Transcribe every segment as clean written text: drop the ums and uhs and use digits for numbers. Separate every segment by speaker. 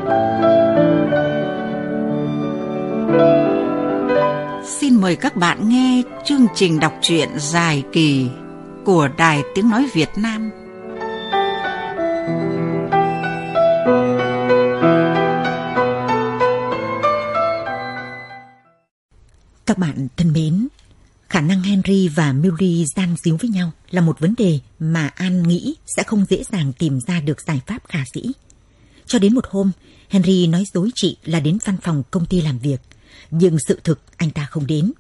Speaker 1: Xin mời các bạn nghe chương trình đọc truyện dài kỳ của Đài Tiếng Nói Việt Nam.
Speaker 2: Các bạn thân mến, khả năng Henry và Milly gian díu với nhau là một vấn đề mà An nghĩ sẽ không dễ dàng tìm ra được giải pháp khả dĩ. Cho đến một hôm, Henry nói dối chị là đến văn phòng công ty làm việc, nhưng sự thực anh ta không đến.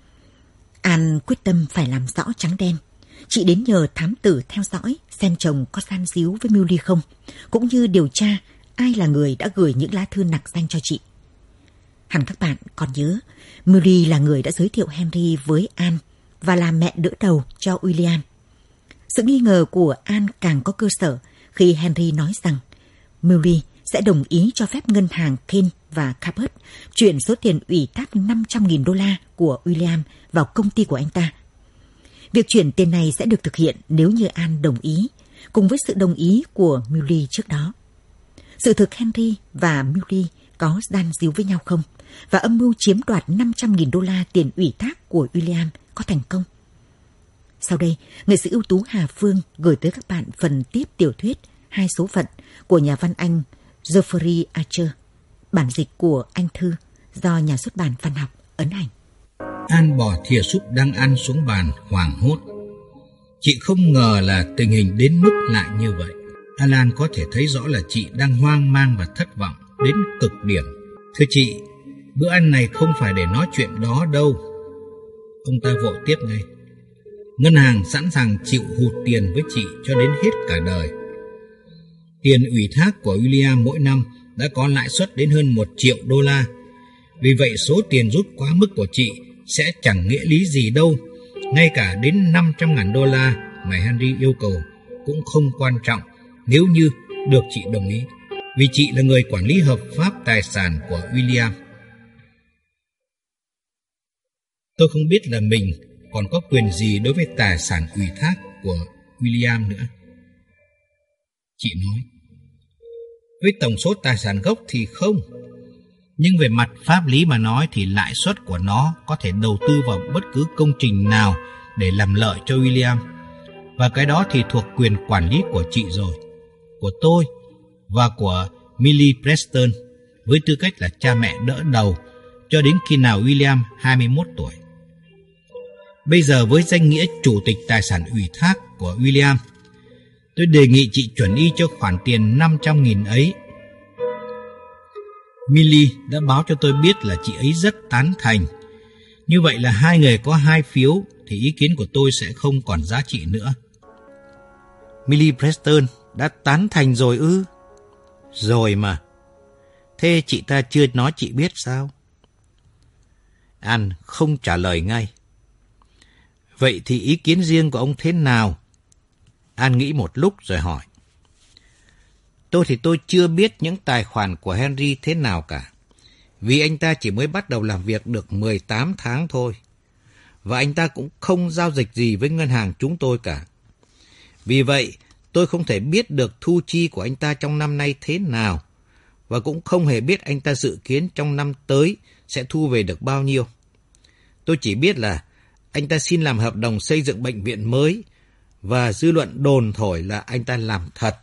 Speaker 2: An quyết tâm phải làm rõ trắng đen. Chị đến nhờ thám tử theo dõi xem chồng có gian díu với Milly không, cũng như điều tra ai là người đã gửi những lá thư nặc danh cho chị. Hẳn các bạn còn nhớ, Milly là người đã giới thiệu Henry với An và là mẹ đỡ đầu cho William. Sự nghi ngờ của An càng có cơ sở khi Henry nói rằng Milly sẽ đồng ý cho phép ngân hàng Kane và Cabot chuyển số tiền ủy thác $500,000 của William vào công ty của anh ta. Việc chuyển tiền này sẽ được thực hiện nếu như An đồng ý, cùng với sự đồng ý của Milly trước đó. Sự thực Henry và Milly có gian díu với nhau không, và âm mưu chiếm đoạt $500,000 tiền ủy thác của William có thành công. Sau đây, nghệ sĩ ưu tú Hà Phương gửi tới các bạn phần tiếp tiểu thuyết Hai số phận của nhà văn Anh Geoffrey Archer, bản dịch của Anh Thư do nhà xuất bản Văn học ấn hành.
Speaker 3: An bỏ thìa súp đang ăn xuống bàn hoảng hốt. Chị không ngờ là tình hình đến mức lại như vậy. Alan có thể thấy rõ là chị đang hoang mang và thất vọng đến cực điểm. Thưa chị, bữa ăn này không phải để nói chuyện đó đâu. Ông ta vội tiếp ngay. Ngân hàng sẵn sàng chịu hụt tiền với chị cho đến hết cả đời. Tiền ủy thác của William mỗi năm đã có lãi suất đến hơn $1 triệu. Vì vậy số tiền rút quá mức của chị sẽ chẳng nghĩa lý gì đâu. Ngay cả đến $500,000 mà Henry yêu cầu cũng không quan trọng nếu như được chị đồng ý. Vì chị là người quản lý hợp pháp tài sản của William. Tôi không biết là mình còn có quyền gì đối với tài sản ủy thác của William nữa. Chị nói. Với tổng số tài sản gốc thì không. Nhưng về mặt pháp lý mà nói thì lãi suất của nó có thể đầu tư vào bất cứ công trình nào để làm lợi cho William. Và cái đó thì thuộc quyền quản lý của chị rồi, của tôi và của Milly Preston với tư cách là cha mẹ đỡ đầu cho đến khi nào William 21 tuổi. Bây giờ với danh nghĩa chủ tịch tài sản ủy thác của William, tôi đề nghị chị chuẩn y cho khoản tiền $500,000 ấy. Milly đã báo cho tôi biết là chị ấy rất tán thành. Như vậy là hai người có 2 phiếu thì ý kiến của tôi sẽ không còn giá trị nữa.
Speaker 4: Milly Preston đã tán thành rồi ư? Rồi mà. Thế chị ta chưa nói chị biết sao? An không trả lời ngay. Vậy thì ý kiến riêng của ông thế nào? An nghĩ một lúc rồi hỏi. Tôi chưa biết những tài khoản của Henry thế nào cả. Vì anh ta chỉ mới bắt đầu làm việc được 18 tháng thôi. Và anh ta cũng không giao dịch gì với ngân hàng chúng tôi cả. Vì vậy, tôi không thể biết được thu chi của anh ta trong năm nay thế nào. Và cũng không hề biết anh ta dự kiến trong năm tới sẽ thu về được bao nhiêu. Tôi chỉ biết là anh ta xin làm hợp đồng xây dựng bệnh viện mới và dư luận đồn thổi là anh ta làm thật.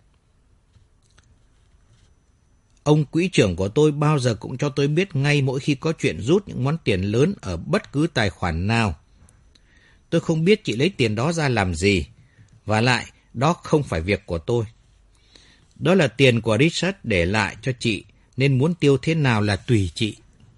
Speaker 4: Ông quỹ trưởng của tôi bao giờ cũng cho tôi biết ngay mỗi khi có chuyện rút những món tiền lớn ở bất cứ tài khoản nào. Tôi không biết chị lấy tiền đó ra làm gì, và lại đó không phải việc của tôi. Đó là tiền của Richard để lại cho chị, nên muốn tiêu thế nào là tùy chị.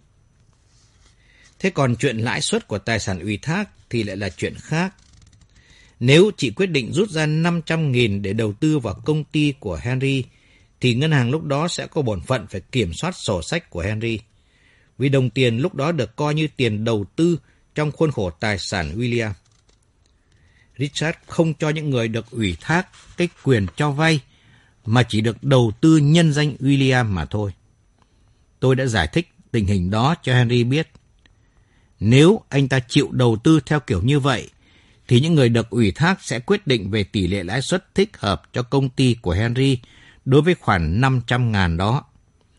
Speaker 4: Thế còn chuyện lãi suất của tài sản ủy thác thì lại là chuyện khác. Nếu chị quyết định rút ra 500.000 để đầu tư vào công ty của Henry, thì ngân hàng lúc đó sẽ có bổn phận phải kiểm soát sổ sách của Henry. Vì đồng tiền lúc đó được coi như tiền đầu tư trong khuôn khổ tài sản William. Richard không cho những người được ủy thác cái quyền cho vay, mà chỉ được đầu tư nhân danh William mà thôi. Tôi đã giải thích tình hình đó cho Henry biết. Nếu anh ta chịu đầu tư theo kiểu như vậy, thì những người được ủy thác sẽ quyết định về tỷ lệ lãi suất thích hợp cho công ty của Henry đối với khoản 500.000 đó.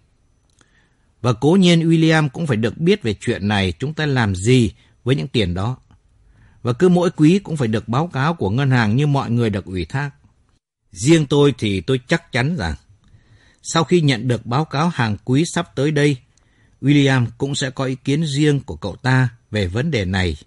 Speaker 4: Và cố nhiên William cũng phải được biết về chuyện này chúng ta làm gì với những tiền đó. Và cứ mỗi quý cũng phải được báo cáo của ngân hàng như mọi người được ủy thác. Riêng tôi thì tôi chắc chắn rằng sau khi nhận được báo cáo hàng quý sắp tới đây, William cũng sẽ có ý kiến riêng của cậu ta về vấn đề này.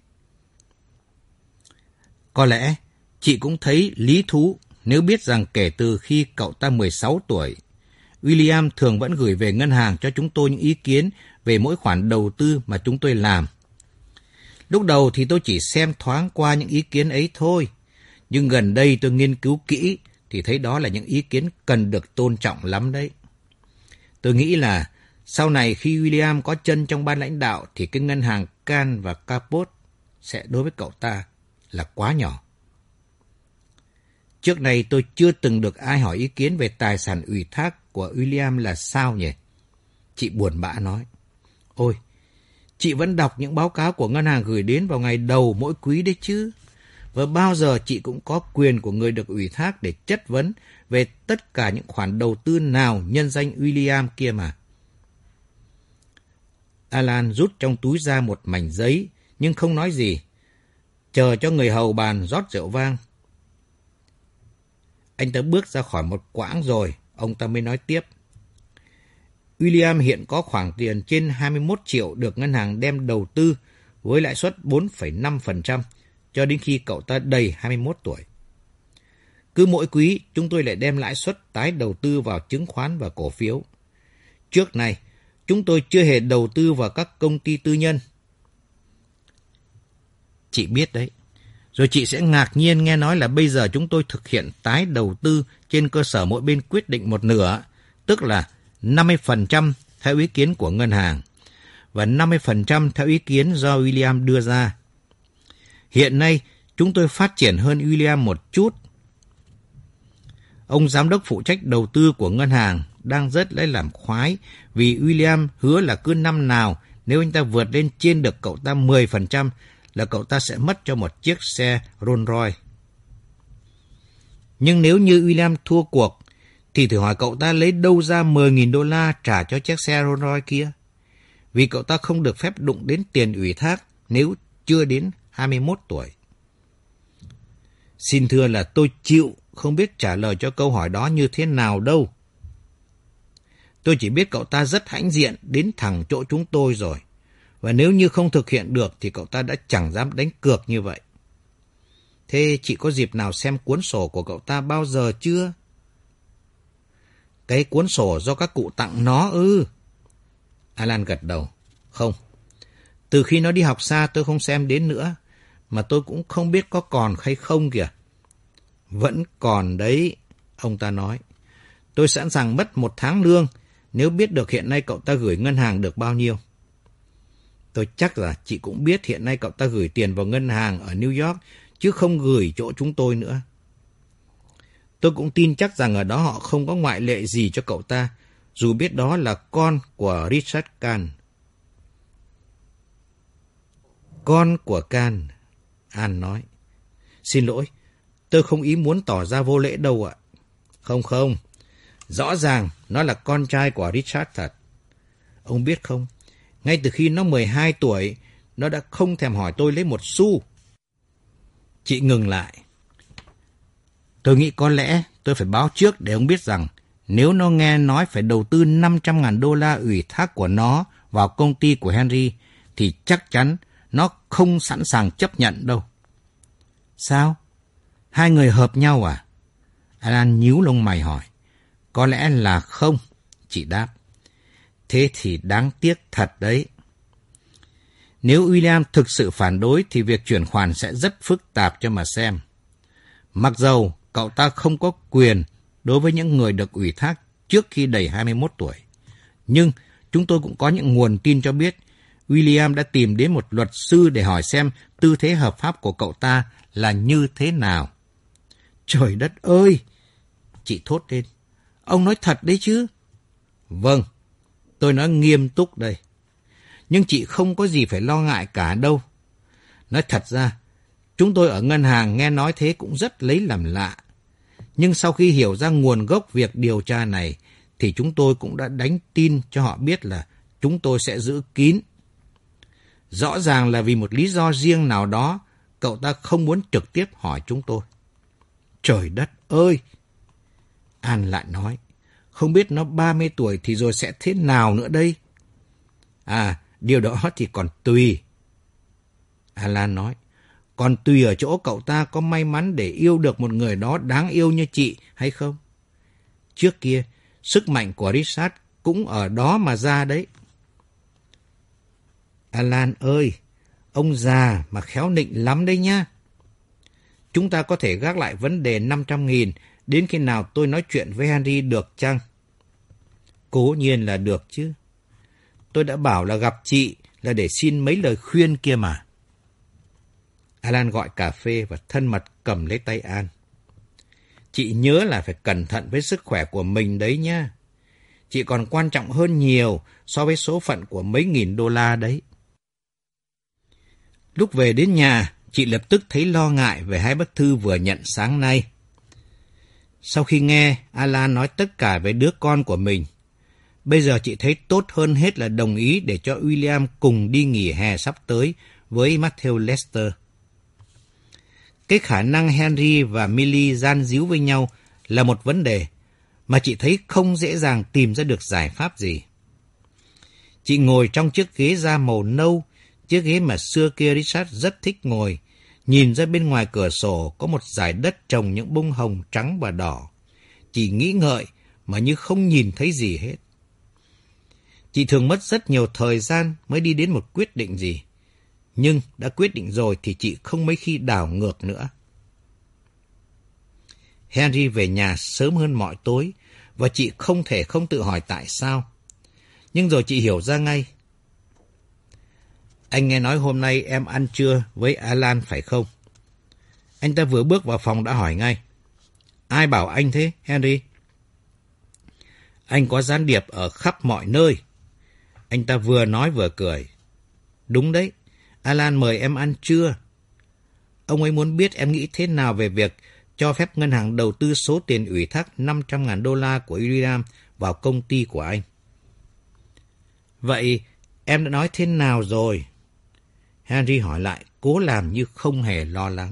Speaker 4: Có lẽ chị cũng thấy lý thú nếu biết rằng kể từ khi cậu ta 16 tuổi, William thường vẫn gửi về ngân hàng cho chúng tôi những ý kiến về mỗi khoản đầu tư mà chúng tôi làm. Lúc đầu thì tôi chỉ xem thoáng qua những ý kiến ấy thôi, nhưng gần đây tôi nghiên cứu kỹ thì thấy đó là những ý kiến cần được tôn trọng lắm đấy. Tôi nghĩ là sau này khi William có chân trong ban lãnh đạo thì cái ngân hàng Can và Capot sẽ đối với cậu ta là quá nhỏ. Trước này tôi chưa từng được ai hỏi ý kiến về tài sản ủy thác của William là sao nhỉ? Chị buồn bã nói. Ôi, chị vẫn đọc những báo cáo của ngân hàng gửi đến vào ngày đầu mỗi quý đấy chứ. Và bao giờ chị cũng có quyền của người được ủy thác để chất vấn về tất cả những khoản đầu tư nào nhân danh William kia mà. Alan rút trong túi ra một mảnh giấy nhưng không nói gì. Chờ cho người hầu bàn rót rượu vang. Anh ta bước ra khỏi một quãng rồi, ông ta mới nói tiếp. William hiện có khoản tiền trên 21 triệu được ngân hàng đem đầu tư với lãi suất 4,5% cho đến khi cậu ta đầy 21 tuổi. Cứ mỗi quý, chúng tôi lại đem lãi suất tái đầu tư vào chứng khoán và cổ phiếu. Trước này, chúng tôi chưa hề đầu tư vào các công ty tư nhân. Chị biết đấy. Rồi chị sẽ ngạc nhiên nghe nói là bây giờ chúng tôi thực hiện tái đầu tư trên cơ sở mỗi bên quyết định một nửa, tức là 50% theo ý kiến của ngân hàng và 50% theo ý kiến do William đưa ra. Hiện nay, chúng tôi phát triển hơn William một chút. Ông giám đốc phụ trách đầu tư của ngân hàng đang rất lấy làm khoái vì William hứa là cứ năm nào nếu anh ta vượt lên trên được cậu ta 10% là cậu ta sẽ mất cho một chiếc xe Rolls Royce. Nhưng nếu như William thua cuộc thì thử hỏi cậu ta lấy đâu ra 10.000 đô la trả cho chiếc xe Rolls Royce kia? Vì cậu ta không được phép đụng đến tiền ủy thác nếu chưa đến 21 tuổi. Xin thưa là tôi chịu không biết trả lời cho câu hỏi đó như thế nào đâu. Tôi chỉ biết cậu ta rất hãnh diện đến thẳng chỗ chúng tôi rồi. Và nếu như không thực hiện được thì cậu ta đã chẳng dám đánh cược như vậy. Thế chị có dịp nào xem cuốn sổ của cậu ta bao giờ chưa? Cái cuốn sổ do các cụ tặng nó ư? Alan gật đầu. Không. Từ khi nó đi học xa tôi không xem đến nữa. Mà tôi cũng không biết có còn hay không kìa. Vẫn còn đấy, ông ta nói. Tôi sẵn sàng mất 1 tháng lương nếu biết được hiện nay cậu ta gửi ngân hàng được bao nhiêu. Tôi chắc là chị cũng biết hiện nay cậu ta gửi tiền vào ngân hàng ở New York chứ không gửi chỗ chúng tôi nữa. Tôi cũng tin chắc rằng ở đó họ không có ngoại lệ gì cho cậu ta, dù biết đó là con của Richard Can. Con của Can, An nói. Xin lỗi, tôi không ý muốn tỏ ra vô lễ đâu ạ. Không, rõ ràng nó là con trai của Richard thật. Ông biết không, ngay từ khi nó 12 tuổi, nó đã không thèm hỏi tôi lấy một xu. Chị ngừng lại. Tôi nghĩ có lẽ tôi phải báo trước để ông biết rằng nếu nó nghe nói phải đầu tư 500.000 đô la ủy thác của nó vào công ty của Henry thì chắc chắn nó không sẵn sàng chấp nhận đâu. Sao? Hai người hợp nhau à? Alan nhíu lông mày hỏi. Có lẽ là không, chị đáp. Thế thì đáng tiếc thật đấy. Nếu William thực sự phản đối thì việc chuyển khoản sẽ rất phức tạp cho mà xem. Mặc dầu cậu ta không có quyền đối với những người được ủy thác trước khi đầy 21 tuổi. Nhưng chúng tôi cũng có những nguồn tin cho biết William đã tìm đến một luật sư để hỏi xem tư thế hợp pháp của cậu ta là như thế nào. Trời đất ơi! Chị thốt lên. Ông nói thật đấy chứ? Vâng, tôi nói nghiêm túc đây. Nhưng chị không có gì phải lo ngại cả đâu. Nói thật ra, chúng tôi ở ngân hàng nghe nói thế cũng rất lấy làm lạ. Nhưng sau khi hiểu ra nguồn gốc việc điều tra này, thì chúng tôi cũng đã đánh tin cho họ biết là chúng tôi sẽ giữ kín. Rõ ràng là vì một lý do riêng nào đó, cậu ta không muốn trực tiếp hỏi chúng tôi. Trời đất ơi! An lại nói, không biết nó 30 tuổi thì rồi sẽ thế nào nữa đây? À, điều đó thì còn tùy. Alan nói, còn tùy ở chỗ cậu ta có may mắn để yêu được một người đó đáng yêu như chị hay không. Trước kia, sức mạnh của Richard cũng ở đó mà ra đấy. Alan ơi, ông già mà khéo nịnh lắm đấy nhá. Chúng ta có thể gác lại vấn đề 500.000 đến khi nào tôi nói chuyện với Henry được chăng? Cố nhiên là được chứ. Tôi đã bảo là gặp chị là để xin mấy lời khuyên kia mà. Alan gọi cà phê và thân mật cầm lấy tay An. Chị nhớ là phải cẩn thận với sức khỏe của mình đấy nhá. Chị còn quan trọng hơn nhiều so với số phận của mấy nghìn đô la đấy. Lúc về đến nhà, chị lập tức thấy lo ngại về 2 bức thư vừa nhận sáng nay. Sau khi nghe Alan nói tất cả về đứa con của mình, bây giờ chị thấy tốt hơn hết là đồng ý để cho William cùng đi nghỉ hè sắp tới với Matthew Lester. Cái khả năng Henry và Millie gian díu với nhau là một vấn đề mà chị thấy không dễ dàng tìm ra được giải pháp gì. Chị ngồi trong chiếc ghế da màu nâu, chiếc ghế mà xưa kia Richard rất thích ngồi, nhìn ra bên ngoài cửa sổ có một dải đất trồng những bông hồng trắng và đỏ. Chị nghĩ ngợi mà như không nhìn thấy gì hết. Chị thường mất rất nhiều thời gian mới đi đến một quyết định gì. Nhưng đã quyết định rồi thì chị không mấy khi đảo ngược nữa. Henry về nhà sớm hơn mọi tối và chị không thể không tự hỏi tại sao. Nhưng rồi chị hiểu ra ngay. Anh nghe nói hôm nay em ăn trưa với Alan phải không? Anh ta vừa bước vào phòng đã hỏi ngay. Ai bảo anh thế, Henry? Anh có gián điệp ở khắp mọi nơi. Anh ta vừa nói vừa cười. Đúng đấy, Alan mời em ăn trưa. Ông ấy muốn biết em nghĩ thế nào về việc cho phép ngân hàng đầu tư số tiền ủy thác 500.000 đô la của William vào công ty của anh. Vậy em đã nói thế nào rồi? Henry hỏi lại, cố làm như không hề lo lắng.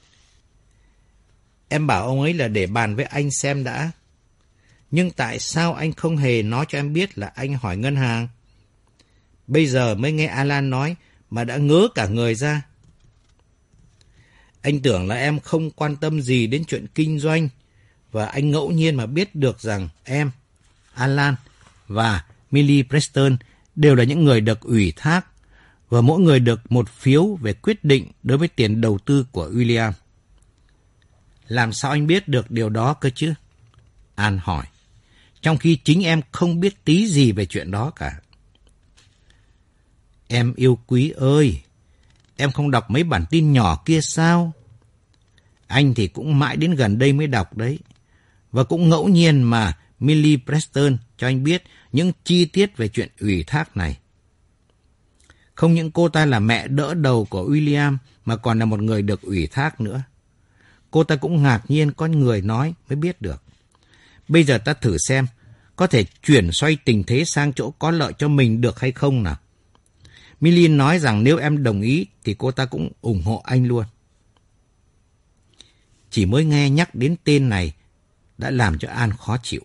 Speaker 4: Em bảo ông ấy là để bàn với anh xem đã. Nhưng tại sao anh không hề nói cho em biết là anh hỏi ngân hàng? Bây giờ mới nghe Alan nói mà đã ngớ cả người ra. Anh tưởng là em không quan tâm gì đến chuyện kinh doanh, và anh ngẫu nhiên mà biết được rằng em, Alan và Millie Preston đều là những người được ủy thác, và mỗi người được một phiếu về quyết định đối với tiền đầu tư của William. Làm sao anh biết được điều đó cơ chứ? An hỏi, trong khi chính em không biết tí gì về chuyện đó cả. Em yêu quý ơi, em không đọc mấy bản tin nhỏ kia sao? Anh thì cũng mãi đến gần đây mới đọc đấy. Và cũng ngẫu nhiên mà Millie Preston cho anh biết những chi tiết về chuyện ủy thác này. Không những cô ta là mẹ đỡ đầu của William mà còn là một người được ủy thác nữa. Cô ta cũng ngạc nhiên có người nói mới biết được. Bây giờ ta thử xem có thể chuyển xoay tình thế sang chỗ có lợi cho mình được hay không nào. Millie nói rằng nếu em đồng ý thì cô ta cũng ủng hộ anh luôn. Chỉ mới nghe nhắc đến tên này đã làm cho An khó chịu.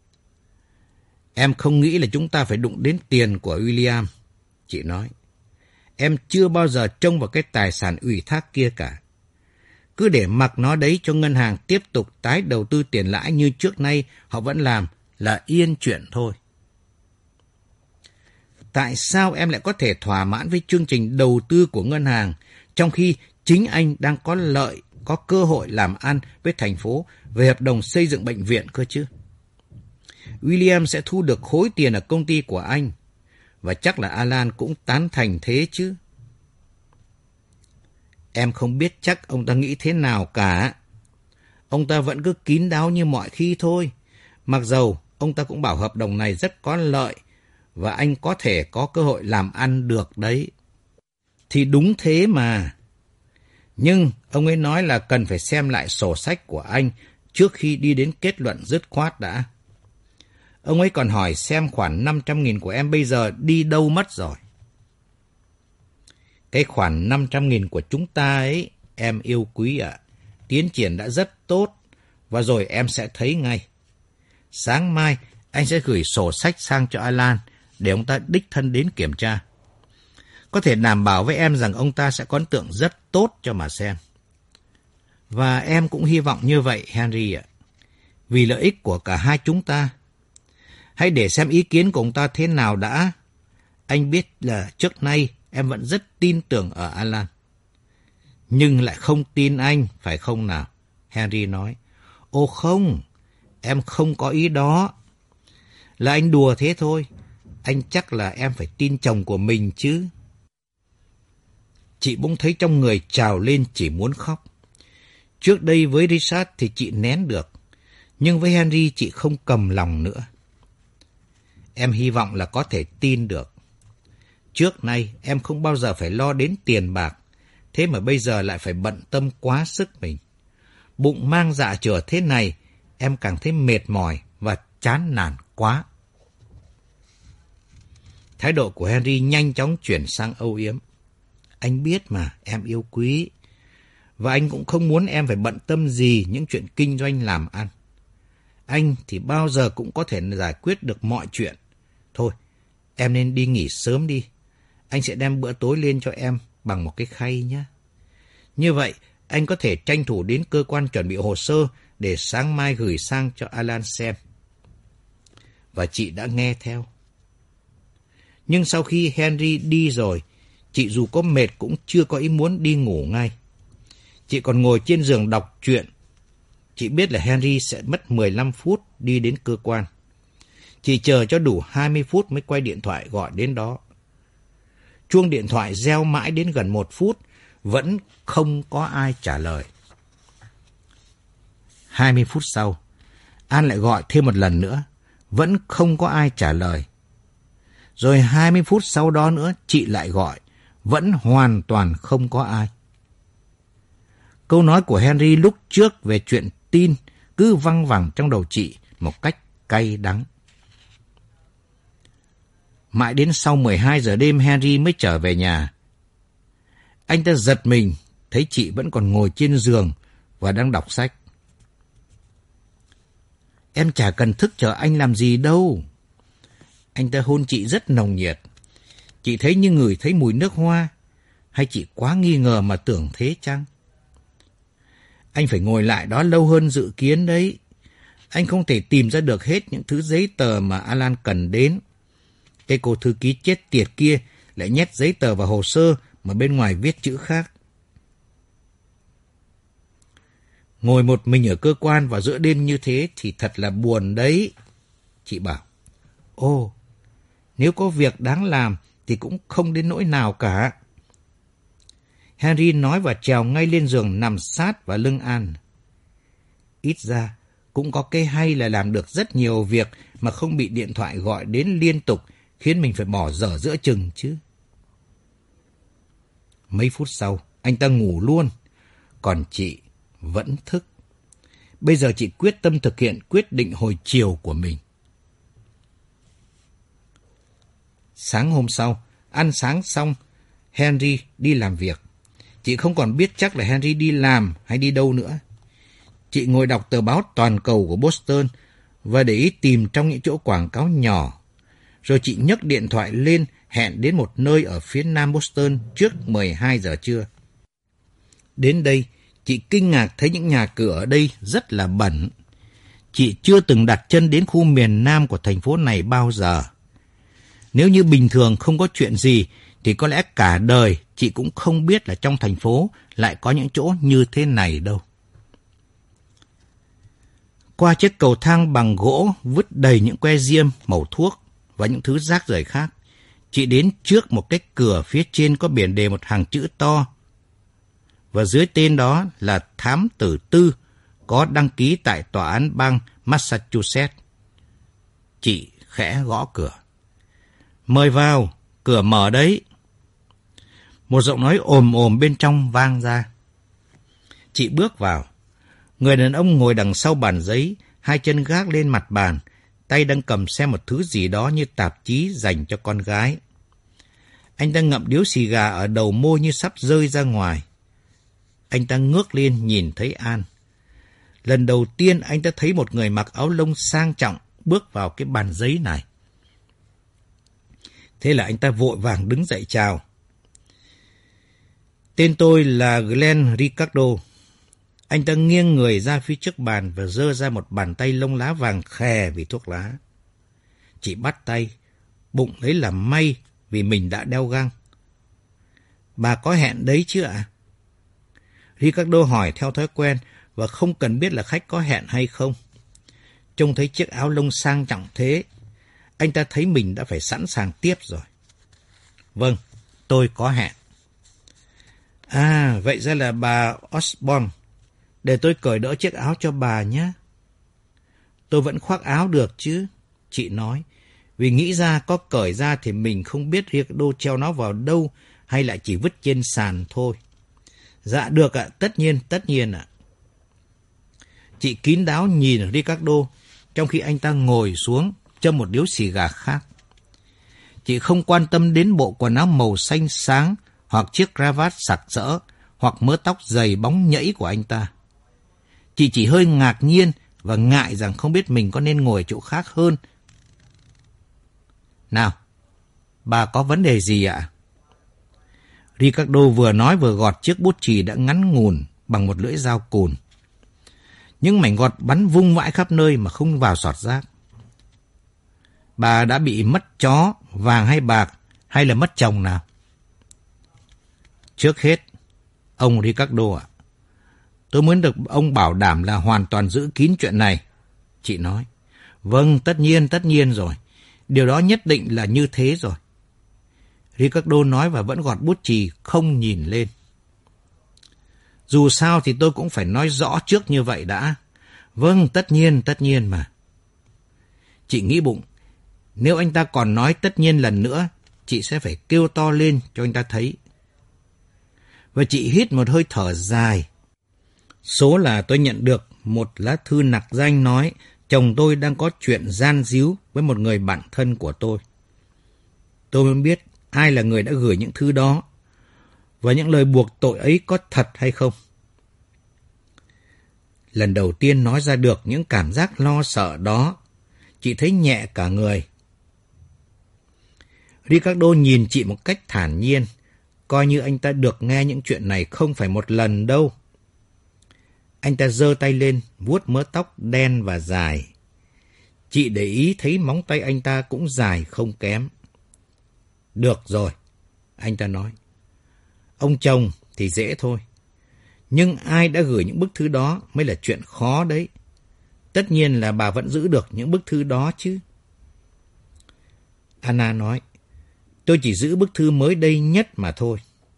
Speaker 4: Em không nghĩ là chúng ta phải đụng đến tiền của William, chị nói. Em chưa bao giờ trông vào cái tài sản ủy thác kia cả. Cứ để mặc nó đấy cho ngân hàng tiếp tục tái đầu tư tiền lãi như trước nay họ vẫn làm là yên chuyện thôi. Tại sao em lại có thể thỏa mãn với chương trình đầu tư của ngân hàng trong khi chính anh đang có lợi, có cơ hội làm ăn với thành phố về hợp đồng xây dựng bệnh viện cơ chứ? William sẽ thu được khối tiền ở công ty của anh, và chắc là Alan cũng tán thành thế chứ. Em không biết chắc ông ta nghĩ thế nào cả. Ông ta vẫn cứ kín đáo như mọi khi thôi. Mặc dầu ông ta cũng bảo hợp đồng này rất có lợi và anh có thể có cơ hội làm ăn được đấy. Thì đúng thế mà. Nhưng ông ấy nói là cần phải xem lại sổ sách của anh trước khi đi đến kết luận dứt khoát đã. Ông ấy còn hỏi xem khoản 500.000 của em bây giờ đi đâu mất rồi. Cái khoản 500.000 của chúng ta ấy, em yêu quý ạ, tiến triển đã rất tốt, và rồi em sẽ thấy ngay. Sáng mai, anh sẽ gửi sổ sách sang cho Alan để ông ta đích thân đến kiểm tra. Có thể đảm bảo với em rằng ông ta sẽ có ấn tượng rất tốt cho mà xem. Và em cũng hy vọng như vậy, Henry ạ. Vì lợi ích của cả hai chúng ta. Hãy để xem ý kiến của ông ta thế nào đã. Anh biết là trước nay em vẫn rất tin tưởng ở Alan. Nhưng lại không tin anh, phải không nào? Henry nói. Ồ không, em không có ý đó. Là anh đùa thế thôi. Anh chắc là em phải tin chồng của mình chứ. Chị bỗng thấy trong người trào lên chỉ muốn khóc. Trước đây với Richard thì chị nén được, nhưng với Henry chị không cầm lòng nữa. Em hy vọng là có thể tin được. Trước nay em không bao giờ phải lo đến tiền bạc, thế mà bây giờ lại phải bận tâm quá sức mình. Bụng mang dạ chửa thế này, em càng thấy mệt mỏi và chán nản quá. Thái độ của Henry nhanh chóng chuyển sang âu yếm. Anh biết mà, em yêu quý. Và anh cũng không muốn em phải bận tâm gì những chuyện kinh doanh làm ăn. Anh thì bao giờ cũng có thể giải quyết được mọi chuyện. Thôi, em nên đi nghỉ sớm đi. Anh sẽ đem bữa tối lên cho em bằng một cái khay nhé. Như vậy, anh có thể tranh thủ đến cơ quan chuẩn bị hồ sơ để sáng mai gửi sang cho Alan xem. Và chị đã nghe theo. Nhưng sau khi Henry đi rồi, chị dù có mệt cũng chưa có ý muốn đi ngủ ngay. Chị còn ngồi trên giường đọc truyện. Chị biết là Henry sẽ mất 15 phút đi đến cơ quan. Chị chờ cho đủ 20 phút mới quay điện thoại gọi đến đó. Chuông điện thoại reo mãi đến gần 1 phút, vẫn không có ai trả lời. 20 phút sau, An lại gọi thêm một lần nữa, vẫn không có ai trả lời. Rồi 20 phút sau đó nữa, chị lại gọi, vẫn hoàn toàn không có ai. Câu nói của Henry lúc trước về chuyện tin cứ văng vẳng trong đầu chị một cách cay đắng. Mãi đến sau 12 giờ đêm Henry mới trở về nhà. Anh ta giật mình, thấy chị vẫn còn ngồi trên giường và đang đọc sách. Em chả cần thức chờ anh làm gì đâu. Anh ta hôn chị rất nồng nhiệt. Chị thấy như ngửi thấy mùi nước hoa. Hay chị quá nghi ngờ mà tưởng thế chăng? Anh phải ngồi lại đó lâu hơn dự kiến đấy. Anh không thể tìm ra được hết những thứ giấy tờ mà Alan cần đến. Cái cô thư ký chết tiệt kia lại nhét giấy tờ vào hồ sơ mà bên ngoài viết chữ khác. Ngồi một mình ở cơ quan vào giữa đêm như thế thì thật là buồn đấy. Chị bảo, ồ, nếu có việc đáng làm thì cũng không đến nỗi nào cả. Henry nói và trèo ngay lên giường nằm sát vào lưng An. Ít ra, cũng có cái hay là làm được rất nhiều việc mà không bị điện thoại gọi đến liên tục khiến mình phải bỏ dở giữa chừng chứ. Mấy phút sau, anh ta ngủ luôn, còn chị vẫn thức. Bây giờ chị quyết tâm thực hiện quyết định hồi chiều của mình. Sáng hôm sau, ăn sáng xong, Henry đi làm việc. Chị không còn biết chắc là Henry đi làm hay đi đâu nữa. Chị ngồi đọc tờ báo toàn cầu của Boston và để ý tìm trong những chỗ quảng cáo nhỏ. Rồi chị nhấc điện thoại lên hẹn đến một nơi ở phía nam Boston trước 12 giờ trưa. Đến đây, chị kinh ngạc thấy những nhà cửa ở đây rất là bẩn. Chị chưa từng đặt chân đến khu miền nam của thành phố này bao giờ. Nếu như bình thường không có chuyện gì, thì có lẽ cả đời chị cũng không biết là trong thành phố lại có những chỗ như thế này đâu. Qua chiếc cầu thang bằng gỗ vứt đầy những que diêm, mẩu thuốc và những thứ rác rưởi khác, chị đến trước một cái cửa phía trên có biển đề một hàng chữ to. Và dưới tên đó là thám tử Tư, có đăng ký tại tòa án bang Massachusetts. Chị khẽ gõ cửa. Mời vào, cửa mở đấy. Một giọng nói ồm ồm bên trong vang ra. Chị bước vào. Người đàn ông ngồi đằng sau bàn giấy, hai chân gác lên mặt bàn, tay đang cầm xem một thứ gì đó như tạp chí dành cho con gái. Anh ta ngậm điếu xì gà ở đầu môi như sắp rơi ra ngoài. Anh ta ngước lên nhìn thấy An. Lần đầu tiên anh ta thấy một người mặc áo lông sang trọng bước vào cái bàn giấy này. Thế là anh ta vội vàng đứng dậy chào. Tên tôi là Glenn Ricardo. Anh ta nghiêng người ra phía trước bàn và giơ ra một bàn tay lông lá vàng khè vì thuốc lá. Chị bắt tay, bụng lấy làm may vì mình đã đeo găng. Bà có hẹn đấy chứ ạ? Ricardo hỏi theo thói quen và không cần biết là khách có hẹn hay không. Trông thấy chiếc áo lông sang trọng thế, anh ta thấy mình đã phải sẵn sàng tiếp rồi. Vâng, tôi có hẹn. À, vậy ra là bà Osborne. Để tôi cởi đỡ chiếc áo cho bà nhé. Tôi vẫn khoác áo được chứ, chị nói. Vì nghĩ ra có cởi ra thì mình không biết Ricardo treo nó vào đâu hay lại chỉ vứt trên sàn thôi. Dạ được ạ, tất nhiên ạ. Chị kín đáo nhìn Ricardo trong khi anh ta ngồi xuống châm một điếu xì gà khác. Chị không quan tâm đến bộ quần áo màu xanh sáng hoặc chiếc cravat sặc sỡ hoặc mớ tóc dày bóng nhẫy của anh ta. Chị chỉ hơi ngạc nhiên và ngại rằng không biết mình có nên ngồi chỗ khác hơn. Nào, bà có vấn đề gì ạ? Ricardo vừa nói vừa gọt chiếc bút chì đã ngắn ngủn bằng một lưỡi dao cùn. Những mảnh gọt bắn vung vãi khắp nơi mà không vào sọt rác. Bà đã bị mất chó, vàng hay bạc, hay là mất chồng nào? Trước hết, ông Ricardo ạ, tôi muốn được ông bảo đảm là hoàn toàn giữ kín chuyện này, chị nói. Vâng, tất nhiên rồi. Điều đó nhất định là như thế rồi. Ricardo nói và vẫn gọt bút chì, không nhìn lên. Dù sao thì tôi cũng phải nói rõ trước như vậy đã. Vâng, tất nhiên mà. Chị nghĩ bụng, nếu anh ta còn nói tất nhiên lần nữa, chị sẽ phải kêu to lên cho anh ta thấy. Và chị hít một hơi thở dài. Số là tôi nhận được một lá thư nặc danh nói chồng tôi đang có chuyện gian díu với một người bạn thân của tôi. Tôi mới biết ai là người đã gửi những thư đó và những lời buộc tội ấy có thật hay không. Lần đầu tiên nói ra được những cảm giác lo sợ đó, chị thấy nhẹ cả người. Ricardo nhìn chị một cách thản nhiên, coi như anh ta được nghe những chuyện này không phải một lần đâu. Anh ta giơ tay lên, vuốt mớ tóc đen và dài. Chị để ý thấy móng tay anh ta cũng dài không kém. Được rồi, anh ta nói. Ông chồng thì dễ thôi. Nhưng ai đã gửi những bức thư đó mới là chuyện khó đấy. Tất nhiên là bà vẫn giữ được những bức thư đó chứ. Anna nói, tôi chỉ giữ bức thư mới đây nhất mà thôi.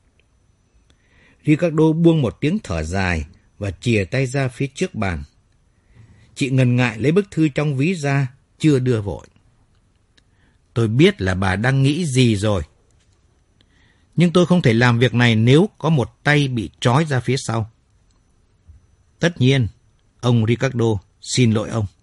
Speaker 4: Ricardo buông một tiếng thở dài và chìa tay ra phía trước bàn. Chị ngần ngại lấy bức thư trong ví ra, chưa đưa vội. Tôi biết là bà đang nghĩ gì rồi. Nhưng tôi không thể làm việc này nếu có một tay bị trói ra phía sau. Tất nhiên, ông Ricardo, xin lỗi ông.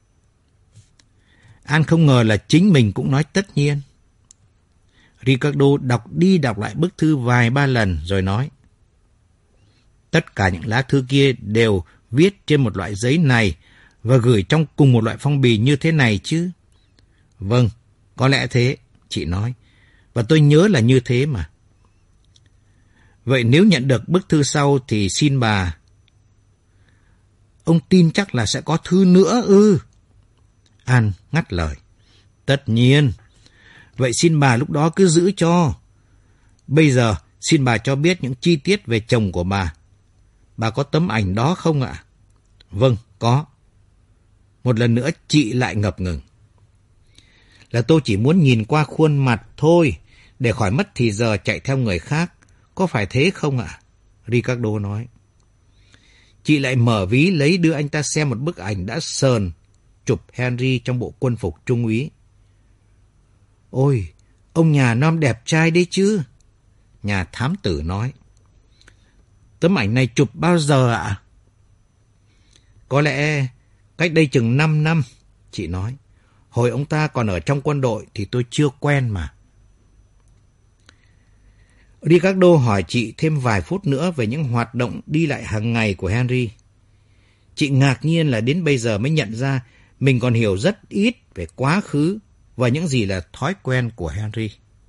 Speaker 4: An không ngờ là chính mình cũng nói tất nhiên. Ricardo đọc đi đọc lại bức thư vài ba lần rồi nói. Tất cả những lá thư kia đều viết trên một loại giấy này và gửi trong cùng một loại phong bì như thế này chứ. Vâng, có lẽ thế, chị nói. Và tôi nhớ là như thế mà. Vậy nếu nhận được bức thư sau thì xin bà... Ông tin chắc là sẽ có thư nữa ư? An ngắt lời. Tất nhiên. Vậy xin bà lúc đó cứ giữ cho. Bây giờ xin bà cho biết những chi tiết về chồng của bà. Bà có tấm ảnh đó không ạ? Vâng, có. Một lần nữa chị lại ngập ngừng. Là tôi chỉ muốn nhìn qua khuôn mặt thôi, để khỏi mất thì giờ chạy theo người khác. Có phải thế không ạ? Ricardo nói. Chị lại mở ví lấy đưa anh ta xem một bức ảnh đã sờn, chụp Henry trong bộ quân phục trung úy. Ôi, ông nhà non đẹp trai đấy chứ. Nhà thám tử nói. Tấm ảnh này chụp bao giờ ạ? Có lẽ cách đây chừng 5 năm, chị nói. Hồi ông ta còn ở trong quân đội thì tôi chưa quen mà. Ricardo hỏi chị thêm vài phút nữa về những hoạt động đi lại hàng ngày của Henry. Chị ngạc nhiên là đến bây giờ mới nhận ra mình còn hiểu rất ít về quá khứ và những gì là thói quen của Henry.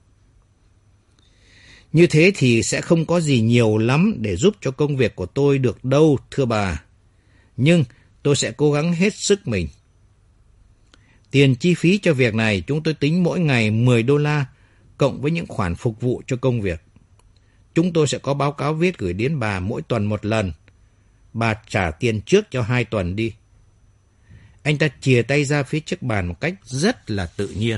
Speaker 4: Như thế thì sẽ không có gì nhiều lắm để giúp cho công việc của tôi được đâu, thưa bà. Nhưng tôi sẽ cố gắng hết sức mình. Tiền chi phí cho việc này chúng tôi tính mỗi ngày $10 cộng với những khoản phục vụ cho công việc. Chúng tôi sẽ có báo cáo viết gửi đến bà mỗi tuần một lần. Bà trả tiền trước cho 2 tuần đi. Anh ta chìa tay ra phía trước bàn một cách rất là tự nhiên.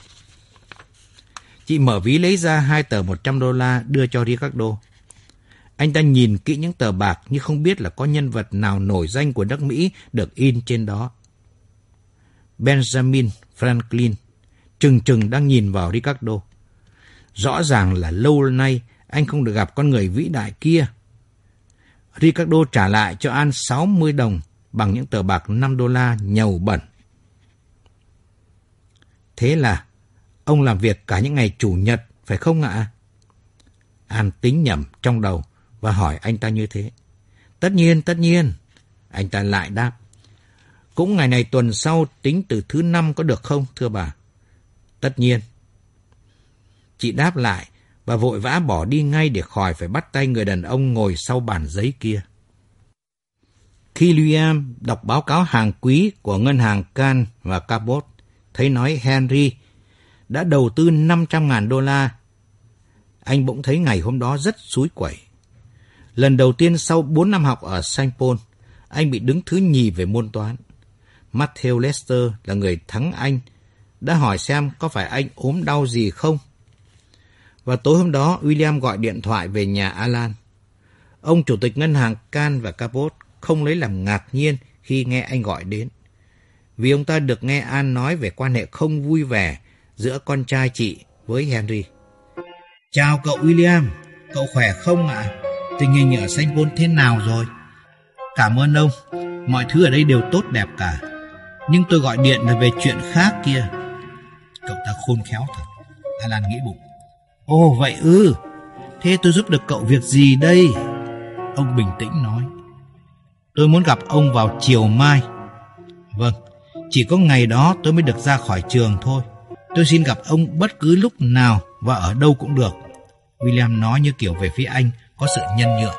Speaker 4: Chị mở ví lấy ra 2 tờ $100 đưa cho Ricardo. Anh ta nhìn kỹ những tờ bạc như không biết là có nhân vật nào nổi danh của nước Mỹ được in trên đó. Benjamin Franklin trừng đang nhìn vào Ricardo. Rõ ràng là lâu nay anh không được gặp con người vĩ đại kia. Ricardo trả lại cho An 60 đồng bằng những tờ bạc $5 nhầu bẩn. Thế là ông làm việc cả những ngày Chủ nhật, phải không ạ? An tính nhẩm trong đầu và hỏi anh ta như thế. Tất nhiên. Anh ta lại đáp. Cũng ngày này tuần sau tính từ thứ 5 có được không, thưa bà? Tất nhiên. Chị đáp lại và vội vã bỏ đi ngay để khỏi phải bắt tay người đàn ông ngồi sau bàn giấy kia. Khi William đọc báo cáo hàng quý của ngân hàng Can và Cabot, thấy nói Henry đã đầu tư $500,000, anh bỗng thấy ngày hôm đó rất xúi quẩy. Lần đầu tiên sau 4 năm học ở St. Paul, anh bị đứng thứ nhì về môn toán. Matthew Lester là người thắng anh, đã hỏi xem có phải anh ốm đau gì không. Và tối hôm đó, William gọi điện thoại về nhà Alan. Ông chủ tịch ngân hàng Can và Cabot không lấy làm ngạc nhiên khi nghe anh gọi đến, vì ông ta được nghe An nói về quan hệ không vui vẻ giữa con trai chị với Henry.
Speaker 3: Chào cậu William, cậu khỏe không ạ? Tình hình ở St. Paul thế nào rồi? Cảm ơn ông, mọi thứ ở đây đều tốt đẹp cả. Nhưng tôi gọi điện là về chuyện khác kia. Cậu ta khôn khéo thật, Alan nghĩ bụng. Ồ vậy ư, thế tôi giúp được cậu việc gì đây? Ông bình tĩnh nói. Tôi muốn gặp ông vào chiều mai. Vâng, chỉ có ngày đó tôi mới được ra khỏi trường thôi. Tôi xin gặp ông bất cứ lúc nào và ở đâu cũng được. William nói như kiểu về phía anh có sự nhân nhượng.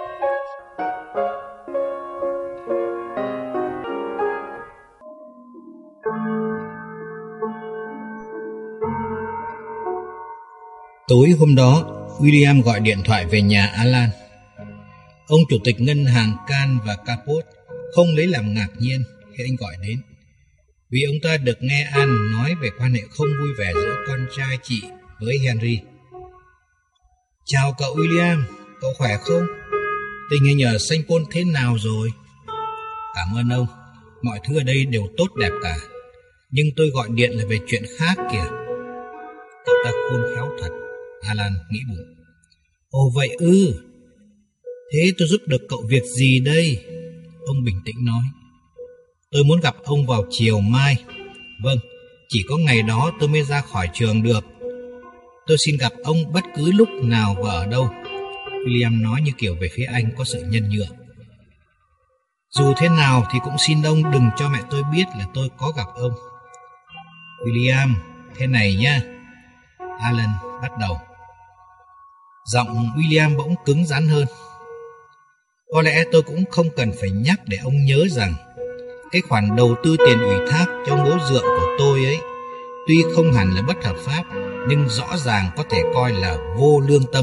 Speaker 3: Tối hôm đó, William gọi điện thoại về nhà Alan. Ông chủ tịch ngân hàng Can và Cabot không lấy làm ngạc nhiên khi anh gọi đến, vì ông ta được nghe An nói về quan hệ không vui vẻ giữa con trai chị với Henry. Chào cậu William, cậu khỏe không? Tình hình ở St. Paul thế nào rồi? Cảm ơn ông, mọi thứ ở đây đều tốt đẹp cả. Nhưng tôi gọi điện là về chuyện khác kìa. Cậu ta khôn khéo thật, Alan nghĩ bụng. Ồ vậy ư, thế tôi giúp được cậu việc gì đây? Ông bình tĩnh nói. Tôi muốn gặp ông vào chiều mai. Vâng, chỉ có ngày đó tôi mới ra khỏi trường được. Tôi xin gặp ông bất cứ lúc nào và ở đâu. William nói như kiểu về phía anh có sự nhân nhượng. Dù thế nào thì cũng xin ông đừng cho mẹ tôi biết là tôi có gặp ông. William, thế này nhá. Alan bắt đầu. Giọng William bỗng cứng rắn hơn. Có lẽ tôi cũng không cần phải nhắc để ông nhớ rằng cái khoản đầu tư tiền ủy thác cho bố dượng của tôi ấy tuy không hẳn là bất hợp pháp, nhưng rõ ràng có thể coi là vô lương tâm.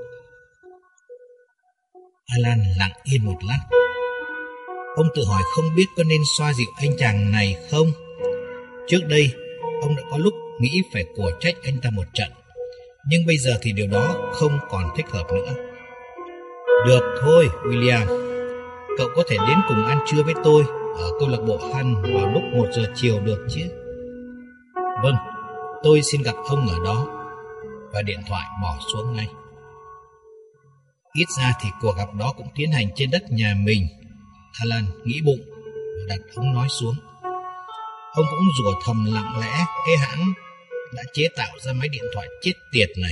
Speaker 3: Alan lặng yên một lát. Ông tự hỏi không biết có nên xoa dịu anh chàng này không. Trước đây, ông đã có lúc nghĩ phải của trách anh ta một trận, nhưng bây giờ thì điều đó không còn thích hợp nữa. Được thôi, William. Cậu có thể đến cùng ăn trưa với tôi ở câu lạc bộ Hunt vào lúc 1 giờ chiều được chứ? Vâng, tôi xin gặp ông ở đó. Và điện thoại bỏ xuống ngay. Ít ra thì cuộc gặp đó cũng tiến hành trên đất nhà mình, Alan nghĩ bụng và đặt ống nói xuống. Ông cũng rủa thầm lặng lẽ cái hãng đã chế tạo ra máy điện thoại chết tiệt này.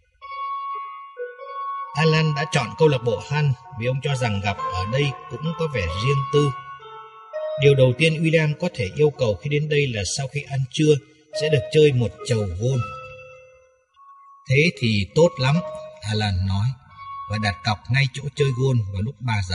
Speaker 3: Alan đã chọn câu lạc bộ Hunt vì ông cho rằng gặp ở đây cũng có vẻ riêng tư. Điều đầu tiên William có thể yêu cầu khi đến đây là sau khi ăn trưa sẽ được chơi một chầu golf. Thế thì tốt lắm, Alan nói, và đặt cọc ngay chỗ chơi golf vào lúc 3 giờ.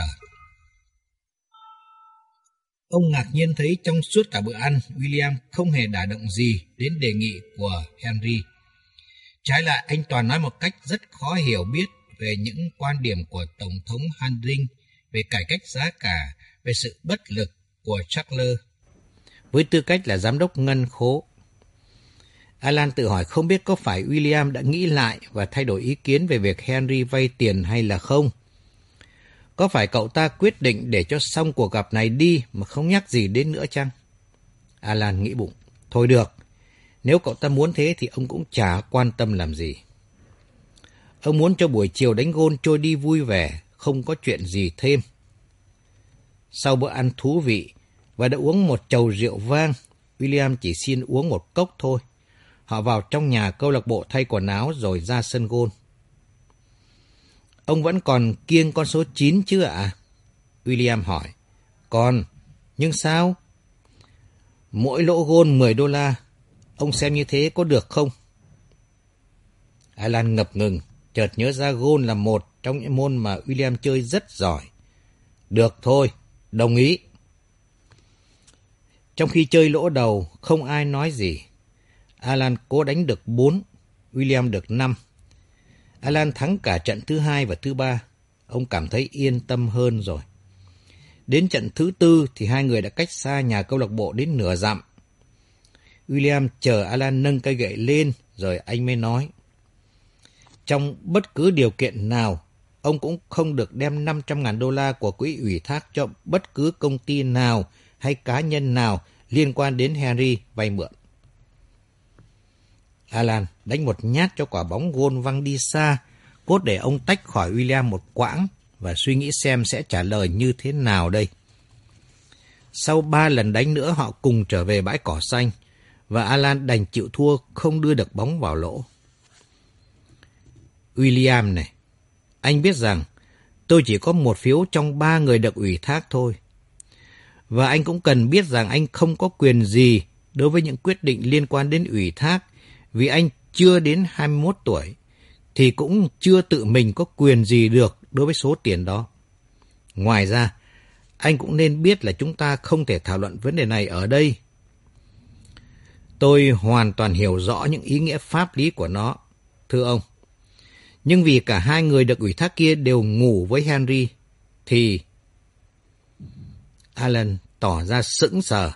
Speaker 3: Ông ngạc nhiên thấy trong suốt cả bữa ăn, William không hề đả động gì đến đề nghị của Henry. Trái lại, anh toàn nói một cách rất khó hiểu biết về những quan điểm của Tổng thống Harding về cải cách giá cả, về sự bất lực của Charles.
Speaker 4: Với tư cách là giám đốc ngân khố, Alan tự hỏi không biết có phải William đã nghĩ lại và thay đổi ý kiến về việc Henry vay tiền hay là không. Có phải cậu ta quyết định để cho xong cuộc gặp này đi mà không nhắc gì đến nữa chăng? Alan nghĩ bụng, thôi được, nếu cậu ta muốn thế thì ông cũng chả quan tâm làm gì. Ông muốn cho buổi chiều đánh golf trôi đi vui vẻ, không có chuyện gì thêm. Sau bữa ăn thú vị và đã uống một chầu rượu vang, William chỉ xin uống một cốc thôi. Họ vào trong nhà câu lạc bộ thay quần áo rồi ra sân golf. Ông vẫn còn kiêng con số 9 chứ ạ? William hỏi. Còn, nhưng sao? Mỗi lỗ golf $10, ông xem như thế có được không? Alan ngập ngừng, chợt nhớ ra golf là một trong những môn mà William chơi rất giỏi. Được thôi, đồng ý. Trong khi chơi lỗ đầu, không ai nói gì. Alan cố đánh được 4, William được 5. Alan thắng cả trận thứ 2 và thứ 3. Ông cảm thấy yên tâm hơn rồi. Đến trận thứ 4 thì hai người đã cách xa nhà câu lạc bộ đến nửa dặm. William chờ Alan nâng cây gậy lên rồi anh mới nói. Trong bất cứ điều kiện nào, ông cũng không được đem $500,000 của quỹ ủy thác cho bất cứ công ty nào hay cá nhân nào liên quan đến Henry vay mượn. Alan đánh một nhát cho quả bóng golf văng đi xa, cốt để ông tách khỏi William một quãng và suy nghĩ xem sẽ trả lời như thế nào đây. Sau 3 lần đánh nữa họ cùng trở về bãi cỏ xanh và Alan đành chịu thua không đưa được bóng vào lỗ. William này, anh biết rằng tôi chỉ có một phiếu trong 3 người được ủy thác thôi. Và anh cũng cần biết rằng anh không có quyền gì đối với những quyết định liên quan đến ủy thác vì anh chưa đến 21 tuổi, thì cũng chưa tự mình có quyền gì được đối với số tiền đó. Ngoài ra, anh cũng nên biết là chúng ta không thể thảo luận vấn đề này ở đây. Tôi hoàn toàn hiểu rõ những ý nghĩa pháp lý của nó, thưa ông. Nhưng vì cả hai người được ủy thác kia đều ngủ với Henry, thì... Alan tỏ ra sững sờ.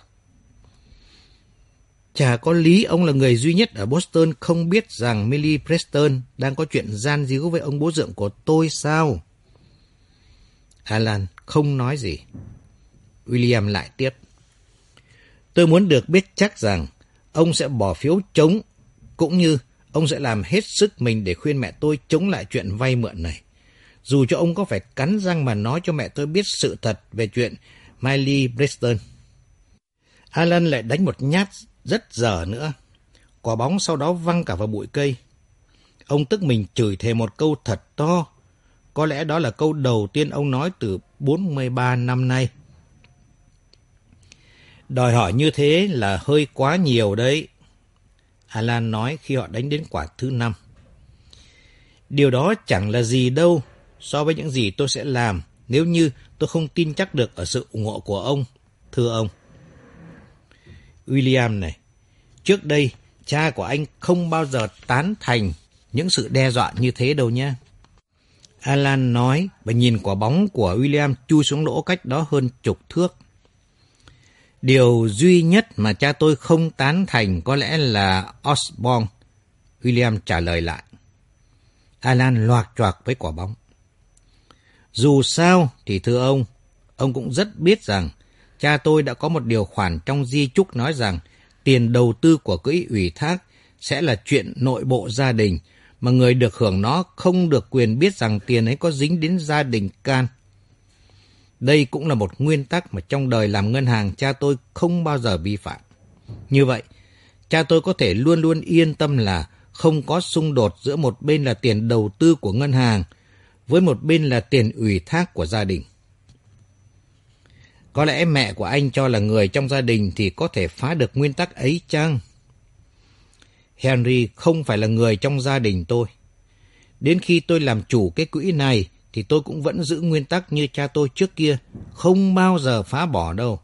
Speaker 4: Chả có lý ông là người duy nhất ở Boston không biết rằng Millie Preston đang có chuyện gian díu với ông bố dượng của tôi sao? Alan không nói gì. William lại tiếp. Tôi muốn được biết chắc rằng ông sẽ bỏ phiếu chống, cũng như ông sẽ làm hết sức mình để khuyên mẹ tôi chống lại chuyện vay mượn này. Dù cho ông có phải cắn răng mà nói cho mẹ tôi biết sự thật về chuyện Millie Preston. Alan lại đánh một nhát rất dở nữa. Quả bóng sau đó văng cả vào bụi cây. Ông tức mình chửi thề một câu thật to. Có lẽ đó là câu đầu tiên ông nói từ 43 năm nay. Đòi hỏi như thế là hơi quá nhiều đấy, Alan nói khi họ đánh đến quả thứ 5. Điều đó chẳng là gì đâu so với những gì tôi sẽ làm nếu như tôi không tin chắc được ở sự ủng hộ của ông, thưa ông. William này, trước đây cha của anh không bao giờ tán thành những sự đe dọa như thế đâu nhé. Alan nói và nhìn quả bóng của William chui xuống lỗ cách đó hơn 10 thước. Điều duy nhất mà cha tôi không tán thành có lẽ là Osborne, William trả lời lại. Alan loạc choạc với quả bóng. Dù sao thì thưa ông cũng rất biết rằng cha tôi đã có một điều khoản trong di chúc nói rằng tiền đầu tư của quỹ ủy thác sẽ là chuyện nội bộ gia đình, mà người được hưởng nó không được quyền biết rằng tiền ấy có dính đến gia đình Can. Đây cũng là một nguyên tắc mà trong đời làm ngân hàng cha tôi không bao giờ vi phạm. Như vậy, cha tôi có thể luôn luôn yên tâm là không có xung đột giữa một bên là tiền đầu tư của ngân hàng với một bên là tiền ủy thác của gia đình. Có lẽ mẹ của anh cho là người trong gia đình thì có thể phá được nguyên tắc ấy chăng? Henry không phải là người trong gia đình tôi. Đến khi tôi làm chủ cái quỹ này thì tôi cũng vẫn giữ nguyên tắc như cha tôi trước kia, không bao giờ phá bỏ đâu.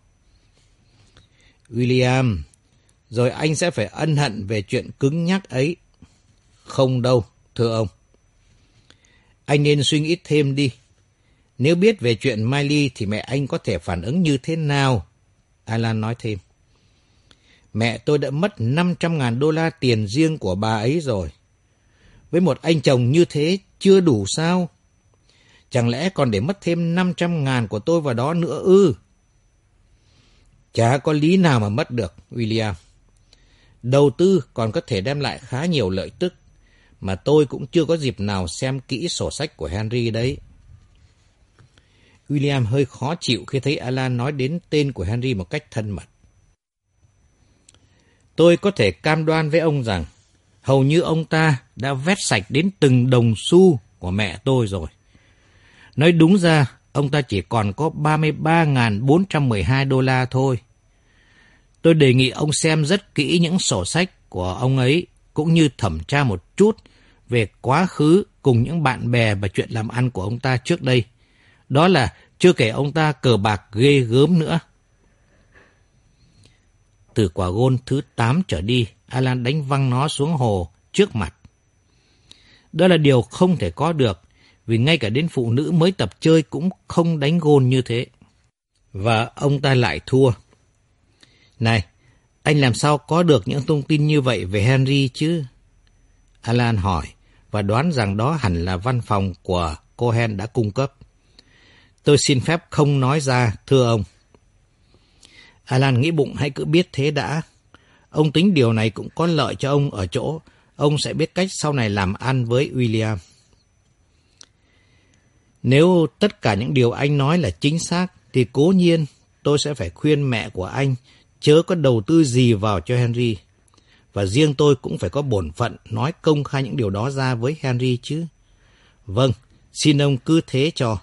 Speaker 4: William, rồi anh sẽ phải ân hận về chuyện cứng nhắc ấy. Không đâu, thưa ông. Anh nên suy nghĩ thêm đi. Nếu biết về chuyện Miley thì mẹ anh có thể phản ứng như thế nào? Alan nói thêm. Mẹ tôi đã mất $500,000 tiền riêng của bà ấy rồi. Với một anh chồng như thế chưa đủ sao? Chẳng lẽ còn để mất thêm 500.000 của tôi vào đó nữa ư? Chả có lý nào mà mất được, William. Đầu tư còn có thể đem lại khá nhiều lợi tức, mà tôi cũng chưa có dịp nào xem kỹ sổ sách của Henry đấy. William hơi khó chịu khi thấy Alan nói đến tên của Henry một cách thân mật. Tôi có thể cam đoan với ông rằng hầu như ông ta đã vét sạch đến từng đồng xu của mẹ tôi rồi. Nói đúng ra, ông ta chỉ còn có $33.412 thôi. Tôi đề nghị ông xem rất kỹ những sổ sách của ông ấy, cũng như thẩm tra một chút về quá khứ cùng những bạn bè và chuyện làm ăn của ông ta trước đây. Đó là chưa kể ông ta cờ bạc ghê gớm nữa. Từ quả gôn thứ 8 trở đi, Alan đánh văng nó xuống hồ trước mặt. Đó là điều không thể có được, vì ngay cả đến phụ nữ mới tập chơi cũng không đánh gôn như thế. Và ông ta lại thua. Này, anh làm sao có được những thông tin như vậy về Henry chứ? Alan hỏi, và đoán rằng đó hẳn là văn phòng của Cohen đã cung cấp. Tôi xin phép không nói ra, thưa ông. Alan nghĩ bụng hãy cứ biết thế đã. Ông tính điều này cũng có lợi cho ông ở chỗ ông sẽ biết cách sau này làm ăn với William. Nếu tất cả những điều anh nói là chính xác, thì cố nhiên tôi sẽ phải khuyên mẹ của anh chớ có đầu tư gì vào cho Henry. Và riêng tôi cũng phải có bổn phận nói công khai những điều đó ra với Henry chứ. Vâng, xin ông cứ thế cho.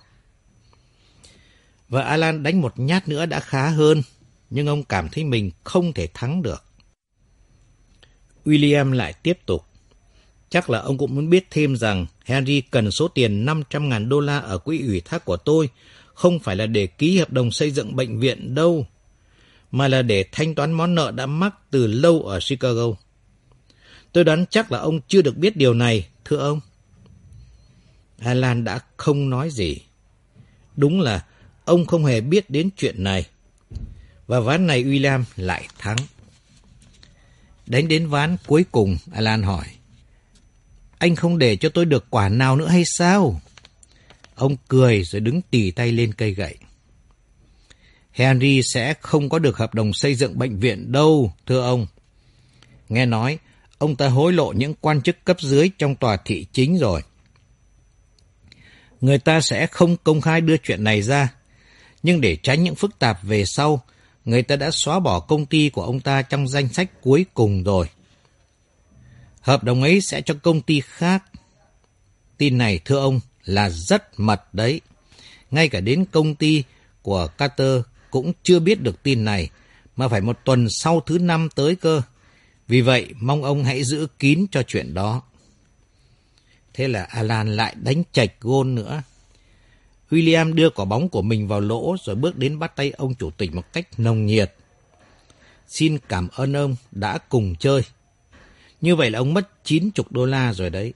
Speaker 4: Và Alan đánh một nhát nữa đã khá hơn, nhưng ông cảm thấy mình không thể thắng được. William lại tiếp tục. Chắc là ông cũng muốn biết thêm rằng Henry cần số tiền $500,000 ở quỹ ủy thác của tôi, không phải là để ký hợp đồng xây dựng bệnh viện đâu, mà là để thanh toán món nợ đã mắc từ lâu ở Chicago. Tôi đoán chắc là ông chưa được biết điều này, thưa ông. Alan đã không nói gì. Đúng là ông không hề biết đến chuyện này. Và ván này William lại thắng. Đánh đến ván cuối cùng, Alan hỏi. Anh không để cho tôi được quả nào nữa hay sao? Ông cười rồi đứng tì tay lên cây gậy. Henry sẽ không có được hợp đồng xây dựng bệnh viện đâu, thưa ông. Nghe nói, ông ta hối lộ những quan chức cấp dưới trong tòa thị chính rồi. Người ta sẽ không công khai đưa chuyện này ra, nhưng để tránh những phức tạp về sau, người ta đã xóa bỏ công ty của ông ta trong danh sách cuối cùng rồi. Hợp đồng ấy sẽ cho công ty khác. Tin này, thưa ông, là rất mật đấy. Ngay cả đến công ty của Carter cũng chưa biết được tin này, mà phải một tuần sau thứ 5 tới cơ. Vì vậy, mong ông hãy giữ kín cho chuyện đó. Thế là Alan lại đánh chệch gôn nữa. William đưa quả bóng của mình vào lỗ rồi bước đến bắt tay ông chủ tịch một cách nồng nhiệt. Xin cảm ơn ông đã cùng chơi. Như vậy là ông mất $90 rồi đấy.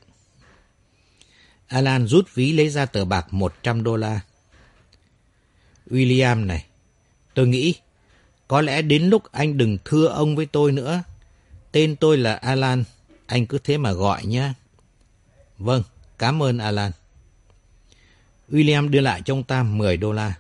Speaker 4: Alan rút ví lấy ra tờ bạc $100. William này, tôi nghĩ có lẽ đến lúc anh đừng thưa ông với tôi nữa. Tên tôi là Alan, anh cứ thế mà gọi nhé. Vâng, cảm ơn Alan. William đưa lại cho ông ta $10.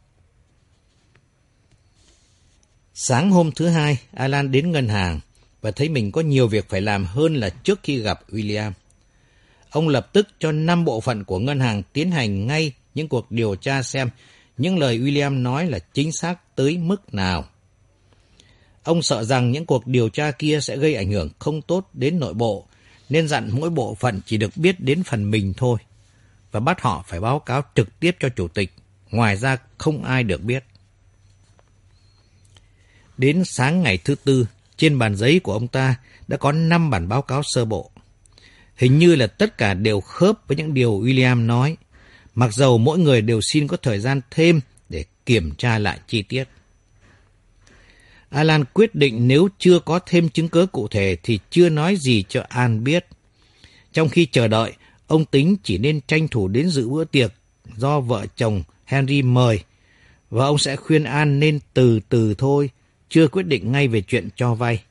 Speaker 4: Sáng hôm thứ hai, Alan đến ngân hàng và thấy mình có nhiều việc phải làm hơn là trước khi gặp William. Ông lập tức cho 5 bộ phận của ngân hàng tiến hành ngay những cuộc điều tra xem những lời William nói là chính xác tới mức nào. Ông sợ rằng những cuộc điều tra kia sẽ gây ảnh hưởng không tốt đến nội bộ, nên dặn mỗi bộ phận chỉ được biết đến phần mình thôi, và bắt họ phải báo cáo trực tiếp cho chủ tịch, ngoài ra không ai được biết. Đến sáng ngày thứ Tư, trên bàn giấy của ông ta đã có 5 bản báo cáo sơ bộ. Hình như là tất cả đều khớp với những điều William nói, mặc dầu mỗi người đều xin có thời gian thêm để kiểm tra lại chi tiết. Alan quyết định nếu chưa có thêm chứng cứ cụ thể thì chưa nói gì cho Anne biết. Trong khi chờ đợi, ông tính chỉ nên tranh thủ đến dự bữa tiệc do vợ chồng Henry mời, và ông sẽ khuyên Anne nên từ từ thôi, chưa quyết định ngay về chuyện cho vay.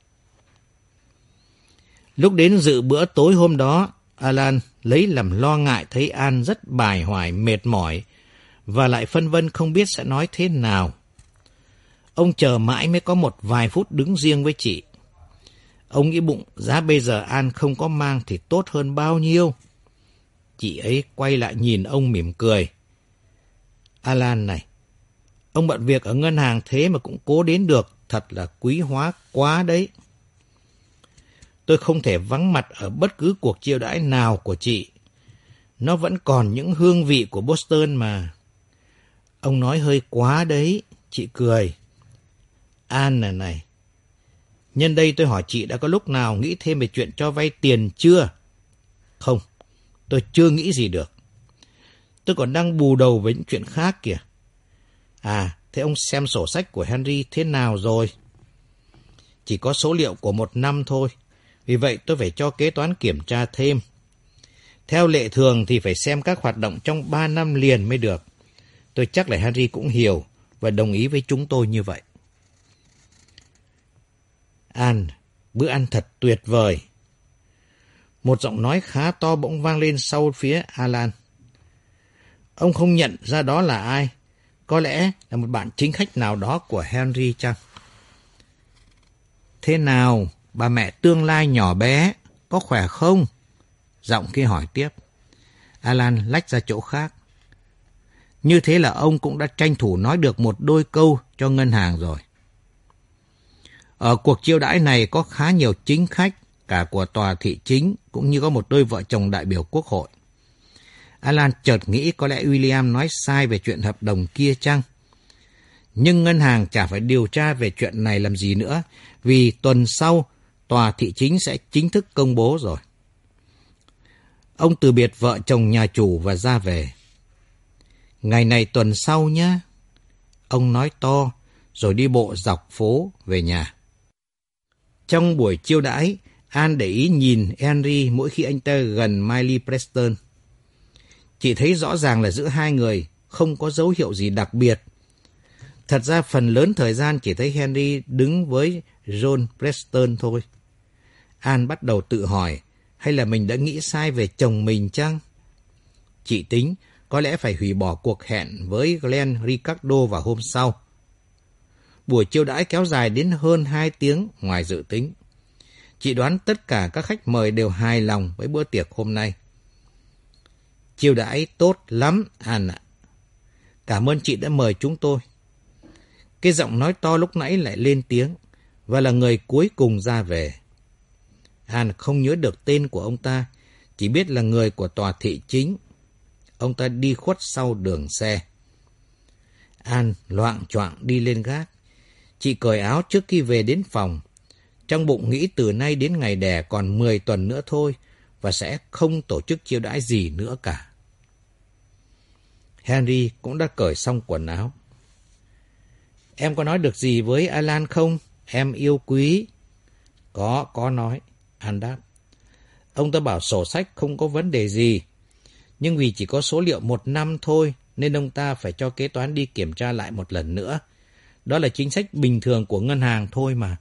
Speaker 4: Lúc đến dự bữa tối hôm đó, Alan lấy làm lo ngại thấy Anne rất bài hoài, mệt mỏi, và lại phân vân không biết sẽ nói thế nào. Ông chờ mãi mới có một vài phút đứng riêng với chị. Ông nghĩ bụng giá bây giờ Anne không có mang thì tốt hơn bao nhiêu. Chị ấy quay lại nhìn ông mỉm cười. Alan này, ông bận việc ở ngân hàng thế mà cũng cố đến được, thật là quý hóa quá đấy. Tôi không thể vắng mặt ở bất cứ cuộc chiêu đãi nào của chị. Nó vẫn còn những hương vị của Boston mà. Ông nói hơi quá đấy, chị cười. Anne này, nhân đây tôi hỏi chị đã có lúc nào nghĩ thêm về chuyện cho vay tiền chưa? Không, tôi chưa nghĩ gì được. Tôi còn đang bù đầu với những chuyện khác kìa. À, thế ông xem sổ sách của Henry thế nào rồi? Chỉ có số liệu của 1 năm thôi, vì vậy tôi phải cho kế toán kiểm tra thêm. Theo lệ thường thì phải xem các hoạt động trong 3 năm liền mới được. Tôi chắc là Henry cũng hiểu và đồng ý với chúng tôi như vậy. Anne, bữa ăn thật tuyệt vời. Một giọng nói khá to bỗng vang lên sau phía Alan. Ông không nhận ra đó là ai? Có lẽ là một bạn chính khách nào đó của Henry chăng? Thế nào, bà mẹ tương lai nhỏ bé, có khỏe không? Giọng kia hỏi tiếp. Alan lách ra chỗ khác. Như thế là ông cũng đã tranh thủ nói được một đôi câu cho ngân hàng rồi. Ở cuộc chiêu đãi này có khá nhiều chính khách, cả của tòa thị chính, cũng như có một đôi vợ chồng đại biểu quốc hội. Alan chợt nghĩ có lẽ William nói sai về chuyện hợp đồng kia chăng? Nhưng ngân hàng chả phải điều tra về chuyện này làm gì nữa, vì tuần sau, tòa thị chính sẽ chính thức công bố rồi. Ông từ biệt vợ chồng nhà chủ và ra về. Ngày này tuần sau nhé. Ông nói to, rồi đi bộ dọc phố về nhà. Trong buổi chiêu đãi, Anne để ý nhìn Henry mỗi khi anh ta gần Miley Preston. Chị thấy rõ ràng là giữa hai người không có dấu hiệu gì đặc biệt. Thật ra phần lớn thời gian chỉ thấy Henry đứng với John Preston thôi. Anne bắt đầu tự hỏi, hay là mình đã nghĩ sai về chồng mình chăng? Chị tính có lẽ phải hủy bỏ cuộc hẹn với Glenn Ricardo vào hôm sau. Buổi chiêu đãi kéo dài đến hơn 2 tiếng ngoài dự tính. Chị đoán tất cả các khách mời đều hài lòng với bữa tiệc hôm nay. Chiêu đãi tốt lắm, Anne ạ. Cảm ơn chị đã mời chúng tôi. Cái giọng nói to lúc nãy lại lên tiếng, và là người cuối cùng ra về. Anne không nhớ được tên của ông ta, chỉ biết là người của tòa thị chính. Ông ta đi khuất sau đường xe. Anne loạng choạng đi lên gác. Chị cởi áo trước khi về đến phòng. Trong bụng nghĩ từ nay đến ngày đẻ còn 10 tuần nữa thôi, và sẽ không tổ chức chiêu đãi gì nữa cả. Henry cũng đã cởi xong quần áo. Em có nói được gì với Alan không? Em yêu quý. Có nói. Anne đáp. Ông ta bảo sổ sách không có vấn đề gì. Nhưng vì chỉ có số liệu 1 năm thôi, nên ông ta phải cho kế toán đi kiểm tra lại một lần nữa. Đó là chính sách bình thường của ngân hàng thôi mà.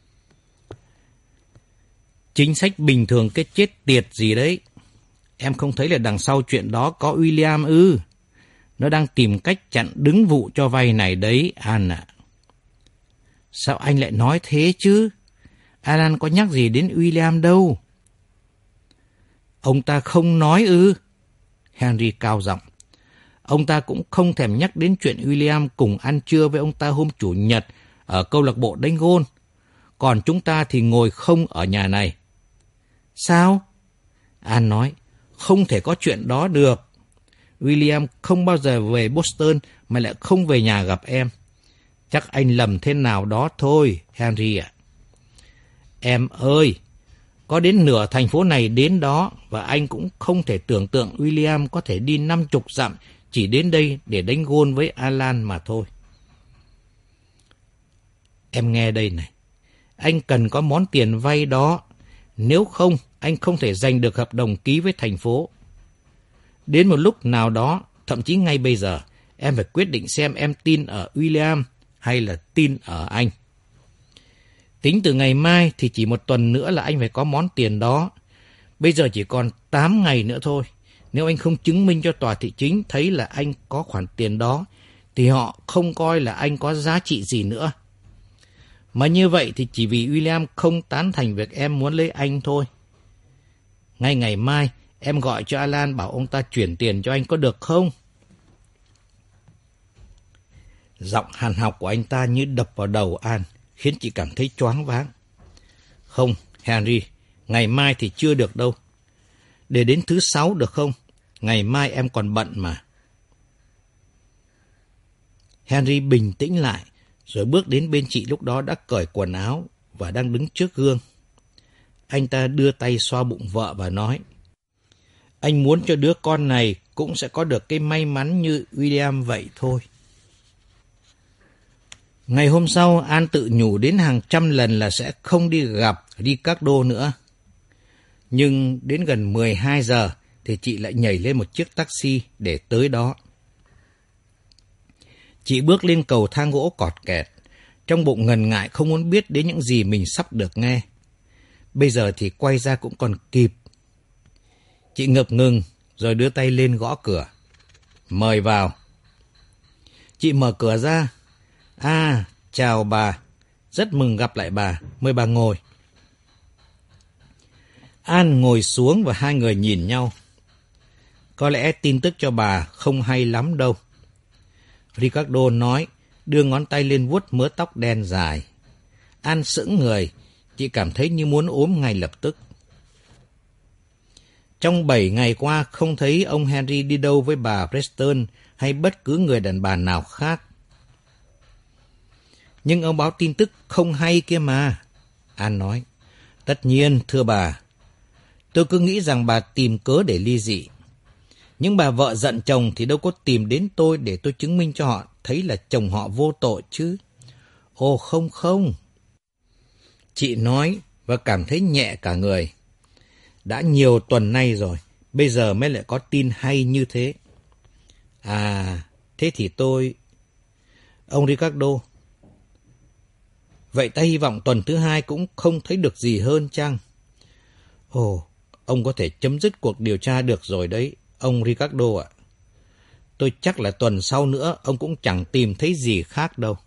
Speaker 4: Chính sách bình thường cái chết tiệt gì đấy. Em không thấy là đằng sau chuyện đó có William ư? Nó đang tìm cách chặn đứng vụ cho vay này đấy, Anne ạ. Sao anh lại nói thế chứ? Alan có nhắc gì đến William đâu. Ông ta không nói ư? Henry cao giọng. Ông ta cũng không thèm nhắc đến chuyện William cùng ăn trưa với ông ta hôm Chủ nhật ở câu lạc bộ đánh gôn. còn chúng ta thì ngồi không ở nhà này. Sao? Anne nói, không thể có chuyện đó được. William không bao giờ về Boston mà lại không về nhà gặp em. Chắc anh lầm thế nào đó thôi, Henry ạ. Em ơi, có đến nửa thành phố này đến đó, và anh cũng không thể tưởng tượng William có thể đi 50 dặm chỉ đến đây để đánh gôn với Alan mà thôi. Em nghe đây này, anh cần có món tiền vay đó, nếu không anh không thể giành được hợp đồng ký với thành phố. Đến một lúc nào đó, thậm chí ngay bây giờ, em phải quyết định xem em tin ở William hay là tin ở anh. Tính từ ngày mai thì chỉ 1 tuần nữa là anh phải có món tiền đó. Bây giờ chỉ còn 8 ngày nữa thôi. Nếu anh không chứng minh cho tòa thị chính thấy là anh có khoản tiền đó, thì họ không coi là anh có giá trị gì nữa. Mà như vậy thì chỉ vì William không tán thành việc em muốn lấy anh thôi. Ngay ngày mai, em gọi cho Alan bảo ông ta chuyển tiền cho anh có được không? Giọng hàn học của anh ta như đập vào đầu Anne, khiến chị cảm thấy choáng váng. Không, Henry, ngày mai thì chưa được đâu. Để đến thứ 6 được không? Ngày mai em còn bận mà. Henry bình tĩnh lại, rồi bước đến bên chị lúc đó đã cởi quần áo và đang đứng trước gương. Anh ta đưa tay xoa bụng vợ và nói, anh muốn cho đứa con này cũng sẽ có được cái may mắn như William vậy thôi. Ngày hôm sau, Anne tự nhủ đến hàng trăm lần là sẽ không đi gặp Ricardo nữa. Nhưng đến gần 12 giờ thì chị lại nhảy lên một chiếc taxi để tới đó. Chị bước lên cầu thang gỗ cọt kẹt, trong bụng ngần ngại không muốn biết đến những gì mình sắp được nghe. Bây giờ thì quay ra cũng còn kịp. Chị ngập ngừng rồi đưa tay lên gõ cửa. Mời vào. Chị mở cửa ra. À, chào bà. Rất mừng gặp lại bà. Mời bà ngồi. Anne ngồi xuống và hai người nhìn nhau. Có lẽ tin tức cho bà không hay lắm đâu, Ricardo nói, đưa ngón tay lên vuốt mớ tóc đen dài. Anne sững người, chị cảm thấy như muốn ốm ngay lập tức. Trong 7 ngày qua không thấy ông Henry đi đâu với bà Preston hay bất cứ người đàn bà nào khác. Nhưng ông báo tin tức không hay kia mà, Anne nói. Tất nhiên, thưa bà. Tôi cứ nghĩ rằng bà tìm cớ để ly dị. Nhưng bà vợ giận chồng thì đâu có tìm đến tôi để tôi chứng minh cho họ thấy là chồng họ vô tội chứ. Ồ không. Chị nói và cảm thấy nhẹ cả người. Đã nhiều tuần nay rồi, bây giờ mới lại có tin hay như thế. À, thế thì tôi... Ông Ricardo, vậy ta hy vọng tuần thứ 2 cũng không thấy được gì hơn chăng? Ồ, ông có thể chấm dứt cuộc điều tra được rồi đấy, ông Ricardo ạ. Tôi chắc là tuần sau nữa ông cũng chẳng tìm thấy gì khác đâu.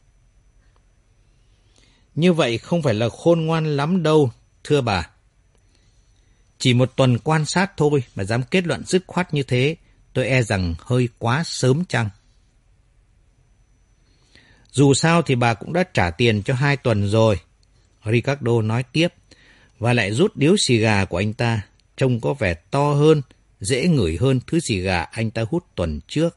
Speaker 4: Như vậy không phải là khôn ngoan lắm đâu, thưa bà. Chỉ một tuần quan sát thôi mà dám kết luận dứt khoát như thế, tôi e rằng hơi quá sớm chăng. Dù sao thì bà cũng đã trả tiền cho 2 tuần rồi, Ricardo nói tiếp, và lại rút điếu xì gà của anh ta, trông có vẻ to hơn, dễ ngửi hơn thứ xì gà anh ta hút tuần trước.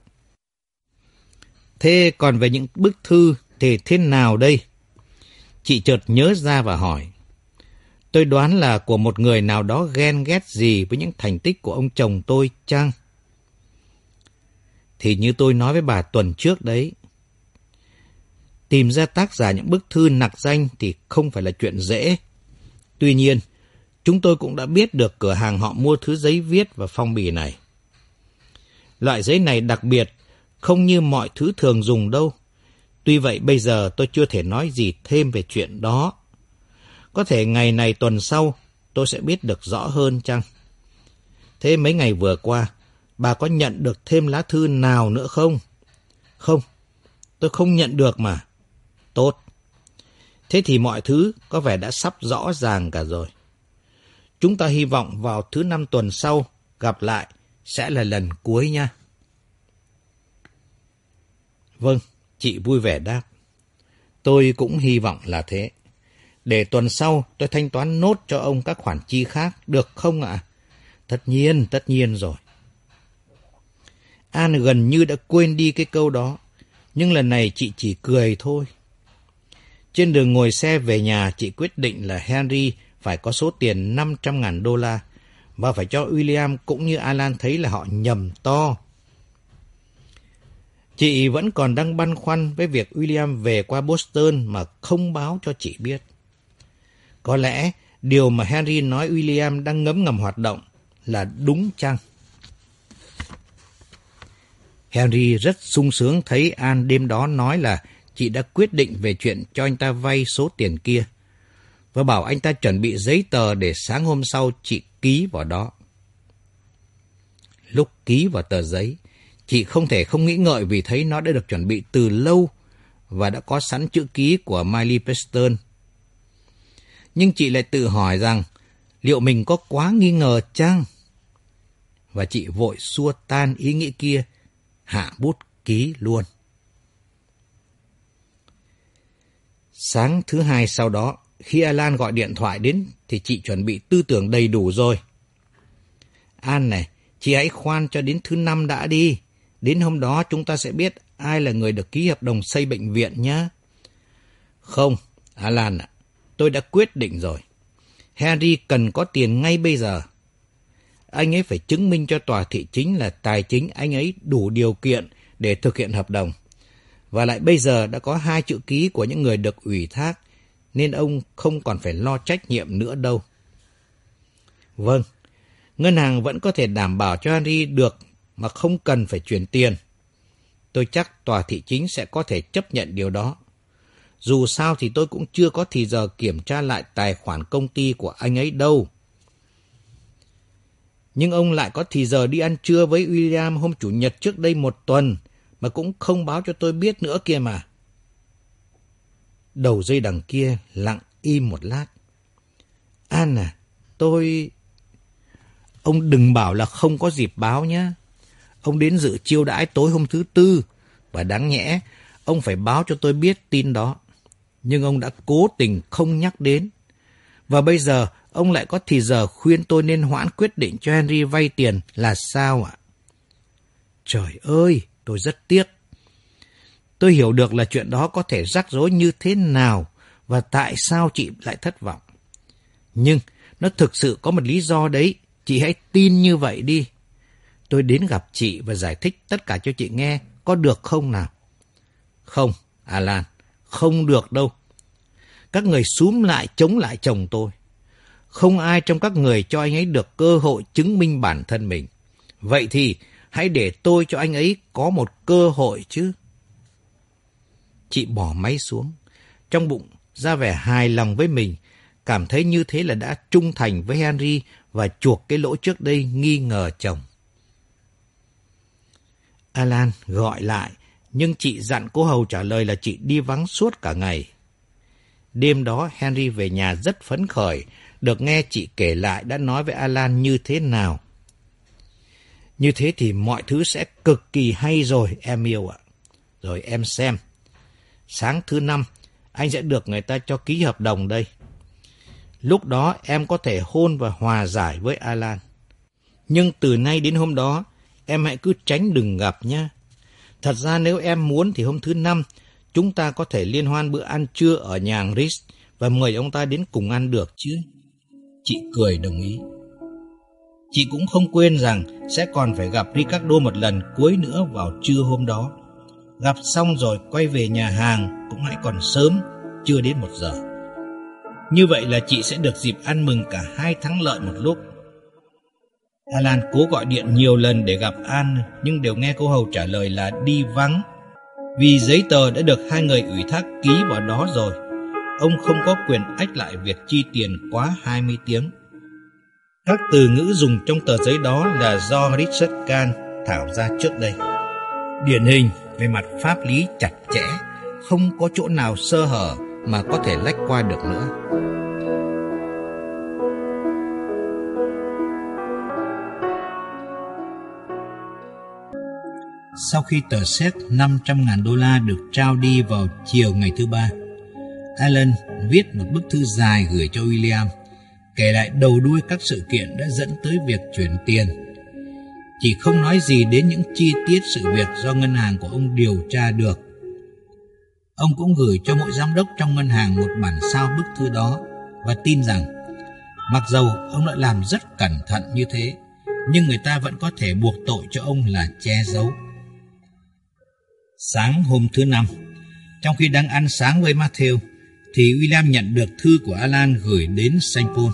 Speaker 4: Thế còn về những bức thư thì thế nào đây? Chị chợt nhớ ra và hỏi. Tôi đoán là của một người nào đó ghen ghét gì với những thành tích của ông chồng tôi chăng? Thì như tôi nói với bà tuần trước đấy, tìm ra tác giả những bức thư nặc danh thì không phải là chuyện dễ. Tuy nhiên, chúng tôi cũng đã biết được cửa hàng họ mua thứ giấy viết và phong bì này. Loại giấy này đặc biệt, không như mọi thứ thường dùng đâu. Tuy vậy bây giờ tôi chưa thể nói gì thêm về chuyện đó. Có thể ngày này tuần sau tôi sẽ biết được rõ hơn chăng? Thế mấy ngày vừa qua, bà có nhận được thêm lá thư nào nữa không? Không, tôi không nhận được mà. Tốt. Thế thì mọi thứ có vẻ đã sắp rõ ràng cả rồi. Chúng ta hy vọng vào thứ 5 tuần sau gặp lại sẽ là lần cuối nha. Vâng, chị vui vẻ đáp. Tôi cũng hy vọng là thế. Để tuần sau tôi thanh toán nốt cho ông các khoản chi khác, được không ạ? Tất nhiên rồi. An gần như đã quên đi cái câu đó, nhưng lần này chị chỉ cười thôi. Trên đường ngồi xe về nhà, chị quyết định là Henry phải có số tiền $500,000 và phải cho William cũng như Alan thấy là họ nhầm to. Chị vẫn còn đang băn khoăn với việc William về qua Boston mà không báo cho chị biết. Có lẽ điều mà Henry nói William đang ngấm ngầm hoạt động là đúng chăng? Henry rất sung sướng thấy An đêm đó nói là chị đã quyết định về chuyện cho anh ta vay số tiền kia và bảo anh ta chuẩn bị giấy tờ để sáng hôm sau chị ký vào đó. Lúc ký vào tờ giấy, chị không thể không nghĩ ngợi vì thấy nó đã được chuẩn bị từ lâu và đã có sẵn chữ ký của Miley Preston. Nhưng chị lại tự hỏi rằng liệu mình có quá nghi ngờ chăng? Và chị vội xua tan ý nghĩ kia, hạ bút ký luôn. Sáng thứ hai sau đó, khi Alan gọi điện thoại đến thì chị chuẩn bị tư tưởng đầy đủ rồi. An này, chị hãy khoan cho đến thứ 5 đã đi. Đến hôm đó chúng ta sẽ biết ai là người được ký hợp đồng xây bệnh viện nhé. Không, Alan ạ, tôi đã quyết định rồi. Henry cần có tiền ngay bây giờ. Anh ấy phải chứng minh cho tòa thị chính là tài chính anh ấy đủ điều kiện để thực hiện hợp đồng. Và lại bây giờ đã có 2 chữ ký của những người được ủy thác, nên ông không còn phải lo trách nhiệm nữa đâu. Vâng, ngân hàng vẫn có thể đảm bảo cho Henry được mà không cần phải chuyển tiền. Tôi chắc tòa thị chính sẽ có thể chấp nhận điều đó. Dù sao thì tôi cũng chưa có thì giờ kiểm tra lại tài khoản công ty của anh ấy đâu. Nhưng ông lại có thì giờ đi ăn trưa với William hôm Chủ nhật trước đây 1 tuần mà cũng không báo cho tôi biết nữa kia mà. Đầu dây đằng kia lặng im một lát. An à, Ông đừng bảo là không có dịp báo nhé. Ông đến dự chiêu đãi tối hôm thứ Tư và đáng nhẽ ông phải báo cho tôi biết tin đó. Nhưng ông đã cố tình không nhắc đến. Và bây giờ ông lại có thì giờ khuyên tôi nên hoãn quyết định cho Henry vay tiền là sao ạ? Trời ơi, tôi rất tiếc. Tôi hiểu được là chuyện đó có thể rắc rối như thế nào và tại sao chị lại thất vọng. Nhưng nó thực sự có một lý do đấy, chị hãy tin như vậy đi. Tôi đến gặp chị và giải thích tất cả cho chị nghe, có được không nào? Không, Alan, không được đâu. Các người xúm lại chống lại chồng tôi. Không ai trong các người cho anh ấy được cơ hội chứng minh bản thân mình. Vậy thì hãy để tôi cho anh ấy có một cơ hội chứ. Chị bỏ máy xuống, trong bụng ra vẻ hài lòng với mình, cảm thấy như thế là đã trung thành với Henry và chuộc cái lỗi trước đây nghi ngờ chồng. Alan gọi lại, nhưng chị dặn cô hầu trả lời là chị đi vắng suốt cả ngày. Đêm đó Henry về nhà rất phấn khởi, được nghe chị kể lại đã nói với Alan như thế nào. Như thế thì mọi thứ sẽ cực kỳ hay rồi, em yêu ạ. Rồi em xem. Sáng thứ 5, anh sẽ được người ta cho ký hợp đồng đây. Lúc đó em có thể hôn và hòa giải với Alan. Nhưng từ nay đến hôm đó, em hãy cứ tránh đừng gặp nhé. Thật ra nếu em muốn thì hôm thứ 5, chúng ta có thể liên hoan bữa ăn trưa ở nhà hàng Rich và mời ông ta đến cùng ăn được chứ. Chị cười đồng ý. Chị cũng không quên rằng sẽ còn phải gặp Ricardo một lần cuối nữa vào trưa hôm đó. Gặp xong rồi quay về nhà hàng cũng hãy còn sớm, chưa đến 1 giờ. Như vậy là chị sẽ được dịp ăn mừng cả 2 thắng lợi một lúc. Alan cố gọi điện nhiều lần để gặp An, nhưng đều nghe cô hầu trả lời là đi vắng. Vì giấy tờ đã được 2 người ủy thác ký vào đó rồi, ông không có quyền ách lại việc chi tiền quá 20 tiếng. Các từ ngữ dùng trong tờ giấy đó là do Richard Kahn thảo ra trước đây. Điển hình về mặt pháp lý chặt chẽ, không có chỗ nào sơ hở mà có thể lách qua được nữa. Sau khi tờ séc $500,000 được trao đi vào chiều ngày thứ 3, Alan
Speaker 3: viết một bức thư dài gửi cho William, kể lại đầu đuôi các sự kiện đã dẫn tới việc chuyển tiền. Chỉ không nói gì đến những chi tiết sự việc do ngân hàng của ông điều tra được. Ông cũng gửi cho mỗi giám đốc trong ngân hàng một bản sao bức thư đó và tin rằng mặc dầu ông đã làm rất cẩn thận như thế, nhưng người ta vẫn có thể buộc tội cho ông là che giấu. Sáng hôm thứ Năm, trong khi đang ăn sáng với Matthew, thì William nhận được thư của Alan gửi đến St. Paul.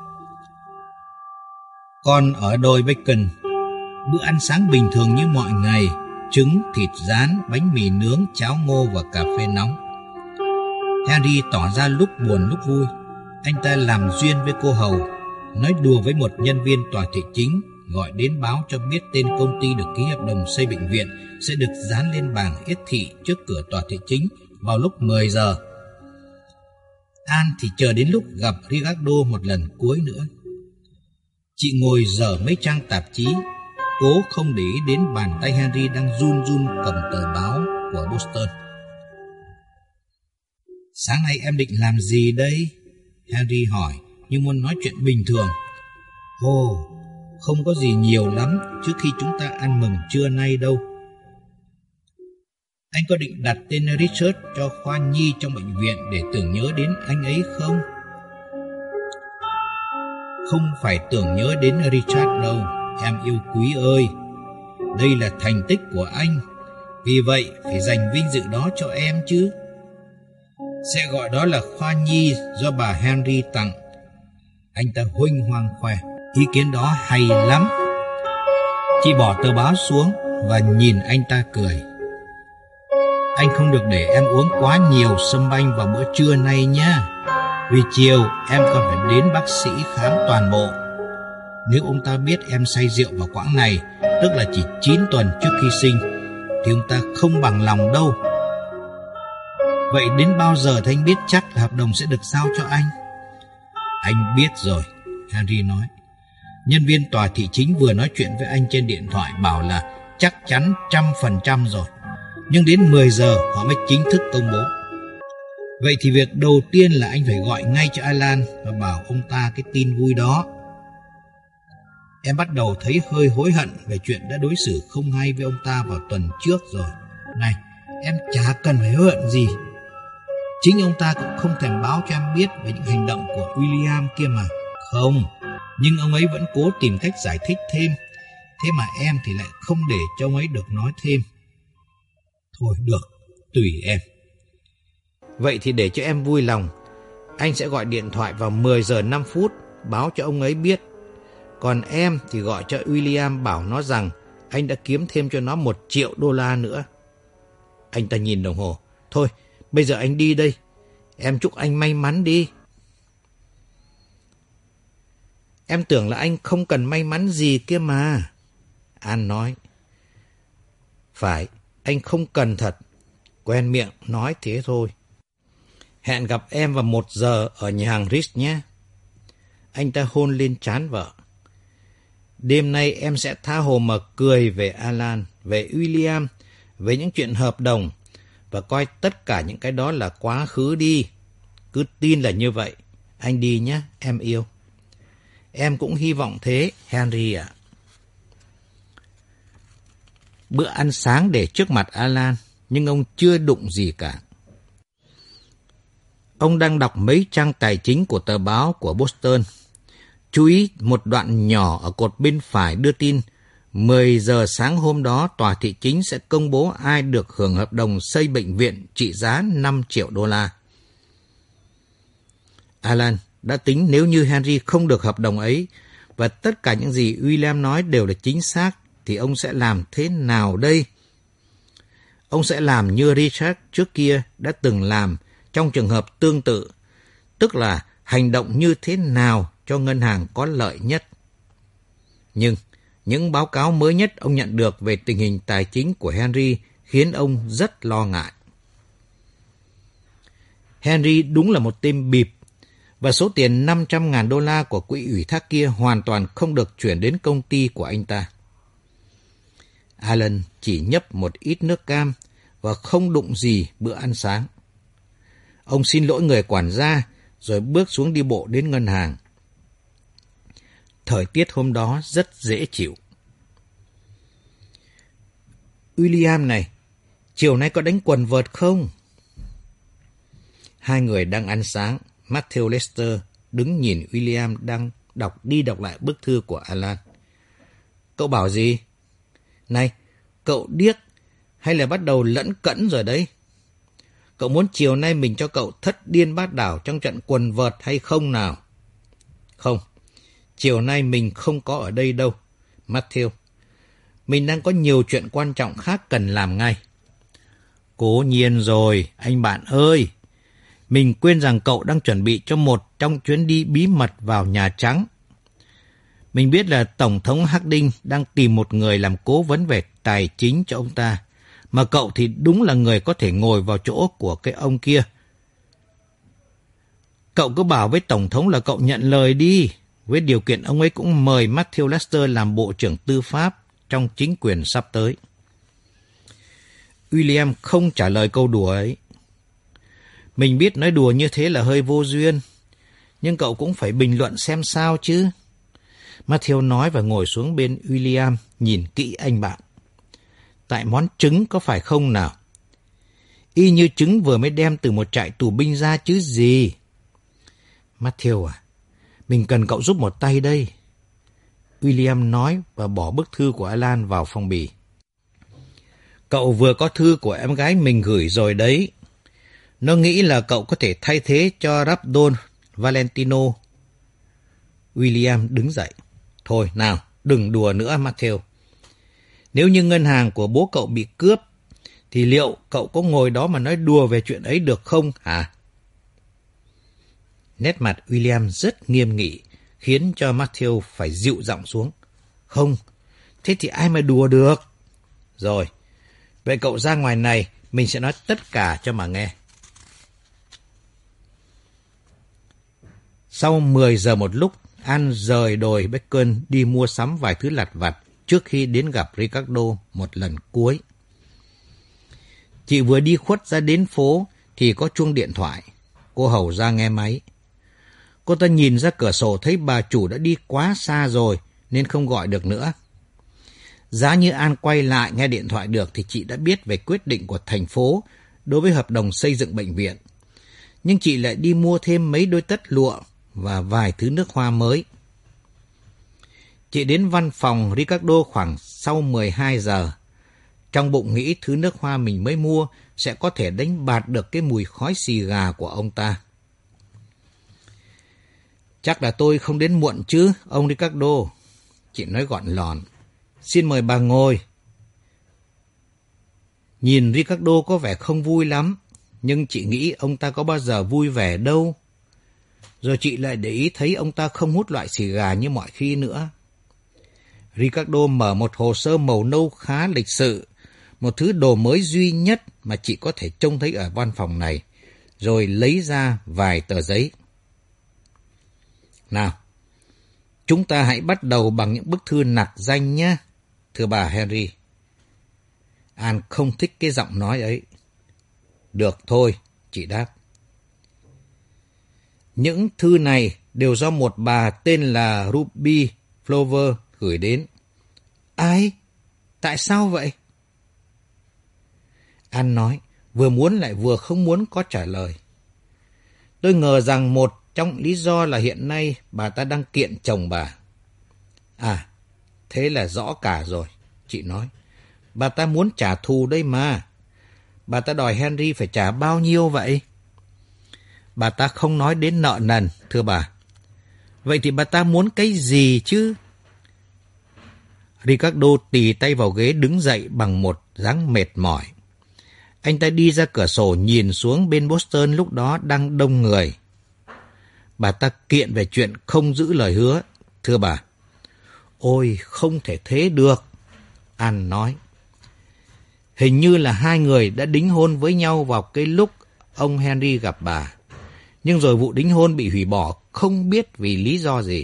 Speaker 3: Con ở đồi Bacon, bữa ăn sáng bình thường như mọi ngày, trứng, thịt rán, bánh mì nướng, cháo ngô và cà phê nóng. Henry tỏ ra lúc buồn lúc vui. Anh ta làm duyên với cô hầu, nói đùa với một nhân viên tòa thị chính, gọi đến báo cho biết tên công ty được ký hợp đồng xây bệnh viện sẽ được dán lên bảng yết thị trước cửa tòa thị chính vào lúc 10 giờ. An thì chờ đến lúc gặp Ricardo một lần cuối nữa. Chị ngồi dở mấy trang tạp chí, cố không để ý đến bàn tay Henry đang run run cầm tờ báo của Boston. Sáng nay em định làm gì đây? Henry hỏi, nhưng muốn nói chuyện bình thường. Ồ, không có gì nhiều lắm trước khi chúng ta ăn mừng trưa nay đâu. Anh có định đặt tên Richard cho khoa nhi trong bệnh viện để tưởng nhớ đến anh ấy không? Không phải tưởng nhớ đến Richard đâu, em yêu quý ơi. Đây là thành tích của anh, vì vậy phải dành vinh dự đó cho em chứ. Sẽ gọi đó là khoa nhi do bà Henry tặng. Anh ta huênh hoang khoe, ý kiến đó hay lắm. Chị bỏ tờ báo xuống và nhìn anh ta cười. Anh không được để em uống quá nhiều sâm banh vào bữa trưa nay nhé, vì chiều em còn phải đến bác sĩ khám toàn bộ. Nếu ông ta biết em say rượu vào quãng này, tức là chỉ 9 tuần trước khi sinh, thì ông ta không bằng lòng đâu. Vậy đến bao giờ thì anh biết chắc là hợp đồng sẽ được giao cho anh? Anh biết rồi, Henry nói. Nhân viên tòa thị chính vừa nói chuyện với anh trên điện thoại bảo là chắc chắn 100% rồi. Nhưng đến 10 giờ họ mới chính thức công bố. Vậy thì việc đầu tiên là anh phải gọi ngay cho Alan và bảo ông ta cái tin vui đó. Em bắt đầu thấy hơi hối hận về chuyện đã đối xử không hay với ông ta vào tuần trước rồi. Này, em chả cần phải hối hận gì. Chính ông ta cũng không thèm báo cho em biết về những hành động của William kia mà. Không, nhưng ông ấy vẫn cố tìm cách giải thích thêm. Thế mà em thì lại không để cho ông ấy được nói thêm. Thôi được, tùy em.
Speaker 4: Vậy thì để cho em vui lòng, anh sẽ gọi điện thoại vào 10 giờ 5 phút báo cho ông ấy biết. Còn em thì gọi cho William bảo nó rằng anh đã kiếm thêm cho nó $1 triệu nữa. Anh ta nhìn đồng hồ. Thôi, bây giờ anh đi đây. Em chúc anh may mắn đi. Em tưởng là anh không cần may mắn gì kia mà. An nói. Phải, anh không cần thật. Quen miệng nói thế thôi. Hẹn gặp em vào 1 giờ ở nhà hàng Ritz nhé. Anh ta hôn lên trán vợ. Đêm nay em sẽ tha hồ mà cười về Alan, về William, về những chuyện hợp đồng, và coi tất cả những cái đó là quá khứ đi. Cứ tin là như vậy. Anh đi nhé, em yêu. Em cũng hy vọng thế, Henry ạ. Bữa ăn sáng để trước mặt Alan, nhưng ông chưa đụng gì cả. Ông đang đọc mấy trang tài chính của tờ báo của Boston. Chú ý một đoạn nhỏ ở cột bên phải đưa tin 10 giờ sáng hôm đó tòa thị chính sẽ công bố ai được hưởng hợp đồng xây bệnh viện trị giá $5 triệu. Alan đã tính nếu như Henry không được hợp đồng ấy và tất cả những gì William nói đều là chính xác thì ông sẽ làm thế nào đây? Ông sẽ làm như Richard trước kia đã từng làm trong trường hợp tương tự, tức là hành động như thế nào cho ngân hàng có lợi nhất. Nhưng những báo cáo mới nhất ông nhận được về tình hình tài chính của Henry khiến ông rất lo ngại. Henry đúng là một tên bịp, và số tiền $500,000 của quỹ ủy thác kia hoàn toàn không được chuyển đến công ty của anh ta. Alan chỉ nhấp một ít nước cam và không đụng gì bữa ăn sáng. Ông xin lỗi người quản gia, rồi bước xuống đi bộ đến ngân hàng. Thời tiết hôm đó rất dễ chịu. William này, chiều nay có đánh quần vợt không? Hai người đang ăn sáng. Matthew Lester đứng nhìn William đang đọc đi đọc lại bức thư của Alan. Cậu bảo gì? Này, cậu điếc hay là bắt đầu lẫn cẫn rồi đấy? Cậu muốn chiều nay mình cho cậu thất điên bát đảo trong trận quần vợt hay không nào? Không, chiều nay mình không có ở đây đâu, Matthew. Mình đang có nhiều chuyện quan trọng khác cần làm ngay. Cố nhiên rồi, anh bạn ơi. Mình quên rằng cậu đang chuẩn bị cho một trong chuyến đi bí mật vào Nhà Trắng. Mình biết là Tổng thống Harding đang tìm một người làm cố vấn về tài chính cho ông ta, mà cậu thì đúng là người có thể ngồi vào chỗ của cái ông kia. Cậu cứ bảo với Tổng thống là cậu nhận lời đi, với điều kiện ông ấy cũng mời Matthew Lester làm Bộ trưởng Tư pháp trong chính quyền sắp tới. William không trả lời câu đùa ấy. Mình biết nói đùa như thế là hơi vô duyên, nhưng cậu cũng phải bình luận xem sao chứ. Matthew nói và ngồi xuống bên William, nhìn kỹ anh bạn. Tại món trứng có phải không nào? Y như trứng vừa mới đem từ một trại tù binh ra chứ gì. Matthew à, mình cần cậu giúp một tay đây. William nói và bỏ bức thư của Alan vào phong bì. Cậu vừa có thư của em gái mình gửi rồi đấy. Nó nghĩ là cậu có thể thay thế cho Rabdon Valentino. William đứng dậy. Thôi nào, đừng đùa nữa Matthew. Nếu như ngân hàng của bố cậu bị cướp, thì liệu cậu có ngồi đó mà nói đùa về chuyện ấy được không hả? Nét mặt William rất nghiêm nghị, khiến cho Matthew phải dịu giọng xuống. Không, thế thì ai mà đùa được? Rồi, vậy cậu ra ngoài này, mình sẽ nói tất cả cho mà nghe. Sau 10 giờ một lúc, An rời đồi Bacon đi mua sắm vài thứ lặt vặt trước khi đến gặp Ricardo một lần cuối. Chị vừa đi khuất ra đến phố thì có chuông điện thoại. Cô hầu ra nghe máy. Cô ta nhìn ra cửa sổ thấy bà chủ đã đi quá xa rồi nên không gọi được nữa. Giá như An quay lại nghe điện thoại được thì chị đã biết về quyết định của thành phố đối với hợp đồng xây dựng bệnh viện. Nhưng chị lại đi mua thêm mấy đôi tất lụa và vài thứ nước hoa mới. Chị đến văn phòng Ricardo khoảng sau 12 giờ. Trong bụng nghĩ thứ nước hoa mình mới mua sẽ có thể đánh bạt được cái mùi khói xì gà của ông ta. Chắc là tôi không đến muộn chứ, ông Ricardo. Chị nói gọn lòn. Xin mời bà ngồi. Nhìn Ricardo có vẻ không vui lắm, nhưng chị nghĩ ông ta có bao giờ vui vẻ đâu. Rồi chị lại để ý thấy ông ta không hút loại xì gà như mọi khi nữa. Ricardo mở một hồ sơ màu nâu khá lịch sự, một thứ đồ mới duy nhất mà chị có thể trông thấy ở văn phòng này, rồi lấy ra vài tờ giấy. Nào, chúng ta hãy bắt đầu bằng những bức thư nặc danh nhé, thưa bà Henry. An không thích cái giọng nói ấy. Được thôi, chị đáp. Những thư này đều do một bà tên là Ruby Flower gửi đến. Ai? Tại sao vậy? An nói, vừa muốn lại vừa không muốn có trả lời. Tôi ngờ rằng một trong lý do là hiện nay bà ta đang kiện chồng bà. À, thế là rõ cả rồi, chị nói. Bà ta muốn trả thù đây mà. Bà ta đòi Henry phải trả bao nhiêu vậy? Bà ta không nói đến nợ nần, thưa bà. Vậy thì bà ta muốn cái gì chứ? Ricardo tì tay vào ghế đứng dậy bằng một dáng mệt mỏi. Anh ta đi ra cửa sổ nhìn xuống bên Boston lúc đó đang đông người. Bà ta kiện về chuyện không giữ lời hứa, thưa bà. Ôi, không thể thế được, An nói. Hình như là hai người đã đính hôn với nhau vào cái lúc ông Henry gặp bà. Nhưng rồi vụ đính hôn bị hủy bỏ, không biết vì lý do gì.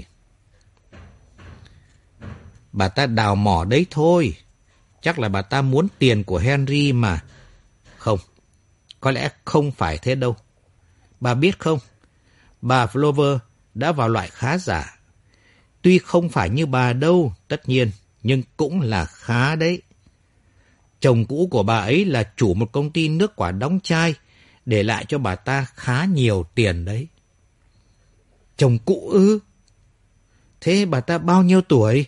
Speaker 4: Bà ta đào mỏ đấy thôi. Chắc là bà ta muốn tiền của Henry mà. Không, có lẽ không phải thế đâu. Bà biết không, bà Flower đã vào loại khá giả. Tuy không phải như bà đâu, tất nhiên, nhưng cũng là khá đấy. Chồng cũ của bà ấy là chủ một công ty nước quả đóng chai, để lại cho bà ta khá nhiều tiền đấy. Chồng cũ ư? Thế bà ta bao nhiêu tuổi?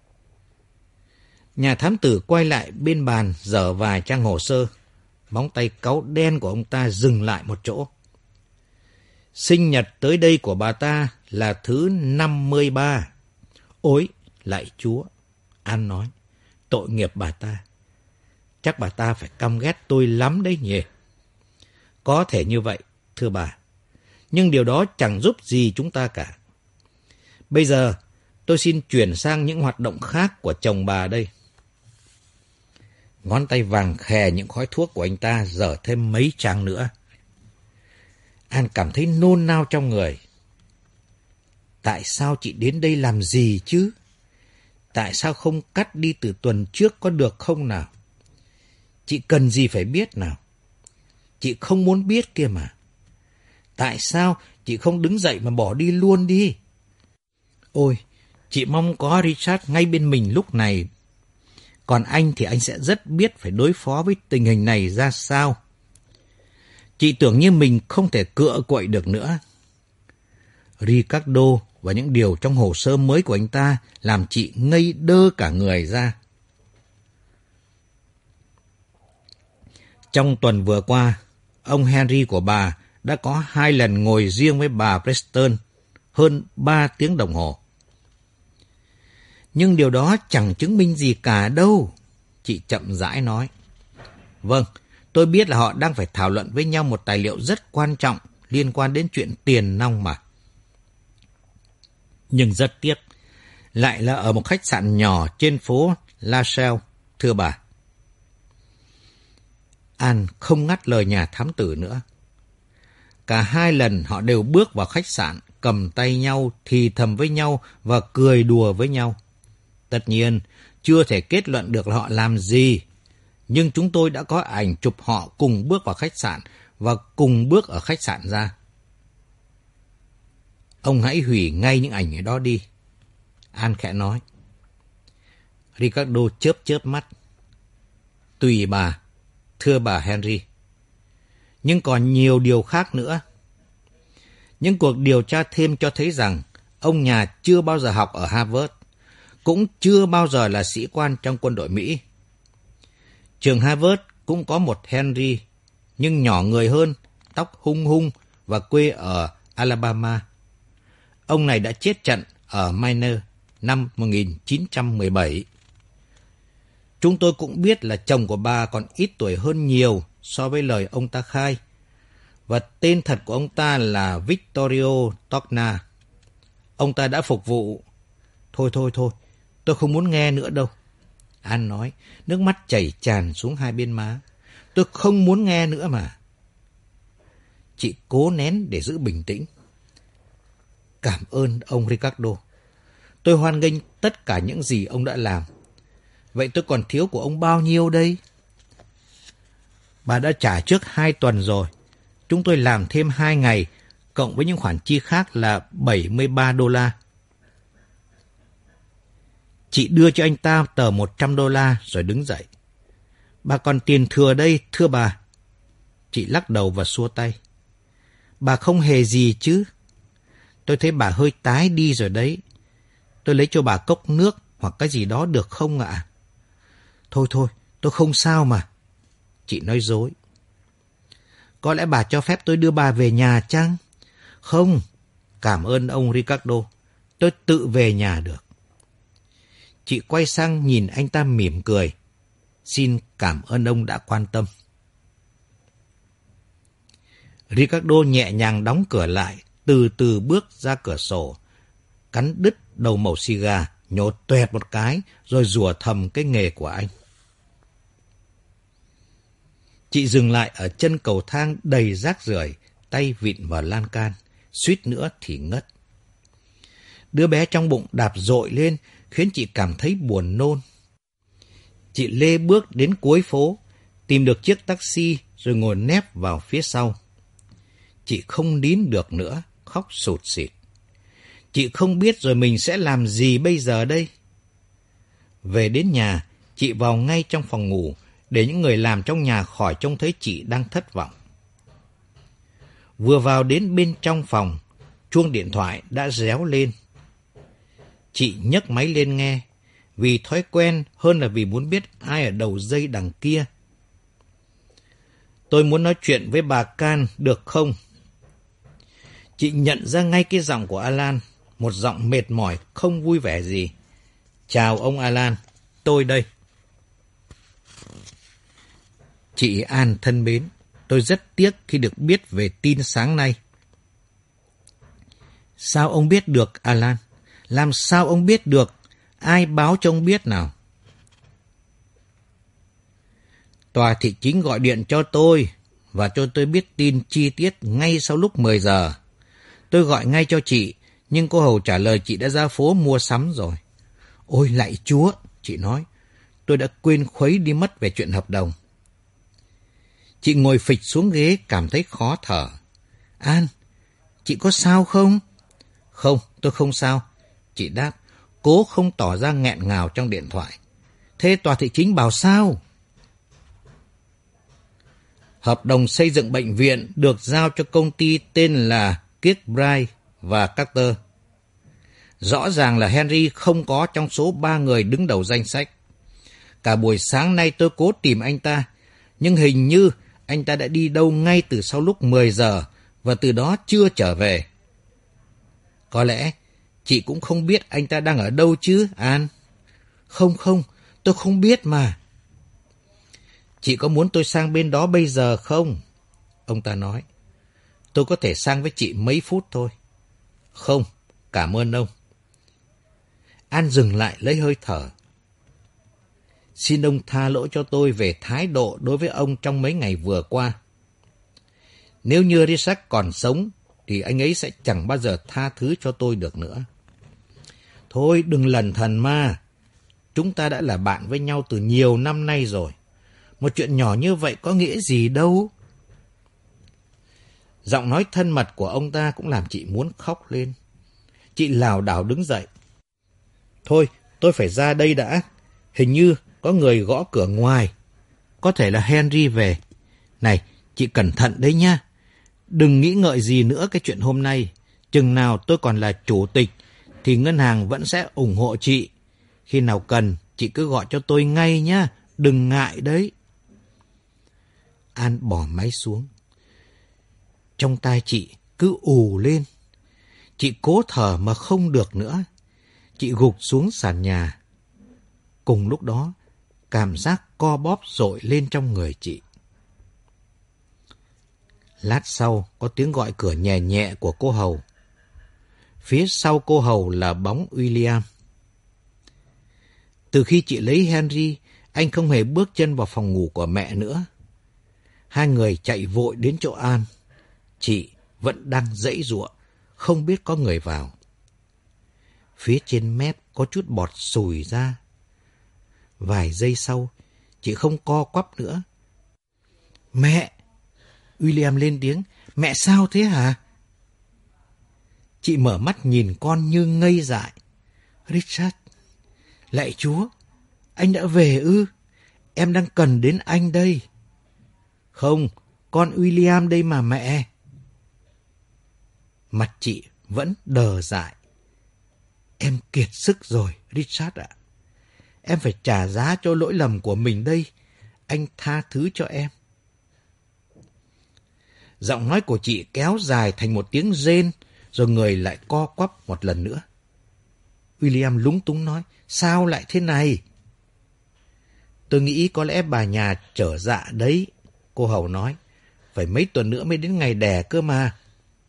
Speaker 4: Nhà thám tử quay lại bên bàn dở vài trang hồ sơ. Móng tay cáu đen của ông ta dừng lại một chỗ. Sinh nhật tới đây của bà ta là thứ 53. Ôi, lạy Chúa! An nói, tội nghiệp bà ta. Chắc bà ta phải căm ghét tôi lắm đấy nhỉ? Có thể như vậy, thưa bà. Nhưng điều đó chẳng giúp gì chúng ta cả. Bây giờ, tôi xin chuyển sang những hoạt động khác của chồng bà đây. Ngón tay vàng khè những khói thuốc của anh ta dở thêm mấy trang nữa. An cảm thấy nôn nao trong người. Tại sao chị đến đây làm gì chứ? Tại sao không cắt đi từ tuần trước có được không nào? Chị cần gì phải biết nào? Chị không muốn biết kia mà. Tại sao chị không đứng dậy mà bỏ đi luôn đi? Ôi, chị mong có Richard ngay bên mình lúc này. Còn anh thì anh sẽ rất biết phải đối phó với tình hình này ra sao. Chị tưởng như mình không thể cựa quậy được nữa. Ricardo và những điều trong hồ sơ mới của anh ta làm chị ngây đơ cả người ra. Trong tuần vừa qua, ông Henry của bà đã có 2 lần ngồi riêng với bà Preston hơn 3 tiếng đồng hồ. Nhưng điều đó chẳng chứng minh gì cả đâu, chị chậm rãi nói. Vâng, tôi biết là họ đang phải thảo luận với nhau một tài liệu rất quan trọng liên quan đến chuyện tiền nong mà. Nhưng rất tiếc, lại là ở một khách sạn nhỏ trên phố La Salle, thưa bà. An không ngắt lời nhà thám tử nữa. Cả 2 lần họ đều bước vào khách sạn, cầm tay nhau, thì thầm với nhau và cười đùa với nhau. Tất nhiên, chưa thể kết luận được là họ làm gì, nhưng chúng tôi đã có ảnh chụp họ cùng bước vào khách sạn và cùng bước ở khách sạn ra. Ông hãy hủy ngay những ảnh đó đi, An khẽ nói. Ricardo chớp chớp mắt. Tùy bà, thưa bà Henry. Nhưng còn nhiều điều khác nữa. Những cuộc điều tra thêm cho thấy rằng ông nhà chưa bao giờ học ở Harvard, cũng chưa bao giờ là sĩ quan trong quân đội Mỹ. Trường Harvard cũng có một Henry, nhưng nhỏ người hơn, tóc hung hung và quê ở Alabama. Ông này đã chết trận ở Miner năm 1917. Chúng tôi cũng biết là chồng của bà còn ít tuổi hơn nhiều so với lời ông ta khai, và tên thật của ông ta là Vittorio Tocna. Ông ta đã phục vụ... Thôi, tôi không muốn nghe nữa đâu, An nói, nước mắt chảy tràn xuống hai bên má. Tôi không muốn nghe nữa mà. Chị cố nén để giữ bình tĩnh. Cảm ơn ông Ricardo. Tôi hoan nghênh tất cả những gì ông đã làm. Vậy tôi còn thiếu của ông bao nhiêu đây? Bà đã trả trước 2 tuần rồi. Chúng tôi làm thêm 2 ngày, cộng với những khoản chi khác là $73. Chị đưa cho anh ta tờ $100 rồi đứng dậy. Bà còn tiền thừa đây, thưa bà. Chị lắc đầu và xua tay. Bà không hề gì chứ. Tôi thấy bà hơi tái đi rồi đấy. Tôi lấy cho bà cốc nước hoặc cái gì đó được không ạ? Thôi, tôi không sao mà. Chị nói dối. Có lẽ bà cho phép tôi đưa bà về nhà chăng? Không, cảm ơn ông Ricardo. Tôi tự về nhà được. Chị quay sang nhìn anh ta mỉm cười. Xin cảm ơn ông đã quan tâm. Ricardo nhẹ nhàng đóng cửa lại, từ từ bước ra cửa sổ, cắn đứt đầu mẩu xì gà, nhổ toẹt một cái, rồi rủa thầm cái nghề của anh. Chị dừng lại ở chân cầu thang đầy rác rưởi, tay vịn vào lan can, suýt nữa thì ngất. Đứa bé trong bụng đạp dội lên, khiến chị cảm thấy buồn nôn. Chị lê bước đến cuối phố, tìm được chiếc taxi rồi ngồi nép vào phía sau. Chị không nín được nữa, khóc sụt sịt. Chị không biết rồi mình sẽ làm gì bây giờ đây. Về đến nhà, chị vào ngay trong phòng ngủ để những người làm trong nhà khỏi trông thấy chị đang thất vọng. Vừa vào đến bên trong phòng, chuông điện thoại đã réo lên. Chị nhấc máy lên nghe, vì thói quen hơn là vì muốn biết ai ở đầu dây đằng kia. Tôi muốn nói chuyện với bà Can được không? Chị nhận ra ngay cái giọng của Alan, một giọng mệt mỏi, không vui vẻ gì. Chào ông Alan, tôi đây. Chị An thân mến, tôi rất tiếc khi được biết về tin sáng nay. Sao ông biết được, Alan? Làm sao ông biết được? Ai báo cho ông biết nào? Tòa thị chính gọi điện cho tôi và cho tôi biết tin chi tiết ngay sau lúc 10 giờ. Tôi gọi ngay cho chị, nhưng cô hầu trả lời chị đã ra phố mua sắm rồi. Ôi lạy Chúa, chị nói, tôi đã quên khuấy đi mất về chuyện hợp đồng. Chị ngồi phịch xuống ghế cảm thấy khó thở. An, chị có sao không? Không, tôi không sao. Chị đáp, cố không tỏ ra nghẹn ngào trong điện thoại. Thế tòa thị chính bảo sao? Hợp đồng xây dựng bệnh viện được giao cho công ty tên là Kirkbride và Carter. Rõ ràng là Henry không có trong số 3 người đứng đầu danh sách. Cả buổi sáng nay tôi cố tìm anh ta, nhưng hình như anh ta đã đi đâu ngay từ sau lúc 10 giờ và từ đó chưa trở về. Có lẽ chị cũng không biết anh ta đang ở đâu chứ, An? Không, tôi không biết mà. Chị có muốn tôi sang bên đó bây giờ không? Ông ta nói. Tôi có thể sang với chị mấy phút thôi. Không, cảm ơn ông. An dừng lại lấy hơi thở. Xin ông tha lỗi cho tôi về thái độ đối với ông trong mấy ngày vừa qua. Nếu như Richard còn sống, thì anh ấy sẽ chẳng bao giờ tha thứ cho tôi được nữa. Thôi đừng lẩn thẩn mà. Chúng ta đã là bạn với nhau từ nhiều năm nay rồi. Một chuyện nhỏ như vậy có nghĩa gì đâu. Giọng nói thân mật của ông ta cũng làm chị muốn khóc lên. Chị lảo đảo đứng dậy. Thôi, tôi phải ra đây đã. Hình như có người gõ cửa ngoài. Có thể là Henry về. Này, chị cẩn thận đấy nha. Đừng nghĩ ngợi gì nữa cái chuyện hôm nay. Chừng nào tôi còn là chủ tịch thì ngân hàng vẫn sẽ ủng hộ chị. Khi nào cần, chị cứ gọi cho tôi ngay nhá. Đừng ngại đấy. An bỏ máy xuống. Trong tai chị cứ ù lên. Chị cố thở mà không được nữa. Chị gục xuống sàn nhà. Cùng lúc đó, cảm giác co bóp dội lên trong người chị. Lát sau, có tiếng gọi cửa nhẹ nhẹ của cô hầu. Phía sau cô hầu là bóng William. Từ khi chị lấy Henry, anh không hề bước chân vào phòng ngủ của mẹ nữa. Hai người chạy vội đến chỗ An. Chị vẫn đang giãy giụa, không biết có người vào. Phía trên mép có chút bọt sùi ra. Vài giây sau, chị không co quắp nữa. Mẹ! William lên tiếng. Mẹ sao thế hả? Chị mở mắt nhìn con như ngây dại. Richard! Lạy Chúa! Anh đã về ư? Em đang cần đến anh đây. Không, con William đây mà mẹ. Mặt chị vẫn đờ dại. Em kiệt sức rồi, Richard ạ. Em phải trả giá cho lỗi lầm của mình đây. Anh tha thứ cho em. Giọng nói của chị kéo dài thành một tiếng rên, rồi người lại co quắp một lần nữa. William lúng túng nói, sao lại thế này? Tôi nghĩ có lẽ bà nhà trở dạ đấy, cô hầu nói. Phải mấy tuần nữa mới đến ngày đẻ cơ mà.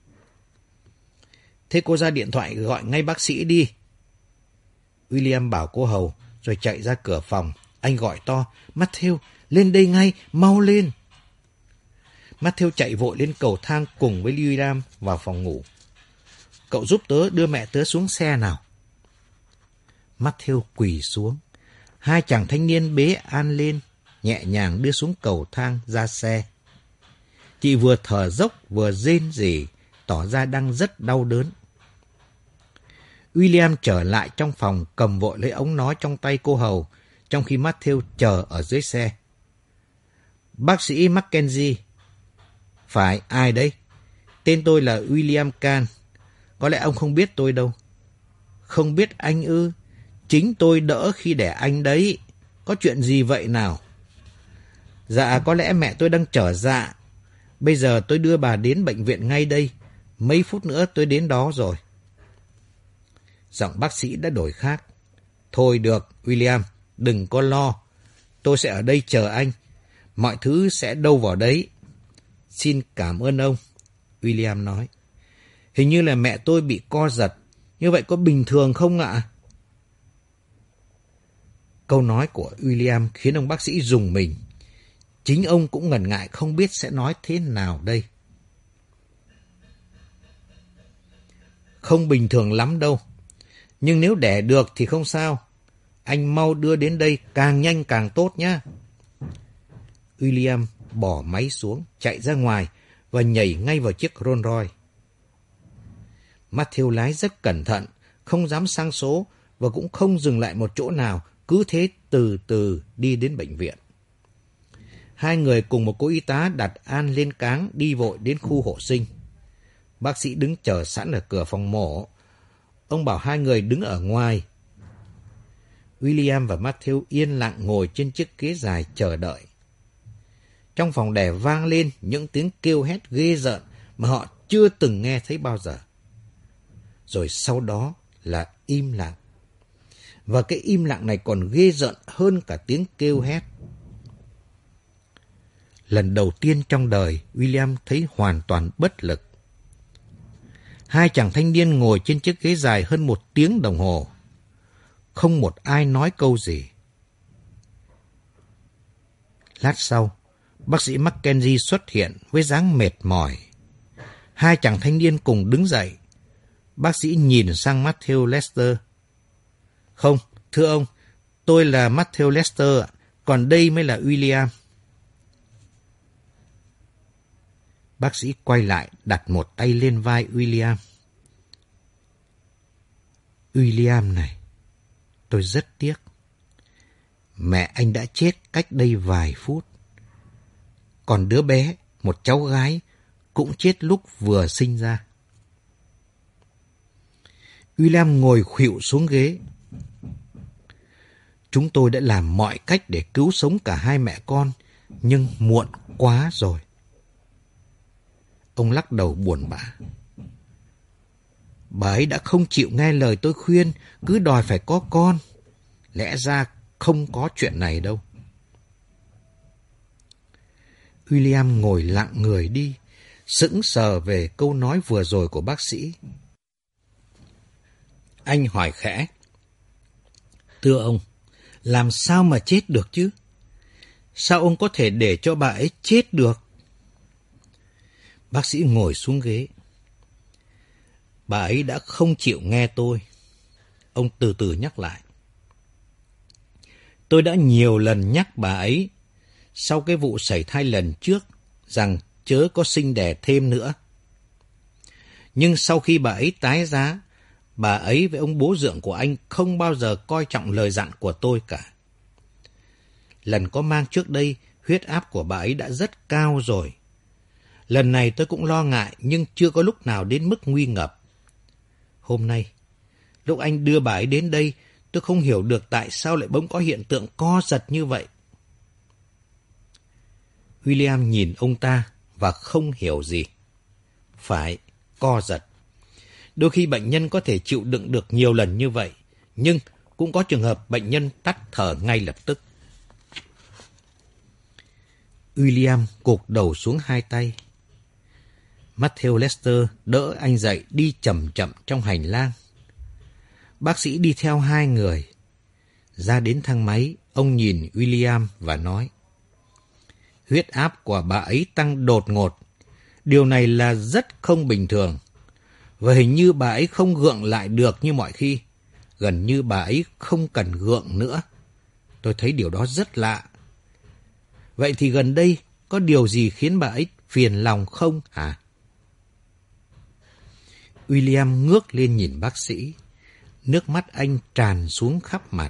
Speaker 4: Thế cô ra điện thoại gọi ngay bác sĩ đi. William bảo cô hầu, rồi chạy ra cửa phòng. Anh gọi to, Matthew, lên đây ngay, mau lên. Matthew chạy vội lên cầu thang cùng với William vào phòng ngủ. Cậu giúp tớ đưa mẹ tớ xuống xe nào. Matthew quỳ xuống. Hai chàng thanh niên bế An lên, nhẹ nhàng đưa xuống cầu thang ra xe. Chị vừa thở dốc vừa rên rỉ, tỏ ra đang rất đau đớn. William trở lại trong phòng cầm vội lấy ống nói trong tay cô hầu, trong khi Matthew chờ ở dưới xe. Bác sĩ Mackenzie. Phải, ai đấy? Tên tôi là William Kahn. Có lẽ ông không biết tôi đâu. Không biết anh ư? Chính tôi đỡ khi đẻ anh đấy. Có chuyện gì vậy nào? Dạ, có lẽ mẹ tôi đang trở dạ. Bây giờ tôi đưa bà đến bệnh viện ngay đây. Mấy phút nữa tôi đến đó rồi. Giọng bác sĩ đã đổi khác. Thôi được, William, đừng có lo. Tôi sẽ ở đây chờ anh. Mọi thứ sẽ đâu vào đấy. Xin cảm ơn ông, William nói. Hình như là mẹ tôi bị co giật. Như vậy có bình thường không ạ? Câu nói của William khiến ông bác sĩ rùng mình. Chính ông cũng ngần ngại không biết sẽ nói thế nào đây. Không bình thường lắm đâu. Nhưng nếu đẻ được thì không sao. Anh mau đưa đến đây, càng nhanh càng tốt nhé. William bỏ máy xuống, chạy ra ngoài và nhảy ngay vào chiếc Rolls Royce. Matthew lái rất cẩn thận, không dám sang số và cũng không dừng lại một chỗ nào, cứ thế từ từ đi đến bệnh viện. Hai người cùng một cô y tá đặt An lên cáng đi vội đến khu hộ sinh. Bác sĩ đứng chờ sẵn ở cửa phòng mổ. Ông bảo hai người đứng ở ngoài. William và Matthew yên lặng ngồi trên chiếc ghế dài chờ đợi. Trong phòng đẻ vang lên những tiếng kêu hét ghê rợn mà họ chưa từng nghe thấy bao giờ. Rồi sau đó là im lặng. Và cái im lặng này còn ghê rợn hơn cả tiếng kêu hét. Lần đầu tiên trong đời, William thấy hoàn toàn bất lực. Hai chàng thanh niên ngồi trên chiếc ghế dài hơn 1 tiếng đồng hồ. Không một ai nói câu gì. Lát sau, bác sĩ Mackenzie xuất hiện với dáng mệt mỏi. Hai chàng thanh niên cùng đứng dậy. Bác sĩ nhìn sang Matthew Lester. Không, thưa ông, tôi là Matthew Lester, còn đây mới là William. Bác sĩ quay lại đặt một tay lên vai William. William này, tôi rất tiếc. Mẹ anh đã chết cách đây vài phút. Còn đứa bé, một cháu gái, cũng chết lúc vừa sinh ra. William ngồi khuỵu xuống ghế. Chúng tôi đã làm mọi cách để cứu sống cả hai mẹ con, nhưng muộn quá rồi. Ông lắc đầu buồn bã. Bà ấy đã không chịu nghe lời tôi khuyên, cứ đòi phải có con. Lẽ ra không có chuyện này đâu. William ngồi lặng người đi, sững sờ về câu nói vừa rồi của bác sĩ. Anh hỏi khẽ. Thưa ông, làm sao mà chết được chứ? Sao ông có thể để cho bà ấy chết được? Bác sĩ ngồi xuống ghế. Bà ấy đã không chịu nghe tôi. Ông từ từ nhắc lại. Tôi đã nhiều lần nhắc bà ấy, sau cái vụ sảy thai lần trước, rằng chớ có sinh đẻ thêm nữa. Nhưng sau khi bà ấy tái giá, bà ấy với ông bố dượng của anh không bao giờ coi trọng lời dặn của tôi cả. Lần có mang trước đây, huyết áp của bà ấy đã rất cao rồi. Lần này tôi cũng lo ngại, nhưng chưa có lúc nào đến mức nguy ngập. Hôm nay, lúc anh đưa bà ấy đến đây, tôi không hiểu được tại sao lại bỗng có hiện tượng co giật như vậy. William nhìn ông ta và không hiểu gì. Phải, co giật. Đôi khi bệnh nhân có thể chịu đựng được nhiều lần như vậy, nhưng cũng có trường hợp bệnh nhân tắt thở ngay lập tức. William gục đầu xuống hai tay. Matthew Lester đỡ anh dậy đi chậm chậm trong hành lang. Bác sĩ đi theo hai người. Ra đến thang máy, ông nhìn William và nói. Huyết áp của bà ấy tăng đột ngột. Điều này là rất không bình thường. Và hình như bà ấy không gượng lại được như mọi khi. Gần như bà ấy không cần gượng nữa. Tôi thấy điều đó rất lạ. Vậy thì gần đây có điều gì khiến bà ấy phiền lòng không hả? William ngước lên nhìn bác sĩ. Nước mắt anh tràn xuống khắp mặt.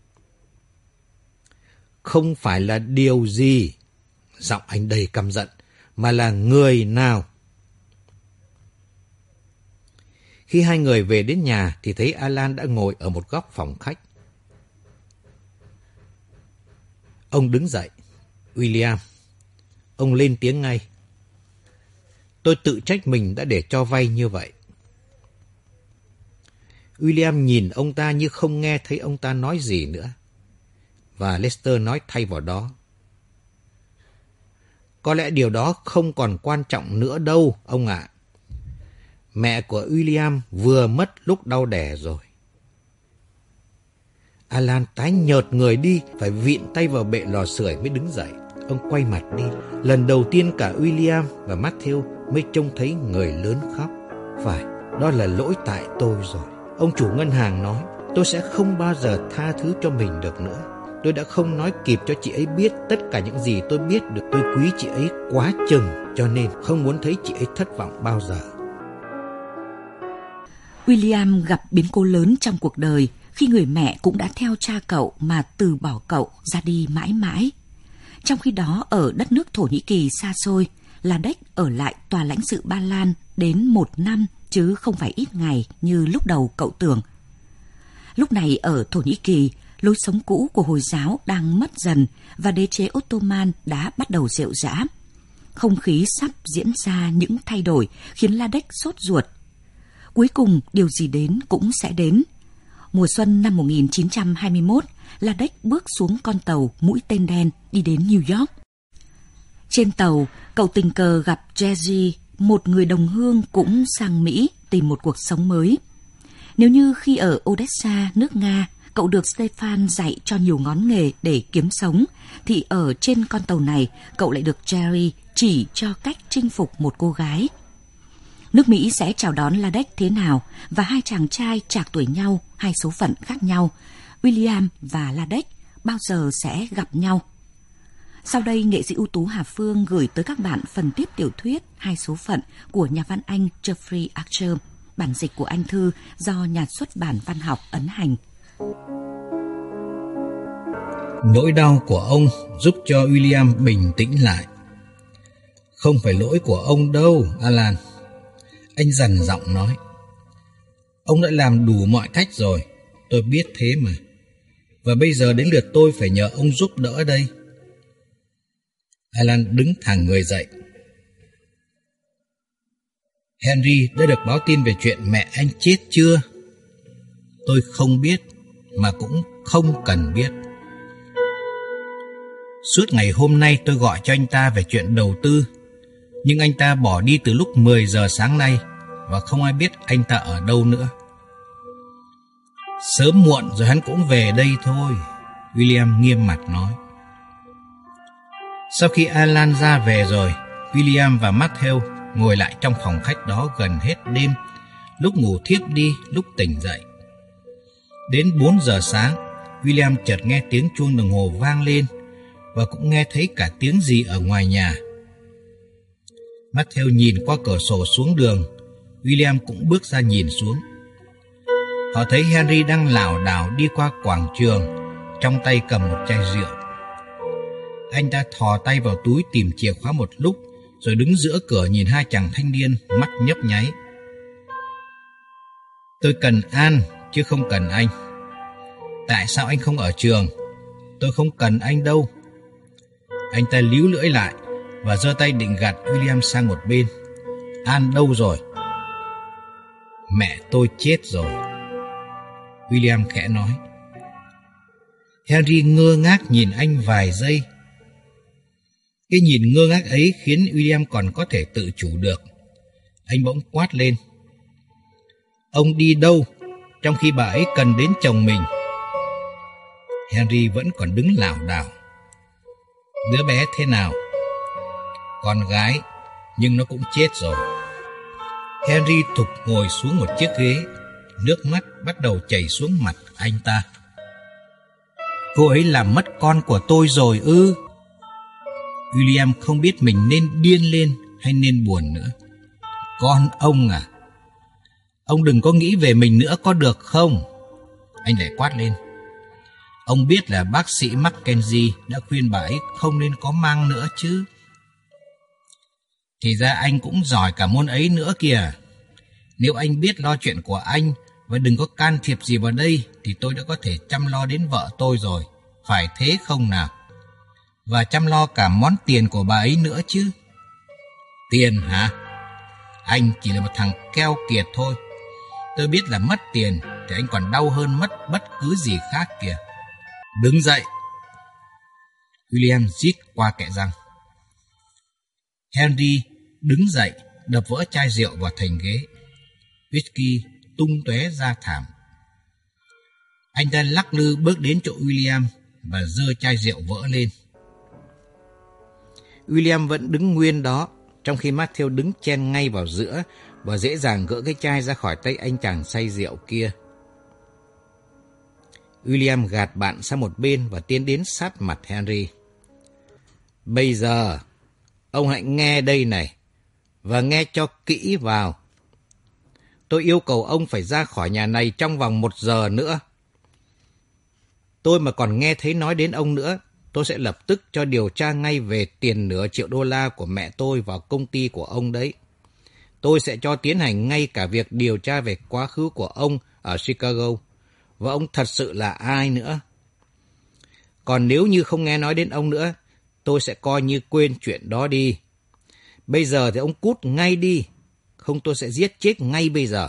Speaker 4: Không phải là điều gì, giọng anh đầy căm giận, mà là người nào. Khi hai người về đến nhà thì thấy Alan đã ngồi ở một góc phòng khách. Ông đứng dậy. William, ông lên tiếng ngay. Tôi tự trách mình đã để cho vay như vậy. William nhìn ông ta như không nghe thấy ông ta nói gì nữa. Và Lester nói thay vào đó. Có lẽ điều đó không còn quan trọng nữa đâu, ông ạ. Mẹ của William vừa mất lúc đau đẻ rồi. Alan tái nhợt người đi, phải vịn tay vào bệ lò sưởi mới đứng dậy. Ông quay mặt đi. Lần đầu tiên cả William và Matthew mới trông thấy người lớn khóc. Phải, đó là lỗi tại tôi rồi. Ông chủ ngân hàng nói, tôi sẽ không bao giờ tha thứ cho mình được nữa. Tôi đã không nói kịp cho chị ấy biết tất cả những gì tôi biết được. Tôi quý chị ấy quá chừng, cho nên không muốn thấy chị ấy thất vọng bao giờ.
Speaker 2: William gặp biến cố lớn trong cuộc đời khi người mẹ cũng đã theo cha cậu mà từ bỏ cậu ra đi mãi mãi. Trong khi đó, ở đất nước Thổ Nhĩ Kỳ xa xôi, Ladek ở lại tòa lãnh sự Ba Lan đến 1 năm chứ không phải ít ngày như lúc đầu cậu tưởng. Lúc này ở Thổ Nhĩ Kỳ, lối sống cũ của Hồi giáo đang mất dần và đế chế Ottoman đã bắt đầu rệu rã. Không khí sắp diễn ra những thay đổi khiến Ladek sốt ruột. Cuối cùng điều gì đến cũng sẽ đến. Mùa xuân năm 1921, Ladek bước xuống con tàu mũi tên đen đi đến New York. Trên tàu, cậu tình cờ gặp Jerry, một người đồng hương cũng sang Mỹ tìm một cuộc sống mới. Nếu như khi ở Odessa, nước Nga, cậu được Stefan dạy cho nhiều ngón nghề để kiếm sống, thì ở trên con tàu này, cậu lại được Jerry chỉ cho cách chinh phục một cô gái. Nước Mỹ sẽ chào đón Ladek thế nào, và hai chàng trai trạc tuổi nhau, hai số phận khác nhau, William và Ladek, bao giờ sẽ gặp nhau? Sau đây, nghệ sĩ ưu tú Hà Phương gửi tới các bạn phần tiếp tiểu thuyết Hai số phận của nhà văn Anh Jeffrey Archer, bản dịch của Anh Thư do nhà xuất bản văn học ấn hành.
Speaker 3: Nỗi đau của ông giúp cho William bình tĩnh lại. Không phải lỗi của ông đâu, Alan. Anh dằn giọng nói. Ông đã làm đủ mọi cách rồi, tôi biết thế mà. Và bây giờ đến lượt tôi phải nhờ ông giúp đỡ đây. Alan đứng thẳng người dậy. Henry đã được báo tin về chuyện mẹ anh chết chưa? Tôi không biết, mà cũng không cần biết. Suốt ngày hôm nay tôi gọi cho anh ta về chuyện đầu tư, nhưng anh ta bỏ đi từ lúc 10 giờ sáng nay và không ai biết anh ta ở đâu nữa. Sớm muộn rồi hắn cũng về đây thôi, William nghiêm mặt nói. Sau khi Alan ra về rồi, William và Matthew ngồi lại trong phòng khách đó gần hết đêm, lúc ngủ thiếp đi, lúc tỉnh dậy. Đến 4 giờ sáng, William chợt nghe tiếng chuông đồng hồ vang lên và cũng nghe thấy cả tiếng gì ở ngoài nhà. Matthew nhìn qua cửa sổ xuống đường, William cũng bước ra nhìn xuống. Họ thấy Henry đang lảo đảo đi qua quảng trường, trong tay cầm một chai rượu. Anh ta thò tay vào túi tìm chìa khóa một lúc, rồi đứng giữa cửa nhìn hai chàng thanh niên, mắt nhấp nháy. Tôi cần An, chứ không cần anh. Tại sao anh không ở trường? Tôi không cần anh đâu. Anh ta líu lưỡi lại và giơ tay định gạt William sang một bên. An đâu rồi? Mẹ tôi chết rồi, William khẽ nói. Henry ngơ ngác nhìn anh vài giây. Cái nhìn ngơ ngác ấy khiến William còn có thể tự chủ được. Anh bỗng quát lên. Ông đi đâu trong khi bà ấy cần đến chồng mình? Henry vẫn còn đứng lảo đảo. Đứa bé thế nào? Con gái, nhưng nó cũng chết rồi. Henry thụp ngồi xuống một chiếc ghế. Nước mắt bắt đầu chảy xuống mặt anh ta. Cô ấy làm mất con của tôi rồi ư? William không biết mình nên điên lên hay nên buồn nữa. Con ông à, ông đừng có nghĩ về mình nữa có được không? Anh lại quát lên. Ông biết là bác sĩ Mackenzie đã khuyên bà ấy không nên có mang nữa chứ. Thì ra anh cũng giỏi cả môn ấy nữa kìa. Nếu anh biết lo chuyện của anh và đừng có can thiệp gì vào đây thì tôi đã có thể chăm lo đến vợ tôi rồi. Phải thế không nào? Và chăm lo cả món tiền của bà ấy nữa chứ. Tiền hả? Anh chỉ là một thằng keo kiệt thôi. Tôi biết là mất tiền thì anh còn đau hơn mất bất cứ gì khác kìa. Đứng dậy! William rít qua kẽ răng. Henry đứng dậy, đập vỡ chai rượu vào thành ghế. Whisky tung tóe ra thảm. Anh ta lắc lư bước đến chỗ William và giơ chai rượu vỡ lên.
Speaker 4: William vẫn đứng nguyên đó, trong khi Matthew đứng chen ngay vào giữa và dễ dàng gỡ cái chai ra khỏi tay anh chàng say rượu kia. William gạt bạn sang một bên và tiến đến sát mặt Henry. Bây giờ, ông hãy nghe đây này, và nghe cho kỹ vào. Tôi yêu cầu ông phải ra khỏi nhà này trong vòng 1 giờ nữa. Tôi mà còn nghe thấy nói đến ông nữa, tôi sẽ lập tức cho điều tra ngay về tiền $nửa triệu của mẹ tôi vào công ty của ông đấy. Tôi sẽ cho tiến hành ngay cả việc điều tra về quá khứ của ông ở Chicago, và ông thật sự là ai nữa. Còn nếu như không nghe nói đến ông nữa, tôi sẽ coi như quên chuyện đó đi. Bây giờ thì ông cút ngay đi, không tôi sẽ giết chết ngay bây giờ.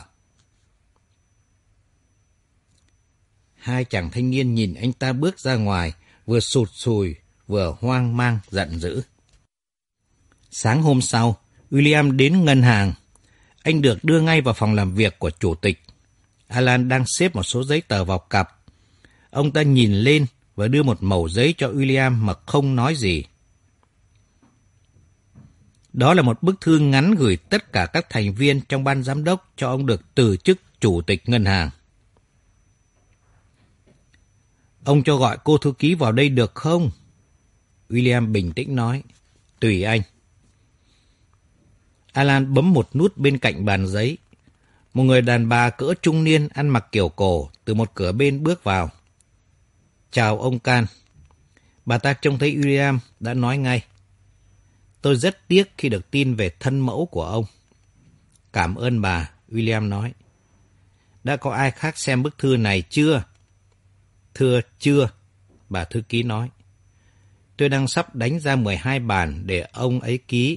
Speaker 4: Hai chàng thanh niên nhìn anh ta bước ra ngoài, vừa sụt sùi, vừa hoang mang, giận dữ. Sáng hôm sau, William đến ngân hàng. Anh được đưa ngay vào phòng làm việc của chủ tịch. Alan đang xếp một số giấy tờ vào cặp. Ông ta nhìn lên và đưa một mẩu giấy cho William mà không nói gì. Đó là một bức thư ngắn gửi tất cả các thành viên trong ban giám đốc cho ông được từ chức chủ tịch ngân hàng. Ông cho gọi cô thư ký vào đây được không? William bình tĩnh nói. Tùy anh. Alan bấm một nút bên cạnh bàn giấy. Một người đàn bà cỡ trung niên ăn mặc kiểu cổ từ một cửa bên bước vào. Chào ông Can. Bà ta trông thấy William đã nói ngay. Tôi rất tiếc khi được tin về thân mẫu của ông. Cảm ơn bà, William nói. Đã có ai khác xem bức thư này chưa? Thưa chưa, bà thư ký nói. Tôi đang sắp đánh ra 12 bản để ông ấy ký.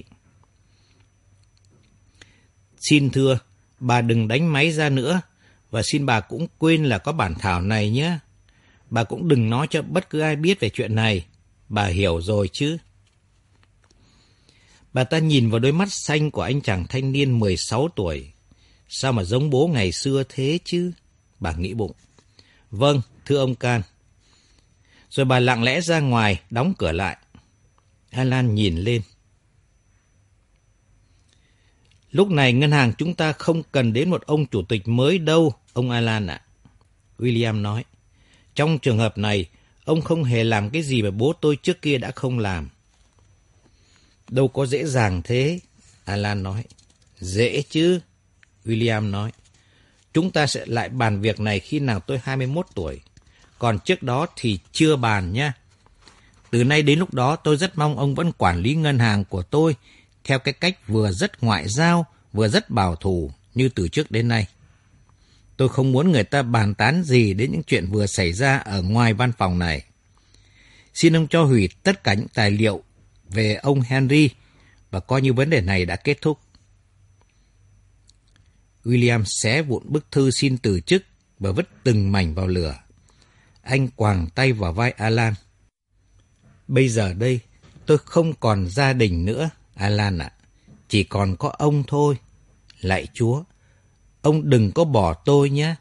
Speaker 4: Xin thưa, bà đừng đánh máy ra nữa, và xin bà cũng quên là có bản thảo này nhé. Bà cũng đừng nói cho bất cứ ai biết về chuyện này. Bà hiểu rồi chứ? Bà ta nhìn vào đôi mắt xanh của anh chàng thanh niên 16 tuổi. Sao mà giống bố ngày xưa thế chứ? Bà nghĩ bụng. Vâng, thưa ông Can. Rồi bà lặng lẽ ra ngoài, đóng cửa lại. Alan nhìn lên. Lúc này ngân hàng chúng ta không cần đến một ông chủ tịch mới đâu, ông Alan ạ. William nói. Trong trường hợp này, ông không hề làm cái gì mà bố tôi trước kia đã không làm. Đâu có dễ dàng thế, Alan nói. Dễ chứ, William nói. Chúng ta sẽ lại bàn việc này khi nào tôi 21 tuổi. Còn trước đó thì chưa bàn nhé. Từ nay đến lúc đó tôi rất mong ông vẫn quản lý ngân hàng của tôi theo cái cách vừa rất ngoại giao, vừa rất bảo thủ như từ trước đến nay. Tôi không muốn người ta bàn tán gì đến những chuyện vừa xảy ra ở ngoài văn phòng này. Xin ông cho hủy tất cả những tài liệu về ông Henry và coi như vấn đề này đã kết thúc. William xé vụn bức thư xin từ chức và vứt từng mảnh vào lửa. Anh quàng tay vào vai Alan. Bây giờ đây, tôi không còn gia đình nữa, Alan ạ. Chỉ còn có ông thôi. Lạy Chúa, ông đừng có bỏ tôi nhé.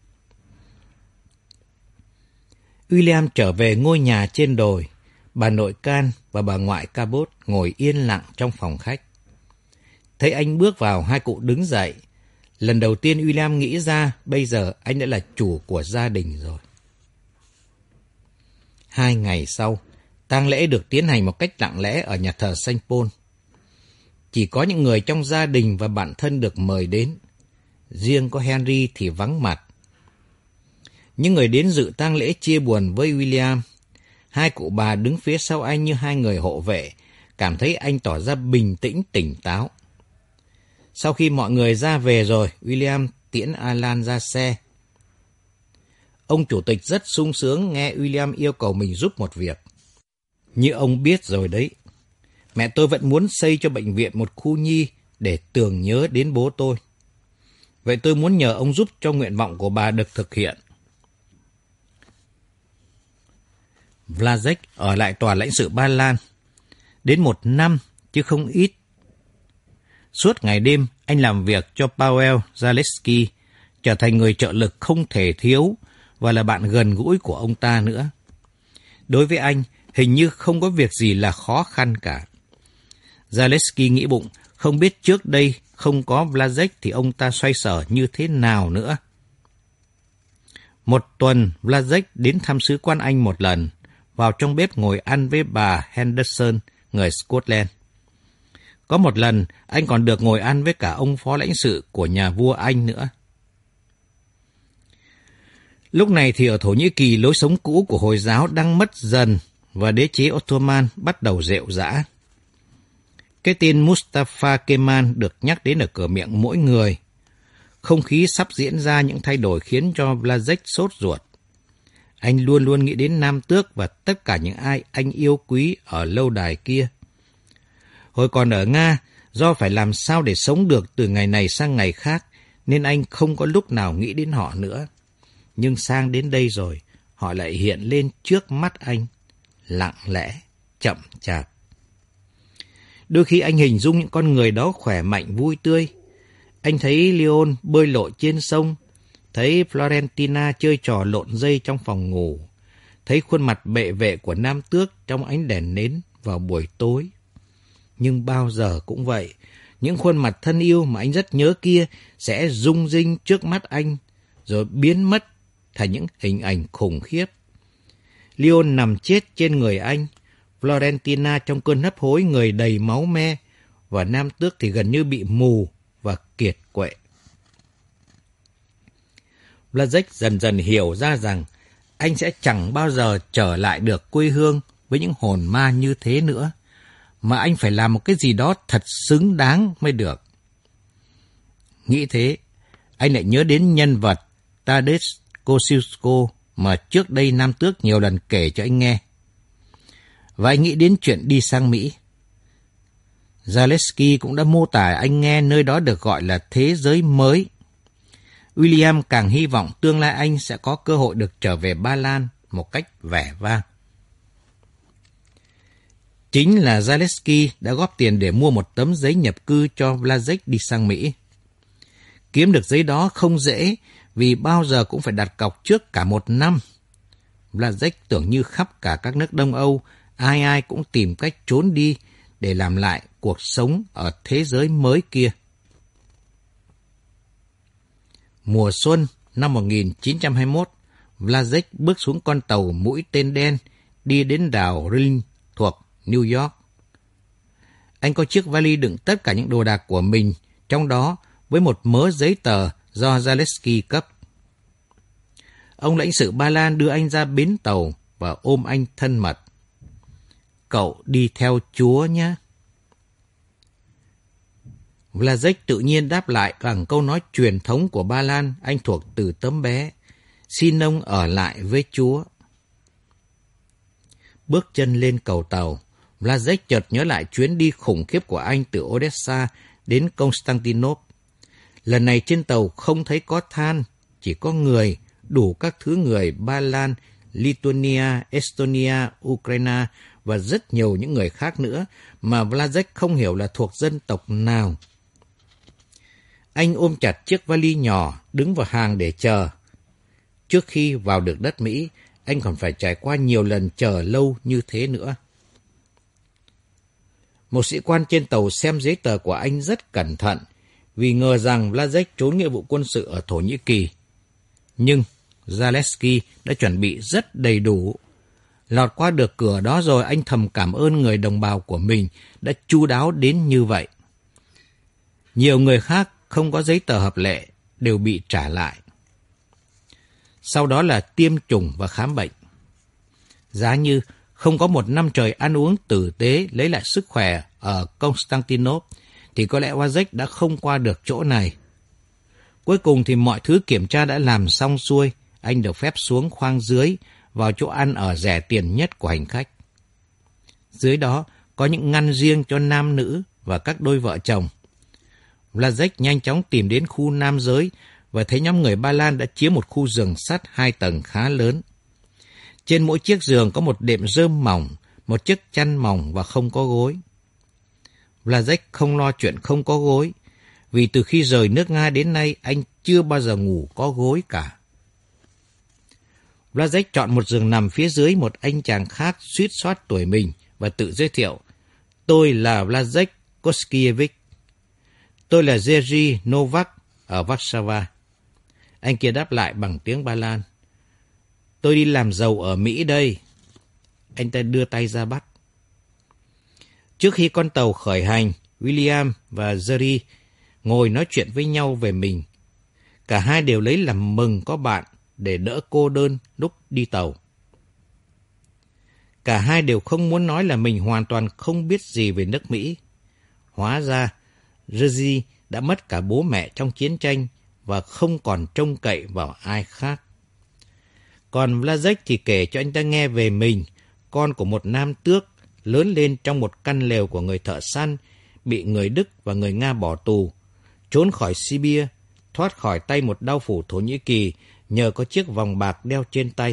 Speaker 4: William trở về ngôi nhà trên đồi. Bà nội Can và bà ngoại Cabot ngồi yên lặng trong phòng khách. Thấy anh bước vào, hai cụ đứng dậy. Lần đầu tiên William nghĩ ra bây giờ anh đã là chủ của gia đình rồi. 2 ngày sau, Tang lễ được tiến hành một cách lặng lẽ ở nhà thờ Saint Paul. Chỉ có những người trong gia đình và bạn thân được mời đến. Riêng có Henry thì vắng mặt. Những người đến dự tang lễ chia buồn với William. Hai cụ bà đứng phía sau anh như hai người hộ vệ, cảm thấy anh tỏ ra bình tĩnh, tỉnh táo. Sau khi mọi người ra về rồi, William tiễn Alan ra xe. Ông chủ tịch rất sung sướng nghe William yêu cầu mình giúp một việc. Như ông biết rồi đấy, mẹ tôi vẫn muốn xây cho bệnh viện một khu nhi để tưởng nhớ đến bố tôi. Vậy tôi muốn nhờ ông giúp cho nguyện vọng của bà được thực hiện. Vlasic ở lại tòa lãnh sự Ba Lan đến 1 năm chứ không ít. Suốt ngày đêm anh làm việc cho Paweł Zaleski, trở thành người trợ lực không thể thiếu và là bạn gần gũi của ông ta nữa. Đối với anh, hình như không có việc gì là khó khăn cả. Zaleski nghĩ bụng, không biết trước đây không có Vlasic thì ông ta xoay sở như thế nào nữa. Một tuần, Vlasic đến thăm sứ quan Anh một lần, vào trong bếp ngồi ăn với bà Henderson, người Scotland. Có một lần, anh còn được ngồi ăn với cả ông phó lãnh sự của nhà vua Anh nữa. Lúc này thì ở Thổ Nhĩ Kỳ, lối sống cũ của Hồi giáo đang mất dần và đế chế Ottoman bắt đầu rệu rã. Cái tên Mustafa Kemal được nhắc đến ở cửa miệng mỗi người. Không khí sắp diễn ra những thay đổi khiến cho Vlasic sốt ruột. Anh luôn luôn nghĩ đến Nam Tước và tất cả những ai anh yêu quý ở lâu đài kia. Hồi còn ở Nga, do phải làm sao để sống được từ ngày này sang ngày khác, nên anh không có lúc nào nghĩ đến họ nữa. Nhưng sang đến đây rồi, họ lại hiện lên trước mắt anh, lặng lẽ, chậm chạp. Đôi khi anh hình dung những con người đó khỏe mạnh, vui tươi. Anh thấy Leon bơi lội trên sông, thấy Florentina chơi trò lộn dây trong phòng ngủ, thấy khuôn mặt bệ vệ của Nam Tước trong ánh đèn nến vào buổi tối. Nhưng bao giờ cũng vậy, những khuôn mặt thân yêu mà anh rất nhớ kia sẽ rung rinh trước mắt anh, rồi biến mất thành những hình ảnh khủng khiếp. Leon nằm chết trên người anh, Florentina trong cơn hấp hối người đầy máu me, và Nam Tước thì gần như bị mù và kiệt quệ. Vlasic dần dần hiểu ra rằng anh sẽ chẳng bao giờ trở lại được quê hương với những hồn ma như thế nữa, mà anh phải làm một cái gì đó thật xứng đáng mới được. Nghĩ thế, anh lại nhớ đến nhân vật Tadeusz Kościuszko mà trước đây Nam Tước nhiều lần kể cho anh nghe. Và anh nghĩ đến chuyện đi sang Mỹ. Zaleski cũng đã mô tả anh nghe nơi đó được gọi là thế giới mới. William càng hy vọng tương lai anh sẽ có cơ hội được trở về Ba Lan một cách vẻ vang. Chính là Zaleski đã góp tiền để mua một tấm giấy nhập cư cho Vlasic đi sang Mỹ. Kiếm được giấy đó không dễ vì bao giờ cũng phải đặt cọc trước cả 1 năm. Vlasic tưởng như khắp cả các nước Đông Âu, ai ai cũng tìm cách trốn đi để làm lại cuộc sống ở thế giới mới kia. Mùa xuân năm 1921, Vlasic bước xuống con tàu mũi tên đen đi đến đảo Rhin thuộc New York. Anh có chiếc vali đựng tất cả những đồ đạc của mình, trong đó với một mớ giấy tờ do Zaleski cấp. Ông lãnh sự Ba Lan đưa anh ra bến tàu và ôm anh thân mật. Cậu đi theo Chúa nhé. Vlasic tự nhiên đáp lại bằng câu nói truyền thống của Ba Lan anh thuộc từ tấm bé. Xin ông ở lại với Chúa. Bước chân lên cầu tàu, Vlasic chợt nhớ lại chuyến đi khủng khiếp của anh từ Odessa đến Constantinople. Lần này trên tàu không thấy có than, chỉ có người, đủ các thứ người Ba Lan, Lithuania, Estonia, Ukraine và rất nhiều những người khác nữa mà Vlasic không hiểu là thuộc dân tộc nào. Anh ôm chặt chiếc vali nhỏ, đứng vào hàng để chờ. Trước khi vào được đất Mỹ, anh còn phải trải qua nhiều lần chờ lâu như thế nữa. Một sĩ quan trên tàu xem giấy tờ của anh rất cẩn thận, vì ngờ rằng Vlasic trốn nghĩa vụ quân sự ở Thổ Nhĩ Kỳ. Nhưng Zaleski đã chuẩn bị rất đầy đủ. Lọt qua được cửa đó rồi, anh thầm cảm ơn người đồng bào của mình đã chu đáo đến như vậy. Nhiều người khác không có giấy tờ hợp lệ đều bị trả lại. Sau đó là tiêm chủng và khám bệnh. Giá như không có một năm trời ăn uống tử tế lấy lại sức khỏe ở Constantinople thì có lẽ Vlasic đã không qua được chỗ này. Cuối cùng thì mọi thứ kiểm tra đã làm xong xuôi, anh được phép xuống khoang dưới vào chỗ ăn ở rẻ tiền nhất của hành khách. Dưới đó có những ngăn riêng cho nam nữ và các đôi vợ chồng. Vlasic nhanh chóng tìm đến khu nam giới và thấy nhóm người Ba Lan đã chiếm một khu giường sắt 2 tầng khá lớn. Trên mỗi chiếc giường có một đệm rơm mỏng, một chiếc chăn mỏng và không có gối. Vlasic không lo chuyện không có gối, vì từ khi rời nước Nga đến nay anh chưa bao giờ ngủ có gối cả. Vlasic chọn một giường nằm phía dưới một anh chàng khác suýt soát tuổi mình và tự giới thiệu: "Tôi là Vlasic Koskiewicz. Tôi là Jerzy Novak ở Warsaw." Anh kia đáp lại bằng tiếng Ba Lan: "Tôi đi làm giàu ở Mỹ đây." Anh ta đưa tay ra bắt. Trước khi con tàu khởi hành, William và Jerry ngồi nói chuyện với nhau về mình. Cả hai đều lấy làm mừng có bạn để đỡ cô đơn lúc đi tàu. Cả hai đều không muốn nói là mình hoàn toàn không biết gì về nước Mỹ. Hóa ra, Jerzy đã mất cả bố mẹ trong chiến tranh và không còn trông cậy vào ai khác. Còn Vlasic thì kể cho anh ta nghe về mình, con của một nam tước, lớn lên trong một căn lều của người thợ săn, bị người Đức và người Nga bỏ tù, trốn khỏi Siberia, thoát khỏi tay một đao phủ Thổ Nhĩ Kỳ nhờ có chiếc vòng bạc đeo trên tay.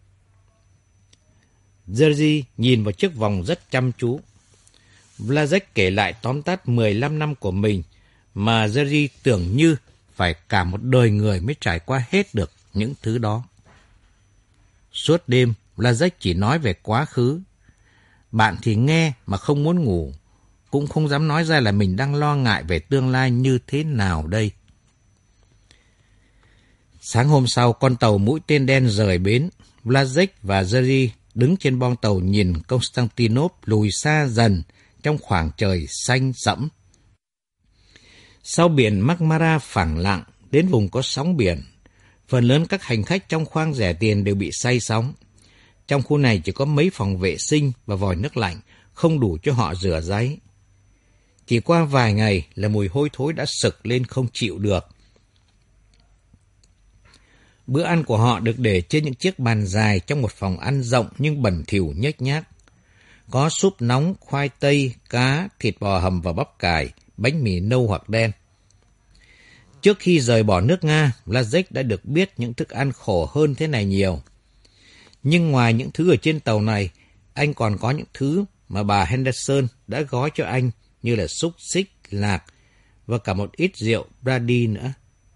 Speaker 4: Jerzy nhìn vào chiếc vòng rất chăm chú. Vlasic kể lại tóm tắt 15 năm của mình mà Jerzy tưởng như phải cả một đời người mới trải qua hết được những thứ đó. Suốt đêm, Vlasic chỉ nói về quá khứ. Bạn thì nghe mà không muốn ngủ, cũng không dám nói ra là mình đang lo ngại về tương lai như thế nào đây. Sáng hôm sau, con tàu mũi tên đen rời bến. Vlasic và Jerzy đứng trên boong tàu nhìn Constantinople lùi xa dần trong khoảng trời xanh sẫm. Sau biển Marmara phẳng lặng, đến vùng có sóng biển, phần lớn các hành khách trong khoang rẻ tiền đều bị say sóng. Trong khu này chỉ có mấy phòng vệ sinh và vòi nước lạnh, không đủ cho họ rửa ráy. Chỉ qua vài ngày là mùi hôi thối đã sực lên không chịu được. Bữa ăn của họ được để trên những chiếc bàn dài trong một phòng ăn rộng nhưng bẩn thỉu nhếch nhác. Có súp nóng, khoai tây, cá, thịt bò hầm và bắp cải, bánh mì nâu hoặc đen. Trước khi rời bỏ nước Nga, Vlasic đã được biết những thức ăn khổ hơn thế này nhiều. Nhưng ngoài những thứ ở trên tàu này, anh còn có những thứ mà bà Henderson đã gói cho anh như là xúc xích, lạc và cả một ít rượu brandy nữa.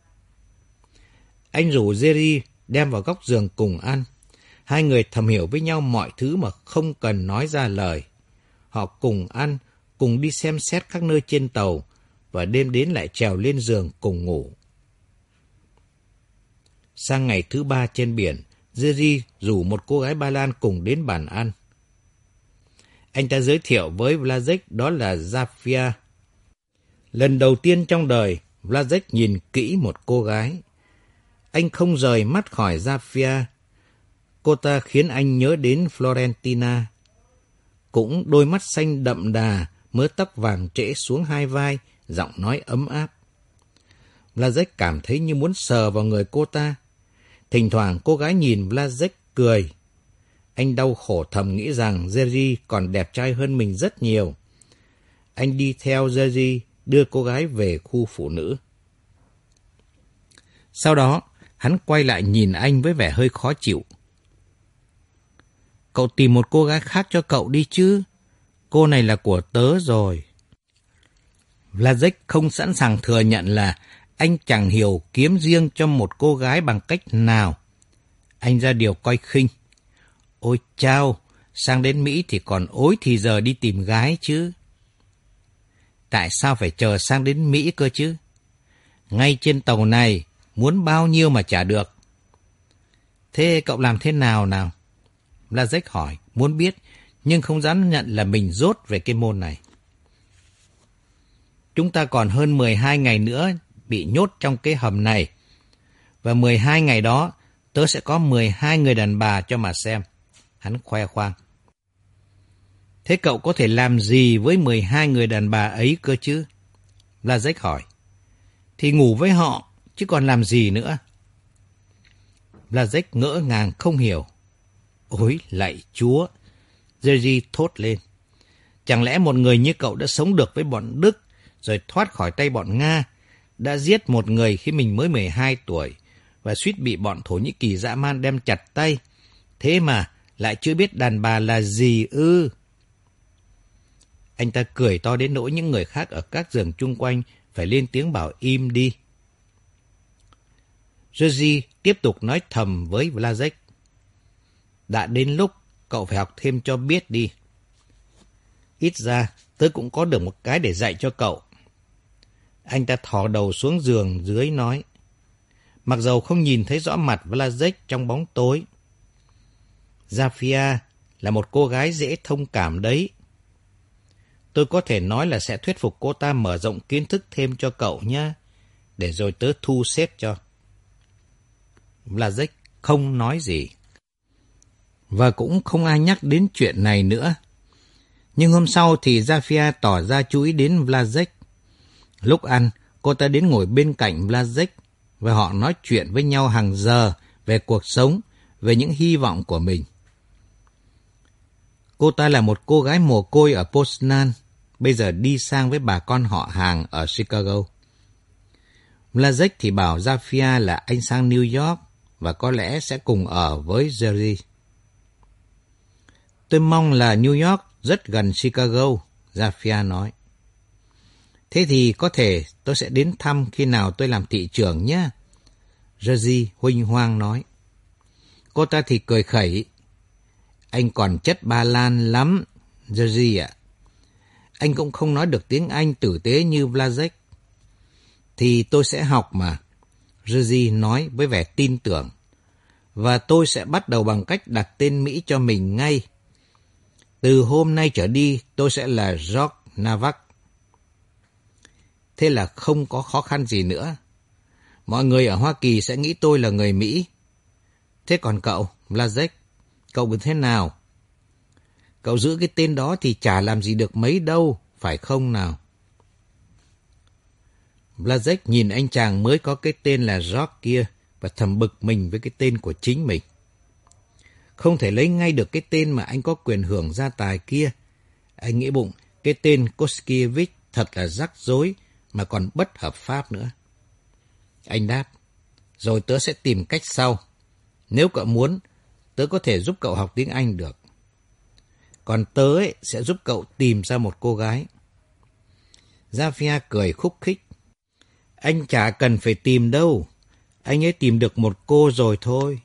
Speaker 4: Anh rủ Jerzy đem vào góc giường cùng ăn. Hai người thầm hiểu với nhau mọi thứ mà không cần nói ra lời. Họ cùng ăn, cùng đi xem xét các nơi trên tàu và đêm đến lại trèo lên giường cùng ngủ. Sang ngày thứ 3 trên biển, Jerzy rủ một cô gái Ba Lan cùng đến bàn ăn. Anh ta giới thiệu với Vlasic đó là Zafia. Lần đầu tiên trong đời, Vlasic nhìn kỹ một cô gái. Anh không rời mắt khỏi Zafia. Cô ta khiến anh nhớ đến Florentina. Cũng đôi mắt xanh đậm đà, mớ tóc vàng trễ xuống hai vai, giọng nói ấm áp. Vlasic cảm thấy như muốn sờ vào người cô ta. Thỉnh thoảng cô gái nhìn Vlasic cười. Anh đau khổ thầm nghĩ rằng Jerzy còn đẹp trai hơn mình rất nhiều. Anh đi theo Jerzy đưa cô gái về khu phụ nữ. Sau đó, hắn quay lại nhìn anh với vẻ hơi khó chịu. Cậu tìm một cô gái khác cho cậu đi chứ. Cô này là của tớ rồi. Vlasic không sẵn sàng thừa nhận là anh chẳng hiểu kiếm riêng cho một cô gái bằng cách nào. Anh ra điều coi khinh. Ôi chao, sang đến Mỹ thì còn ối thì giờ đi tìm gái chứ. Tại sao phải chờ sang đến Mỹ cơ chứ? Ngay trên tàu này, muốn bao nhiêu mà trả được. Thế cậu làm thế nào nào? Blazek hỏi, muốn biết, nhưng không dám nhận là mình dốt về cái môn này. Chúng ta còn hơn 12 ngày nữa bị nhốt trong cái hầm này. Và 12 ngày đó, tớ sẽ có 12 người đàn bà cho mà xem. Hắn khoe khoang. Thế cậu có thể làm gì với 12 người đàn bà ấy cơ chứ? Blazek hỏi. Thì ngủ với họ, chứ còn làm gì nữa? Blazek ngỡ ngàng không hiểu. Ôi, lạy Chúa! Jerzy thốt lên. Chẳng lẽ một người như cậu đã sống được với bọn Đức, rồi thoát khỏi tay bọn Nga, đã giết một người khi mình mới 12 tuổi, và suýt bị bọn Thổ Nhĩ Kỳ dã man đem chặt tay, thế mà lại chưa biết đàn bà là gì ư? Anh ta cười to đến nỗi những người khác ở các giường chung quanh phải lên tiếng bảo im đi. Jerzy tiếp tục nói thầm với Blazek. Đã đến lúc cậu phải học thêm cho biết đi. Ít ra tớ cũng có được một cái để dạy cho cậu. Anh ta thò đầu xuống giường dưới nói. Mặc dầu không nhìn thấy rõ mặt Blazek trong bóng tối. Zafia là một cô gái dễ thông cảm đấy. Tôi có thể nói là sẽ thuyết phục cô ta mở rộng kiến thức thêm cho cậu nhé, để rồi tớ thu xếp cho. Blazek không nói gì. Và cũng không ai nhắc đến chuyện này nữa. Nhưng hôm sau thì Zafia tỏ ra chú ý đến Blazek. Lúc ăn, cô ta đến ngồi bên cạnh Blazek và họ nói chuyện với nhau hàng giờ về cuộc sống, về những hy vọng của mình. Cô ta là một cô gái mồ côi ở Poznan, bây giờ đi sang với bà con họ hàng ở Chicago. Blazek thì bảo Zafia là anh sang New York và có lẽ sẽ cùng ở với Jerry. Tôi mong là New York rất gần Chicago, Zafia nói. Thế thì có thể tôi sẽ đến thăm khi nào tôi làm thị trưởng nhé, Jerry huênh hoang nói. Cô ta thì cười khẩy. Anh còn chất Ba Lan lắm, Jerry ạ. Anh cũng không nói được tiếng Anh tử tế như Blazek. Thì tôi sẽ học mà, Jerry nói với vẻ tin tưởng. Và tôi sẽ bắt đầu bằng cách đặt tên Mỹ cho mình ngay. Từ hôm nay trở đi, tôi sẽ là George Navac. Thế là không có khó khăn gì nữa. Mọi người ở Hoa Kỳ sẽ nghĩ tôi là người Mỹ. Thế còn cậu, Blazek, cậu biết thế nào? Cậu giữ cái tên đó thì chả làm gì được mấy đâu, phải không nào? Blazek nhìn anh chàng mới có cái tên là George kia và thầm bực mình với cái tên của chính mình. Không thể lấy ngay được cái tên mà anh có quyền hưởng gia tài kia. Anh nghĩ bụng, cái tên Koskiewicz thật là rắc rối mà còn bất hợp pháp nữa. Anh đáp, rồi tớ sẽ tìm cách sau. Nếu cậu muốn, tớ có thể giúp cậu học tiếng Anh được. Còn tớ sẽ giúp cậu tìm ra một cô gái. Zafia cười khúc khích. Anh chả cần phải tìm đâu. Anh ấy tìm được một cô rồi thôi.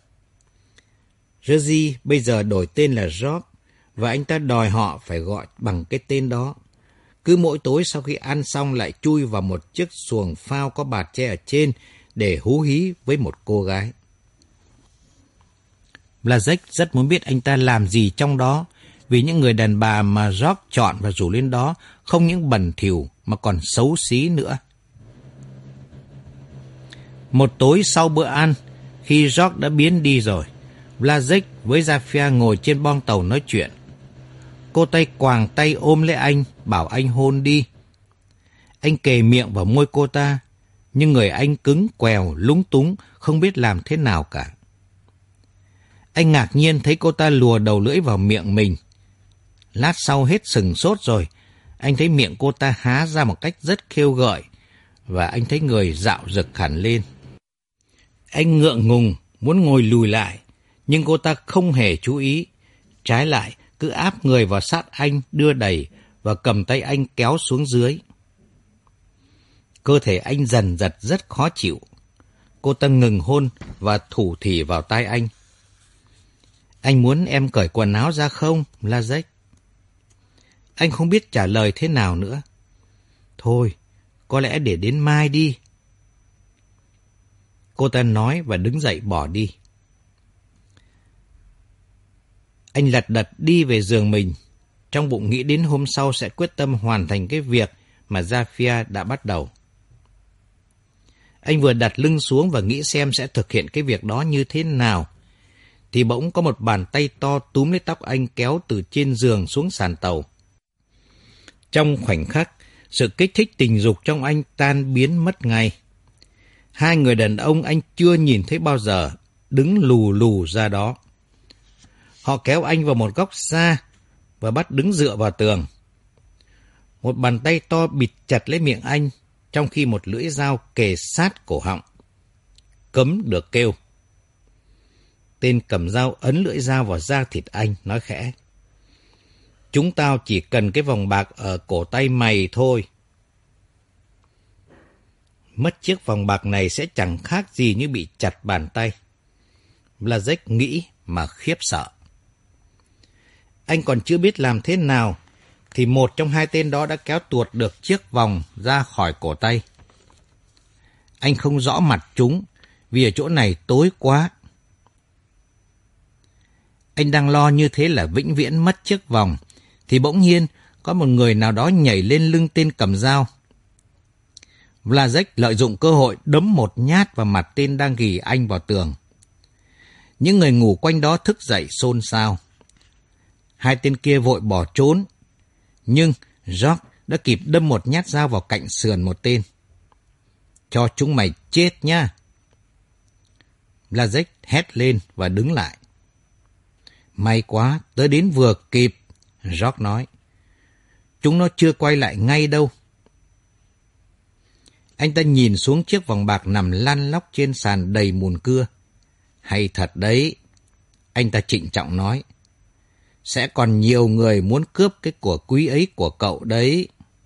Speaker 4: Jerzy bây giờ đổi tên là George và anh ta đòi họ phải gọi bằng cái tên đó. Cứ mỗi tối sau khi ăn xong lại chui vào một chiếc xuồng phao có bạt tre ở trên để hú hí với một cô gái. Blazek rất muốn biết anh ta làm gì trong đó, vì những người đàn bà mà George chọn và rủ lên đó không những bẩn thỉu mà còn xấu xí nữa. Một tối sau bữa ăn, khi George đã biến đi rồi, Blazek với Zafia ngồi trên boong tàu nói chuyện. Cô tay quàng tay ôm lấy anh, bảo anh hôn đi. Anh kề miệng vào môi cô ta, nhưng người anh cứng quèo, lúng túng, không biết làm thế nào cả. Anh ngạc nhiên thấy cô ta lùa đầu lưỡi vào miệng mình. Lát sau hết sừng sốt rồi, anh thấy miệng cô ta há ra một cách rất khêu gợi, và anh thấy người dạo rực hẳn lên. Anh ngượng ngùng, muốn ngồi lùi lại, nhưng cô ta không hề chú ý. Trái lại, cứ áp người vào sát anh, đưa đẩy và cầm tay anh kéo xuống dưới. Cơ thể anh dần dật rất khó chịu. Cô ta ngừng hôn và thủ thỉ vào tai anh. Anh muốn em cởi quần áo ra không, Blazek? Anh không biết trả lời thế nào nữa. Thôi, có lẽ để đến mai đi. Cô ta nói và đứng dậy bỏ đi. Anh lật đật đi về giường mình, trong bụng nghĩ đến hôm sau sẽ quyết tâm hoàn thành cái việc mà Zafia đã bắt đầu. Anh vừa đặt lưng xuống và nghĩ xem sẽ thực hiện cái việc đó như thế nào, thì bỗng có một bàn tay to túm lấy tóc anh kéo từ trên giường xuống sàn tàu. Trong khoảnh khắc, sự kích thích tình dục trong anh tan biến mất ngay. Hai người đàn ông anh chưa nhìn thấy bao giờ, đứng lù lù ra đó. Họ kéo anh vào một góc xa và bắt đứng dựa vào tường. Một bàn tay to bịt chặt lấy miệng anh, trong khi một lưỡi dao kề sát cổ họng. Cấm được kêu. Tên cầm dao ấn lưỡi dao vào da thịt anh, nói khẽ: "Chúng tao chỉ cần cái vòng bạc ở cổ tay mày thôi." Mất chiếc vòng bạc này sẽ chẳng khác gì như bị chặt bàn tay. Blazek nghĩ mà khiếp sợ. Anh còn chưa biết làm thế nào, thì một trong hai tên đó đã kéo tuột được chiếc vòng ra khỏi cổ tay. Anh không rõ mặt chúng, vì ở chỗ này tối quá. Anh đang lo như thế là vĩnh viễn mất chiếc vòng, thì bỗng nhiên có một người nào đó nhảy lên lưng tên cầm dao. Blazek lợi dụng cơ hội đấm một nhát vào mặt tên đang ghì anh vào tường. Những người ngủ quanh đó thức dậy xôn xao. Hai tên kia vội bỏ trốn, nhưng George đã kịp đâm một nhát dao vào cạnh sườn một tên. "Cho chúng mày chết nhá!" Blazek hét lên và đứng lại. "May quá, tớ đến vừa kịp," George nói. "Chúng nó chưa quay lại ngay đâu." Anh ta nhìn xuống chiếc vòng bạc nằm lăn lóc trên sàn đầy mùn cưa. "Hay thật đấy," anh ta trịnh trọng nói. "Sẽ còn nhiều người muốn cướp cái của quý ấy của cậu đấy."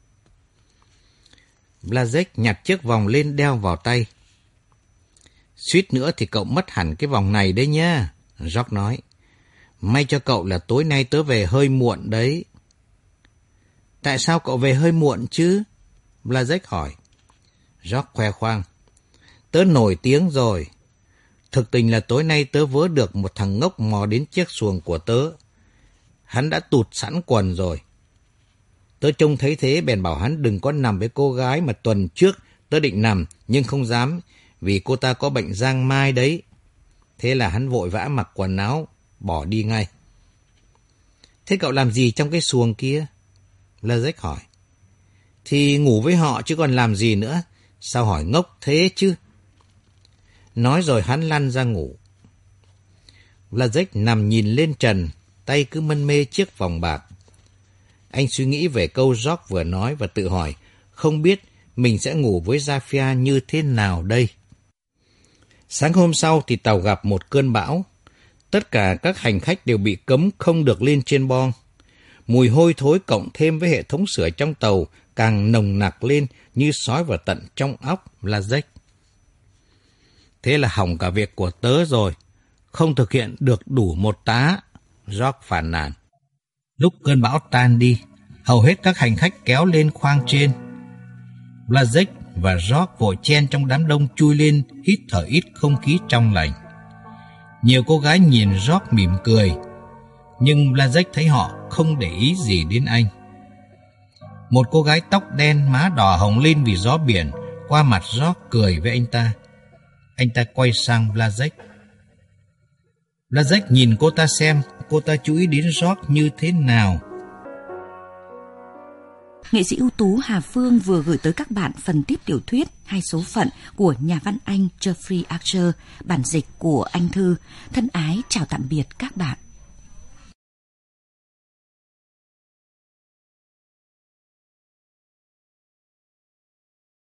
Speaker 4: Blazek nhặt chiếc vòng lên đeo vào tay. "Suýt nữa thì cậu mất hẳn cái vòng này đấy nhá," George nói. "May cho cậu là tối nay tớ về hơi muộn đấy." "Tại sao cậu về hơi muộn chứ?" Blazek hỏi. George khoe khoang. "Tớ nổi tiếng rồi. Thực tình là tối nay tớ vớ được một thằng ngốc mò đến chiếc xuồng của tớ. Hắn đã tụt sẵn quần rồi. Tớ trông thấy thế bèn bảo hắn đừng có nằm với cô gái mà tuần trước tớ định nằm nhưng không dám vì cô ta có bệnh giang mai đấy. Thế là hắn vội vã mặc quần áo, bỏ đi ngay." "Thế cậu làm gì trong cái xuồng kia?" Blazek hỏi. "Thì ngủ với họ chứ còn làm gì nữa. Sao hỏi ngốc thế chứ?" Nói rồi hắn lăn ra ngủ. Blazek nằm nhìn lên trần, tay cứ mân mê chiếc vòng bạc. Anh suy nghĩ về câu George vừa nói và tự hỏi, không biết mình sẽ ngủ với Zafia như thế nào đây. Sáng hôm sau thì tàu gặp một cơn bão. Tất cả các hành khách đều bị cấm không được lên trên boong. Mùi hôi thối cộng thêm với hệ thống sưởi trong tàu càng nồng nặc lên như sói vào tận trong óc Blazek. "Thế là hỏng cả việc của tớ rồi. Không thực hiện được đủ một tá," George phàn nàn. Lúc cơn bão tan đi, hầu hết các hành khách kéo lên khoang trên. Blazek và George vội chen trong đám đông chui lên hít thở ít không khí trong lành. Nhiều cô gái nhìn George mỉm cười, nhưng Blazek thấy họ không để ý gì đến anh. Một cô gái tóc đen má đỏ hồng lên vì gió biển qua mặt George cười với anh ta. Anh ta quay sang Blazek. Blazek nhìn cô ta xem cô ta chú ý đến George như thế nào.
Speaker 2: Nghệ sĩ ưu tú Hà Phương vừa gửi tới các bạn phần tiếp tiểu thuyết Hai số phận của nhà văn Anh Jeffrey Archer, bản dịch của Anh Thư. Thân ái chào tạm biệt các bạn.